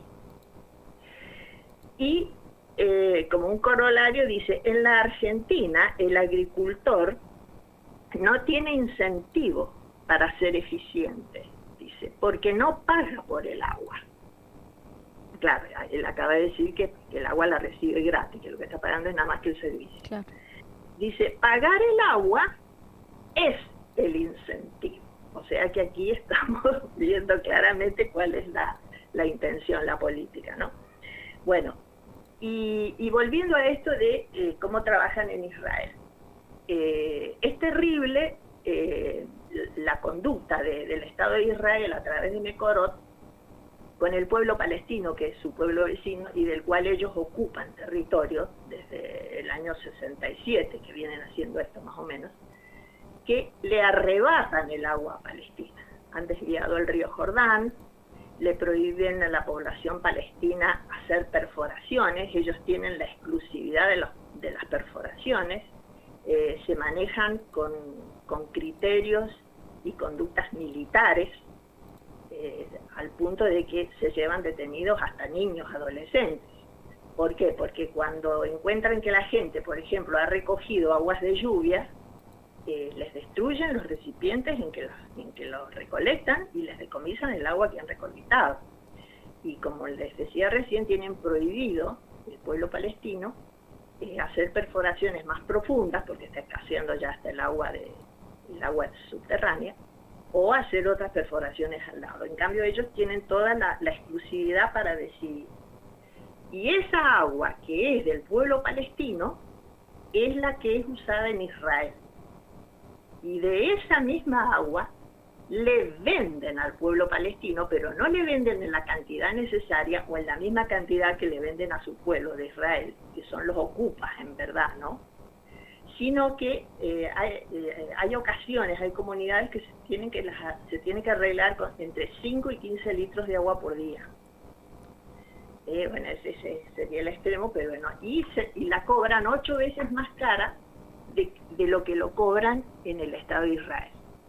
Y eh, como un corolario dice, en la Argentina el agricultor no tiene incentivo para ser eficiente, dice, porque no paga por el agua. Claro, él acaba de decir que, que el agua la recibe gratis, que lo que está pagando es nada más que el servicio. Claro. Dice, pagar el agua es el incentivo. O sea que aquí estamos viendo claramente cuál es la, la intención, la política, ¿no? Bueno, y, y volviendo a esto de eh, cómo trabajan en Israel. Eh, es terrible eh, la conducta de, del Estado de Israel a través de Mekorot con el pueblo palestino, que es su pueblo vecino y del cual ellos ocupan territorio desde el año sesenta y siete, que vienen haciendo esto más o menos, que le arrebatan el agua a Palestina. Han desviado el río Jordán, le prohíben a la población palestina hacer perforaciones, ellos tienen la exclusividad de, los, de las perforaciones. Eh, se manejan con, con criterios y conductas militares, eh, al punto de que se llevan detenidos hasta niños, adolescentes. ¿Por qué? Porque cuando encuentran que la gente, por ejemplo, ha recogido aguas de lluvia, eh, les destruyen los recipientes en que los, en que los recolectan y les decomisan el agua que han recolectado. Y como les decía recién, tienen prohibido el pueblo palestino Eh, hacer perforaciones más profundas, porque está escaseando ya hasta el agua de el agua subterránea, o hacer otras perforaciones al lado. En cambio, ellos tienen toda la, la exclusividad para decidir. Y esa agua que es del pueblo palestino es la que es usada en Israel. Y de esa misma agua le venden al pueblo palestino, pero no le venden en la cantidad necesaria o en la misma cantidad que le venden a su pueblo de Israel, que son los ocupas en verdad, ¿no? Sino que eh, hay, eh, hay ocasiones, hay comunidades que se tienen que, las, se tienen que arreglar con entre cinco y quince litros de agua por día. Eh, bueno, ese, ese sería el extremo, pero bueno, y, se, y la cobran ocho veces más cara de, de lo que lo cobran en el Estado de Israel.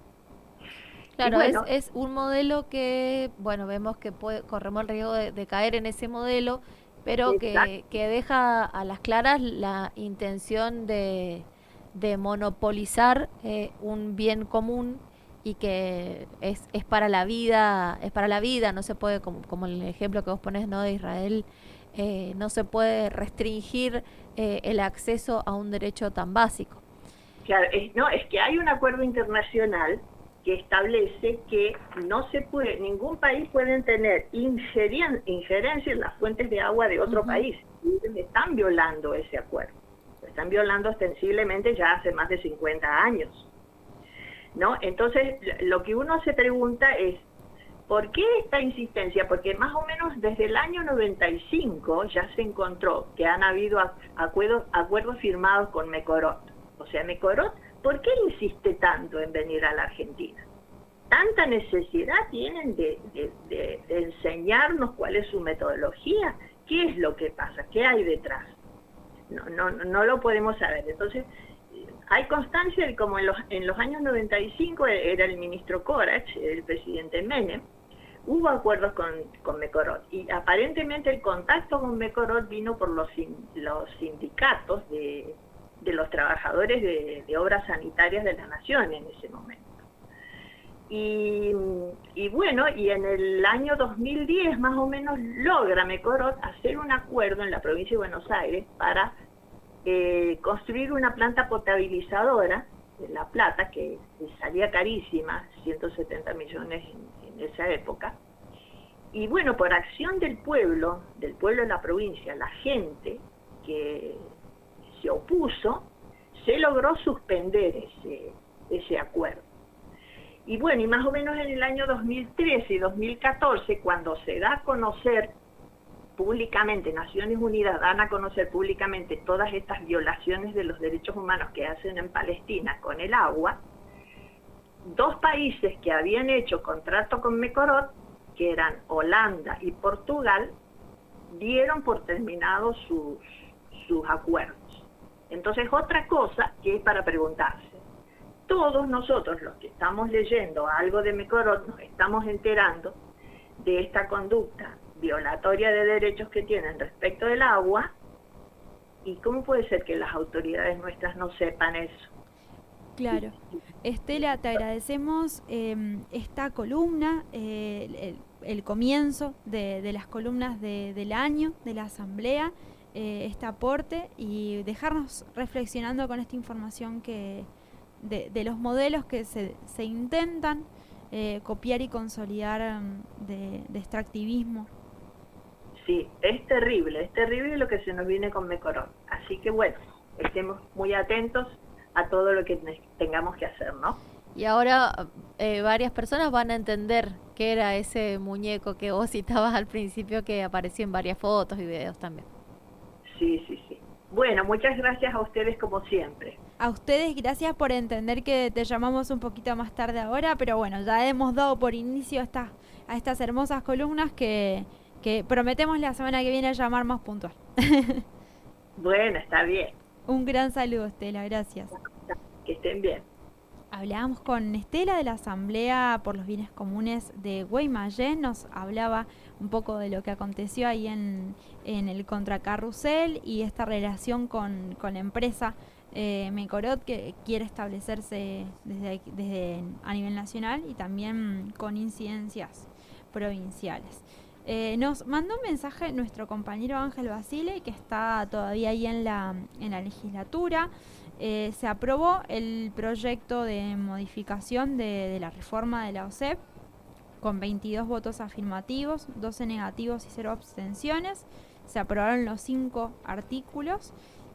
Claro, bueno, es, es un modelo que, bueno, vemos que puede, corremos el riesgo de, de caer en ese modelo, pero que, que deja a las claras la intención de, de monopolizar eh, un bien común y que es, es para la vida, es para la vida, no se puede, como, como el ejemplo que vos pones, ¿no?, de Israel, eh, no se puede restringir eh, el acceso a un derecho tan básico. Claro, es, no, es que hay un acuerdo internacional que establece que no se puede, ningún país puede tener ingerien, injerencia en las fuentes de agua de otro uh-huh. país. Y están violando ese acuerdo. Lo están violando ostensiblemente ya hace más de cincuenta años. ¿No? Entonces, lo que uno se pregunta es, ¿por qué esta insistencia? Porque más o menos desde el año noventa y cinco ya se encontró que han habido acuerdos, acuerdos firmados con Mekorot. O sea, Mekorot, ¿por qué insiste tanto en venir a la Argentina? ¿Tanta necesidad tienen de, de, de, de enseñarnos cuál es su metodología? ¿Qué es lo que pasa? ¿Qué hay detrás? No, no, no lo podemos saber. Entonces, hay constancia de como en los, en los años noventa y cinco era el ministro Korach, el presidente Menem, hubo acuerdos con, con Mekorot. Y aparentemente el contacto con Mekorot vino por los, los sindicatos de de los trabajadores de, de obras sanitarias de la nación en ese momento. Y, y bueno, y en el año dos mil diez más o menos logra Mecorot hacer un acuerdo en la provincia de Buenos Aires para eh, construir una planta potabilizadora de La Plata, que salía carísima, ciento setenta millones en, en esa época. Y bueno, por acción del pueblo, del pueblo de la provincia, la gente que se opuso, se logró suspender ese, ese acuerdo. Y bueno, y más o menos en el año dos mil trece y dos mil catorce, cuando se da a conocer públicamente, Naciones Unidas dan a conocer públicamente todas estas violaciones de los derechos humanos que hacen en Palestina con el agua, dos países que habían hecho contrato con Mecorot, que eran Holanda y Portugal, dieron por terminados sus, sus acuerdos. Entonces, otra cosa que es para preguntarse. Todos nosotros, los que estamos leyendo algo de Mecorot, nos estamos enterando de esta conducta violatoria de derechos que tienen respecto del agua. ¿Y cómo puede ser que las autoridades nuestras no sepan eso? Claro. Estela, te agradecemos eh, esta columna, eh, el, el comienzo de, de las columnas de, del año, de la Asamblea, eh, este aporte y dejarnos reflexionando con esta información que de, de los modelos que se, se intentan eh, copiar y consolidar um, de, de extractivismo. Sí, es terrible, es terrible lo que se nos viene con Mecorot. Así que bueno, estemos muy atentos a todo lo que tengamos que hacer, ¿no? Y ahora eh, varias personas van a entender qué era ese muñeco que vos citabas al principio, que apareció en varias fotos y videos también. Sí, sí, sí. Bueno, muchas gracias a ustedes como siempre. A ustedes, gracias por entender que te llamamos un poquito más tarde ahora, pero bueno, ya hemos dado por inicio esta, a estas hermosas columnas que, que prometemos la semana que viene llamar más puntual. Bueno, está bien. Un gran saludo, Estela, gracias. Que estén bien. Hablábamos con Estela de la Asamblea por los Bienes Comunes de Guaymallén, nos hablaba un poco de lo que aconteció ahí en, en el contracarrusel y esta relación con, con la empresa eh, Mecorot, que quiere establecerse desde, desde a nivel nacional y también con incidencias provinciales. Eh, nos mandó un mensaje nuestro compañero Ángel Basile, que está todavía ahí en la, en la legislatura. Eh, se aprobó el proyecto de modificación de, de la reforma de la O S E P con veintidós votos afirmativos, doce negativos y cero abstenciones. Se aprobaron los cinco artículos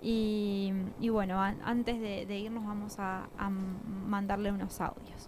y, y bueno, an, antes de, de irnos vamos a, a mandarle unos audios.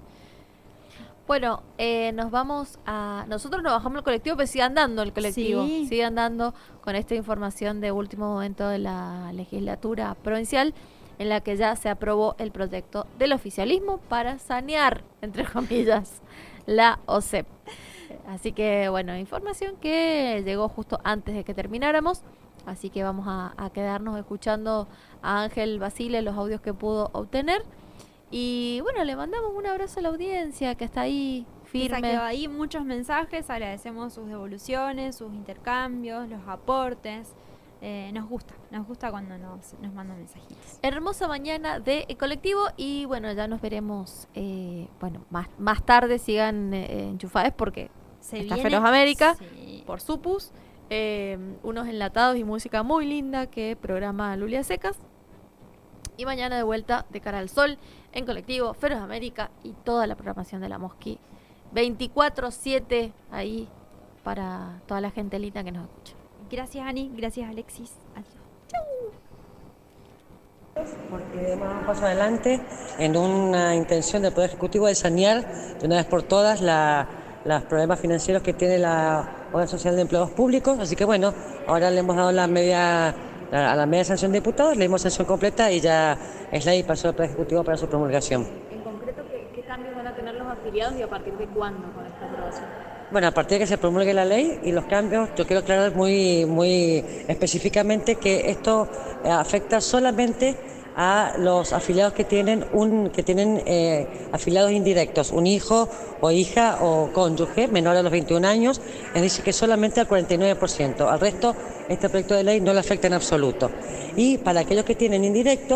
Bueno, eh, nos vamos a... Nosotros nos bajamos el colectivo, pero sigue andando el colectivo. Sí. Sigue andando con esta información de último momento de la legislatura provincial, en la que ya se aprobó el proyecto del oficialismo para sanear, entre comillas, la O S E P. Así que, bueno, información que llegó justo antes de que termináramos. Así que vamos a, a quedarnos escuchando a Ángel Basile los audios que pudo obtener. Y bueno, le mandamos un abrazo a la audiencia que está ahí firme. Se quedó ahí muchos mensajes, agradecemos sus devoluciones, sus intercambios, los aportes. Eh, nos gusta, nos gusta cuando nos, nos mandan mensajitos. Hermosa mañana de colectivo y bueno, ya nos veremos eh, bueno más más tarde. Sigan eh, enchufados porque se está viene, Feroz América, sí, por Supus, eh, unos enlatados y música muy linda que programa Lulia Secas. Y mañana de vuelta de cara al sol en colectivo, Feroz América y toda la programación de la Mosqui veinticuatro siete ahí para toda la gente linda que nos escucha. Gracias, Ani, gracias, Alexis. Adiós. Chau. Porque demos un paso adelante en una intención del Poder Ejecutivo de sanear de una vez por todas la, los problemas financieros que tiene la Obra Social de Empleados Públicos. Así que bueno, ahora le hemos dado la media a la media sanción de diputados, le dimos sanción completa y ya es ley y pasó al Poder Ejecutivo para su promulgación. En concreto, ¿qué, qué cambios van a tener los afiliados y a partir de cuándo con esta aprobación? Bueno, a partir de que se promulgue la ley y los cambios, yo quiero aclarar muy, muy específicamente que esto afecta solamente a los afiliados que tienen un que tienen eh, afiliados indirectos, un hijo o hija o cónyuge menor a los veintiún años, es decir, que solamente al cuarenta y nueve por ciento. Al resto, este proyecto de ley no le afecta en absoluto. Y para aquellos que tienen indirectos,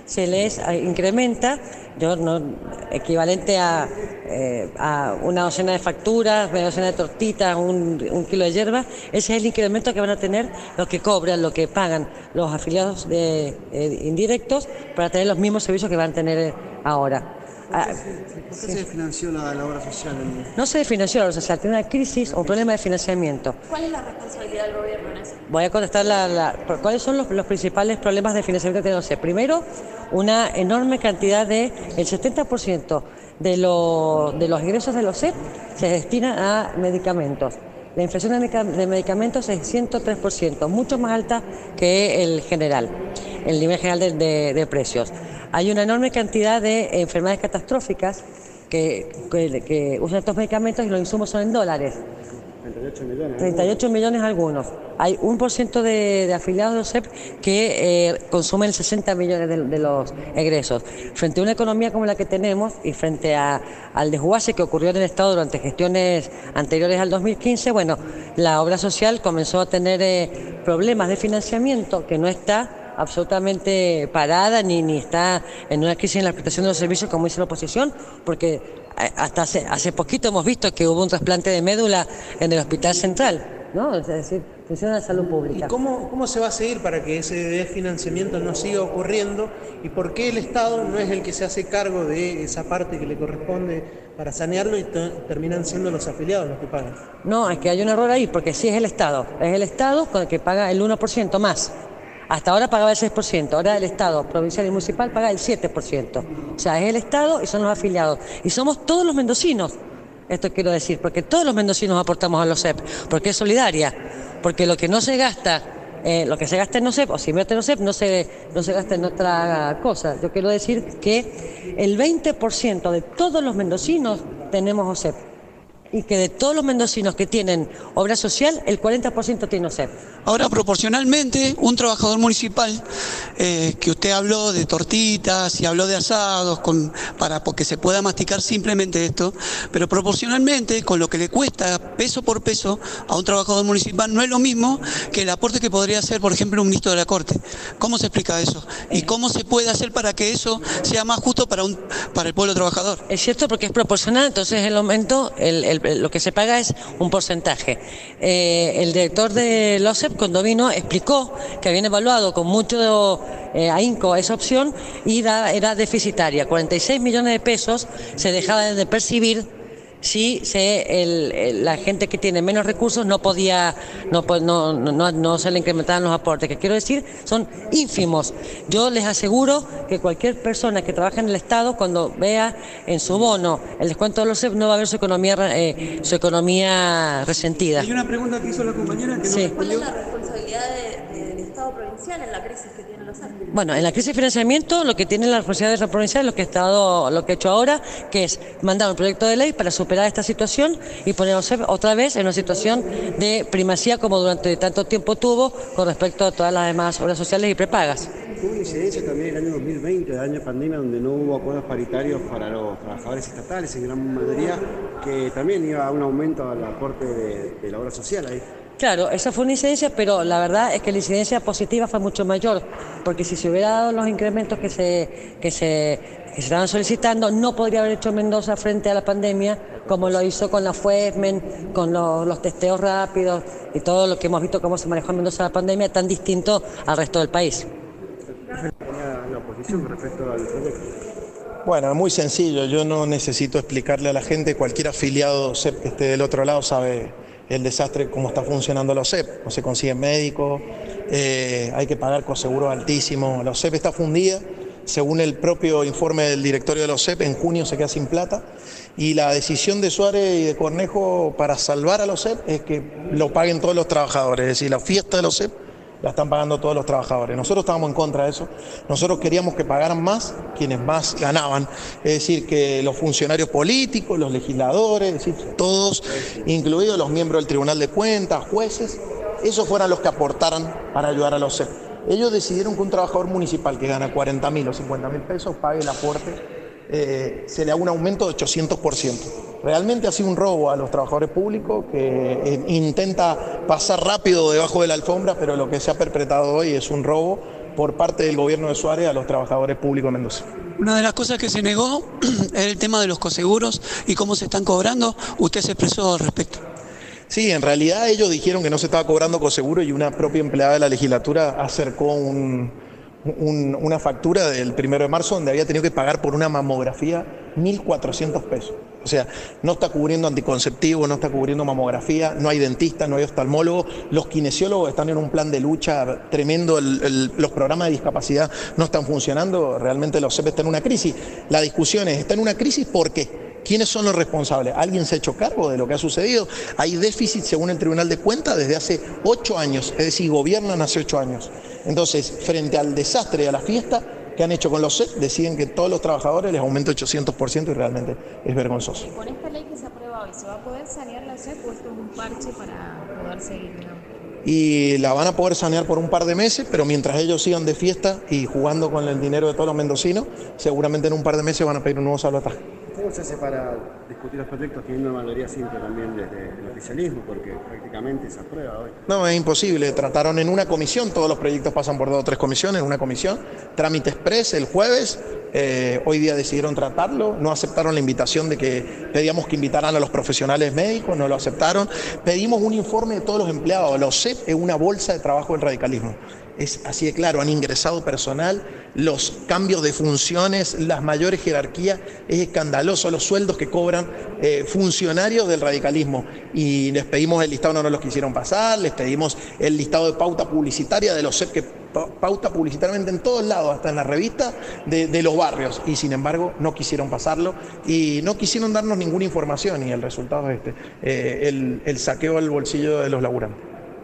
se les incrementa, yo no, equivalente a, eh, a una docena de facturas, media docena de tortitas, un, un kilo de hierba. Ese es el incremento que van a tener lo que cobran, lo que pagan los afiliados de, eh, indirectos para tener los mismos servicios que van a tener ahora. ¿Por qué, ¿por qué sí. se financió la, la obra social? No se financió la obra social, tiene una crisis o un problema de financiamiento. ¿Cuál es la responsabilidad del gobierno en eso? Voy a contestar la, la, cuáles son los, los principales problemas de financiamiento que tiene O S E P. Primero, una enorme cantidad de, el setenta por ciento de, lo, de los ingresos del O S E P se destina a medicamentos. La inflación de medicamentos es ciento tres por ciento, mucho más alta que el general, el nivel general de, de, de precios. Hay una enorme cantidad de enfermedades catastróficas que, que, que usan estos medicamentos y los insumos son en dólares. treinta y ocho millones. treinta y ocho millones algunos. Hay un por ciento de, de afiliados de O S E P que eh, consumen sesenta millones de, de los egresos. Frente a una economía como la que tenemos y frente a, al desguace que ocurrió en el Estado durante gestiones anteriores al dos mil quince, bueno, la obra social comenzó a tener eh, problemas de financiamiento que no está absolutamente parada ni, ni está en una crisis en la prestación de los servicios como dice la oposición, porque hasta hace, hace poquito hemos visto que hubo un trasplante de médula en el Hospital Central, ¿no? Es decir, funciona la salud pública. ¿Y cómo, cómo se va a seguir para que ese desfinanciamiento no siga ocurriendo? ¿Y por qué el Estado no es el que se hace cargo de esa parte que le corresponde para sanearlo y terminan siendo los afiliados los que pagan? No, es que hay un error ahí, porque sí es el Estado. Es el Estado con el que paga el uno por ciento más. Hasta ahora pagaba el seis por ciento, ahora el Estado provincial y municipal paga el siete por ciento. O sea, es el Estado y son los afiliados. Y somos todos los mendocinos, esto quiero decir, porque todos los mendocinos aportamos a la O S E P, porque es solidaria, porque lo que no se gasta, eh, lo que se gasta en O S E P, o si invierte en O S E P, no se, no se gasta en otra cosa. Yo quiero decir que el veinte por ciento de todos los mendocinos tenemos O S E P. Y que de todos los mendocinos que tienen obra social, el cuarenta por ciento tiene O S E P. Ahora, proporcionalmente, un trabajador municipal, eh, que usted habló de tortitas y habló de asados, con, para porque se pueda masticar simplemente esto, pero proporcionalmente, con lo que le cuesta peso por peso a un trabajador municipal, no es lo mismo que el aporte que podría hacer, por ejemplo, un ministro de la Corte. ¿Cómo se explica eso? ¿Y cómo se puede hacer para que eso sea más justo para, un, para el pueblo trabajador? Es cierto, porque es proporcional, entonces el aumento, el, el, lo que se paga es un porcentaje. Eh, el director de la O S E P, cuando vino, explicó que habían evaluado con mucho eh, ahínco esa opción y era, era deficitaria. cuarenta y seis millones de pesos se dejaban de percibir si se, el, el, la gente que tiene menos recursos no podía, no, no, no, no se le incrementaban los aportes, que quiero decir, son ínfimos. Yo les aseguro que cualquier persona que trabaja en el Estado, cuando vea en su bono el descuento de los O S E P, no va a ver su economía, eh, su economía resentida. Hay una pregunta que hizo la compañera que no sí. ¿Cuál es la responsabilidad de, de, del Estado provincial en la crisis que tiene los O S E P? Bueno, en la crisis de financiamiento, lo que tiene la responsabilidad de la provincial es lo que he estado, lo que he hecho ahora, que es mandar un proyecto de ley para superar esta situación y poner a O S E P otra vez en una situación de primacía como durante tanto tiempo tuvo con respecto a todas las demás obras sociales y prepagas. Hubo incidencia también el año dos mil veinte, el año de pandemia, donde no hubo acuerdos paritarios para los trabajadores estatales en gran mayoría, que también iba a un aumento al aporte de, de la obra social ahí. Claro, esa fue una incidencia, pero la verdad es que la incidencia positiva fue mucho mayor, porque si se hubiera dado los incrementos que se, que se, que se estaban solicitando, no podría haber hecho Mendoza frente a la pandemia, como lo hizo con la FUESMEN, con los, los testeos rápidos y todo lo que hemos visto cómo se manejó en Mendoza la pandemia, tan distinto al resto del país. La oposición con respecto al proyecto. Bueno, muy sencillo, yo no necesito explicarle a la gente, cualquier afiliado de O S E P que esté del otro lado sabe el desastre, cómo está funcionando la O S E P, no se consiguen médicos, eh, hay que pagar coseguros altísimos, la O S E P está fundida, según el propio informe del directorio de la O S E P, en junio se queda sin plata, y la decisión de Suárez y de Cornejo para salvar a la O S E P es que lo paguen todos los trabajadores, es decir, la fiesta de la O S E P la están pagando todos los trabajadores. Nosotros estábamos en contra de eso. Nosotros queríamos que pagaran más quienes más ganaban. Es decir, que los funcionarios políticos, los legisladores, es decir, todos, incluidos los miembros del Tribunal de Cuentas, jueces, esos fueran los que aportaran para ayudar a la O S E P. Ellos decidieron que un trabajador municipal que gana cuarenta mil o cincuenta mil pesos pague el aporte, eh, se le haga un aumento de ochocientos por ciento. Realmente ha sido un robo a los trabajadores públicos que eh, intenta pasar rápido debajo de la alfombra, pero lo que se ha perpetrado hoy es un robo por parte del gobierno de Suárez a los trabajadores públicos de Mendoza. Una de las cosas que se negó era el tema de los coseguros y cómo se están cobrando. Usted se expresó al respecto. Sí, en realidad ellos dijeron que no se estaba cobrando coseguro y una propia empleada de la legislatura acercó un, un, una factura del primero de marzo donde había tenido que pagar por una mamografía mil cuatrocientos pesos. O sea, no está cubriendo anticonceptivo, no está cubriendo mamografía, no hay dentista, no hay oftalmólogo. Los kinesiólogos están en un plan de lucha tremendo, el, el, los programas de discapacidad no están funcionando, realmente los C E P están en una crisis. La discusión es, ¿está en una crisis por qué? ¿Quiénes son los responsables? ¿Alguien se ha hecho cargo de lo que ha sucedido? Hay déficit, según el Tribunal de Cuentas, desde hace ocho años, es decir, gobiernan hace ocho años. Entonces, frente al desastre y a la fiesta que han hecho con los C E P, deciden que todos los trabajadores les aumenta ochocientos por ciento y realmente es vergonzoso. ¿Y con esta ley que se aprueba hoy, se va a poder sanear la C E P o esto es un parche para poder seguir, digamos? Y la van a poder sanear por un par de meses, pero mientras ellos sigan de fiesta y jugando con el dinero de todos los mendocinos, seguramente en un par de meses van a pedir un nuevo salvataje. ¿Cómo se hace para discutir los proyectos teniendo una mayoría simple también desde el oficialismo? Porque prácticamente se aprueba hoy. No, es imposible. Trataron en una comisión, todos los proyectos pasan por dos o tres comisiones, en una comisión, trámite express el jueves, eh, hoy día decidieron tratarlo, no aceptaron la invitación de que pedíamos que invitaran a los profesionales médicos, no lo aceptaron. Pedimos un informe de todos los empleados, los C E P es una bolsa de trabajo del radicalismo. Es así de claro, han ingresado personal, los cambios de funciones, las mayores jerarquías, es escandaloso los sueldos que cobran eh, funcionarios del radicalismo. Y les pedimos el listado, no nos los quisieron pasar, les pedimos el listado de pauta publicitaria de los C E P que pauta publicitariamente en todos lados, hasta en la revista de, de los barrios, y sin embargo no quisieron pasarlo y no quisieron darnos ninguna información y el resultado es este, eh, el, el saqueo al bolsillo de los laburantes.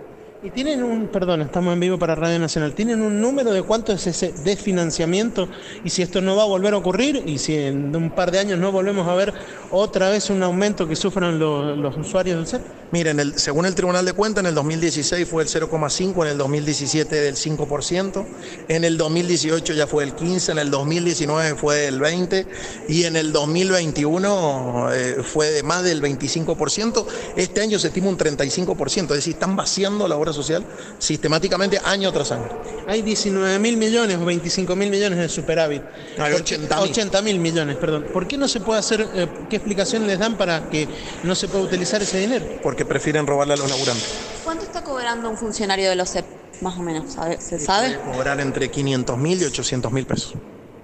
Y tienen un, perdón, estamos en vivo para Radio Nacional, ¿tienen un número de cuánto es ese desfinanciamiento y si esto no va a volver a ocurrir y si en un par de años no volvemos a ver otra vez un aumento que sufran los, los usuarios del C E P? Miren, el, según el Tribunal de Cuentas, en el dos mil dieciséis fue el cero coma cinco, en el dos mil diecisiete del cinco por ciento, en el dos mil dieciocho ya fue el quince por ciento, en el dos mil diecinueve fue el veinte por ciento y en el dos mil veintiuno eh, fue de más del veinticinco por ciento. Este año se estima un treinta y cinco por ciento, es decir, están vaciando la obra social sistemáticamente año tras año. Hay diecinueve mil millones o veinticinco mil millones de superávit. Hay ochenta mil millones, perdón. ¿Por qué no se puede hacer, eh, qué explicación les dan para que no se pueda utilizar ese dinero? Porque prefieren robarle a los laburantes. ¿Cuánto está cobrando un funcionario de los C E P, más o menos? ¿Sabe? ¿Se sabe? Puede cobrar entre quinientos mil y ochocientos mil pesos.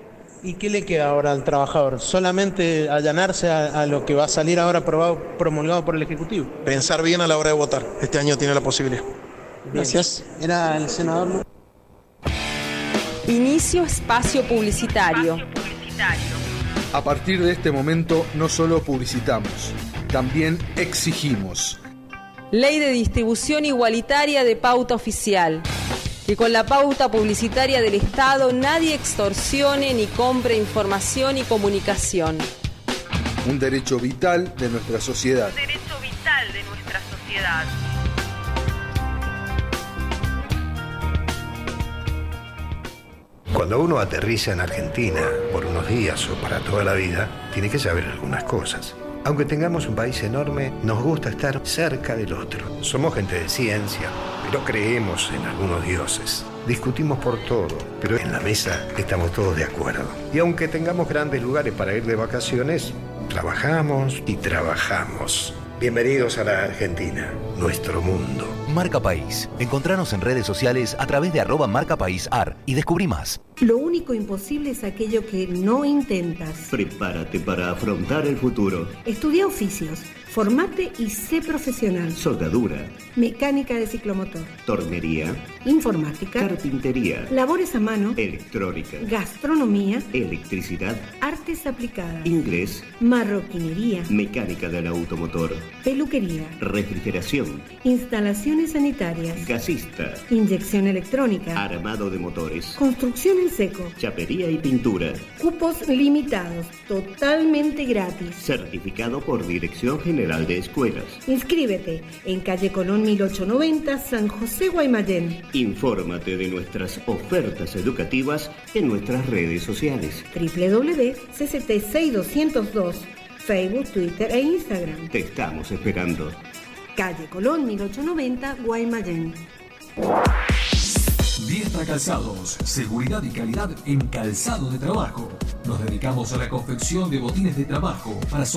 ¿Y qué le queda ahora al trabajador? ¿Solamente allanarse a, a lo que va a salir ahora aprobado, promulgado por el Ejecutivo? Pensar bien a la hora de votar. Este año tiene la posibilidad. Gracias. Era el senador. Inicio espacio publicitario. Espacio publicitario. A partir de este momento no solo publicitamos, también exigimos. Ley de distribución igualitaria de pauta oficial. Que con la pauta publicitaria del Estado nadie extorsione ni compre información y comunicación. Un derecho vital de nuestra sociedad. Un derecho vital de nuestra sociedad. Cuando uno aterriza en Argentina por unos días o para toda la vida, tiene que saber algunas cosas. Aunque tengamos un país enorme, nos gusta estar cerca del otro. Somos gente de ciencia, pero creemos en algunos dioses. Discutimos por todo, pero en la mesa estamos todos de acuerdo. Y aunque tengamos grandes lugares para ir de vacaciones, trabajamos y trabajamos. Bienvenidos a la Argentina, nuestro mundo. Marca País. Encontranos en redes sociales a través de arroba Marca País Ar y descubrí más. Lo único imposible es aquello que no intentas. Prepárate para afrontar el futuro. Estudia oficios, formate y sé profesional. Soldadura. Mecánica de ciclomotor. Tornería. Informática. Carpintería. Labores a mano. Electrónica. Gastronomía. Electricidad. Artes aplicadas. Inglés. Marroquinería. Mecánica del automotor. Peluquería. Refrigeración. Instalaciones sanitarias. Gasista. Inyección electrónica. Armado de motores. Construcción en seco. Chapería y pintura. Cupos limitados. Totalmente gratis. Certificado por Dirección General de Escuelas. Inscríbete en calle Colón mil ochocientos noventa, San José, Guaymallén. Infórmate de nuestras ofertas educativas en nuestras redes sociales. doble u doble u doble u punto c c t seis mil doscientos dos, Facebook, Twitter e Instagram. Te estamos esperando. Calle Colón mil ochocientos noventa, Guaymallén. diez J Calzados, seguridad y calidad en calzado de trabajo. Nos dedicamos a la confección de botines de trabajo para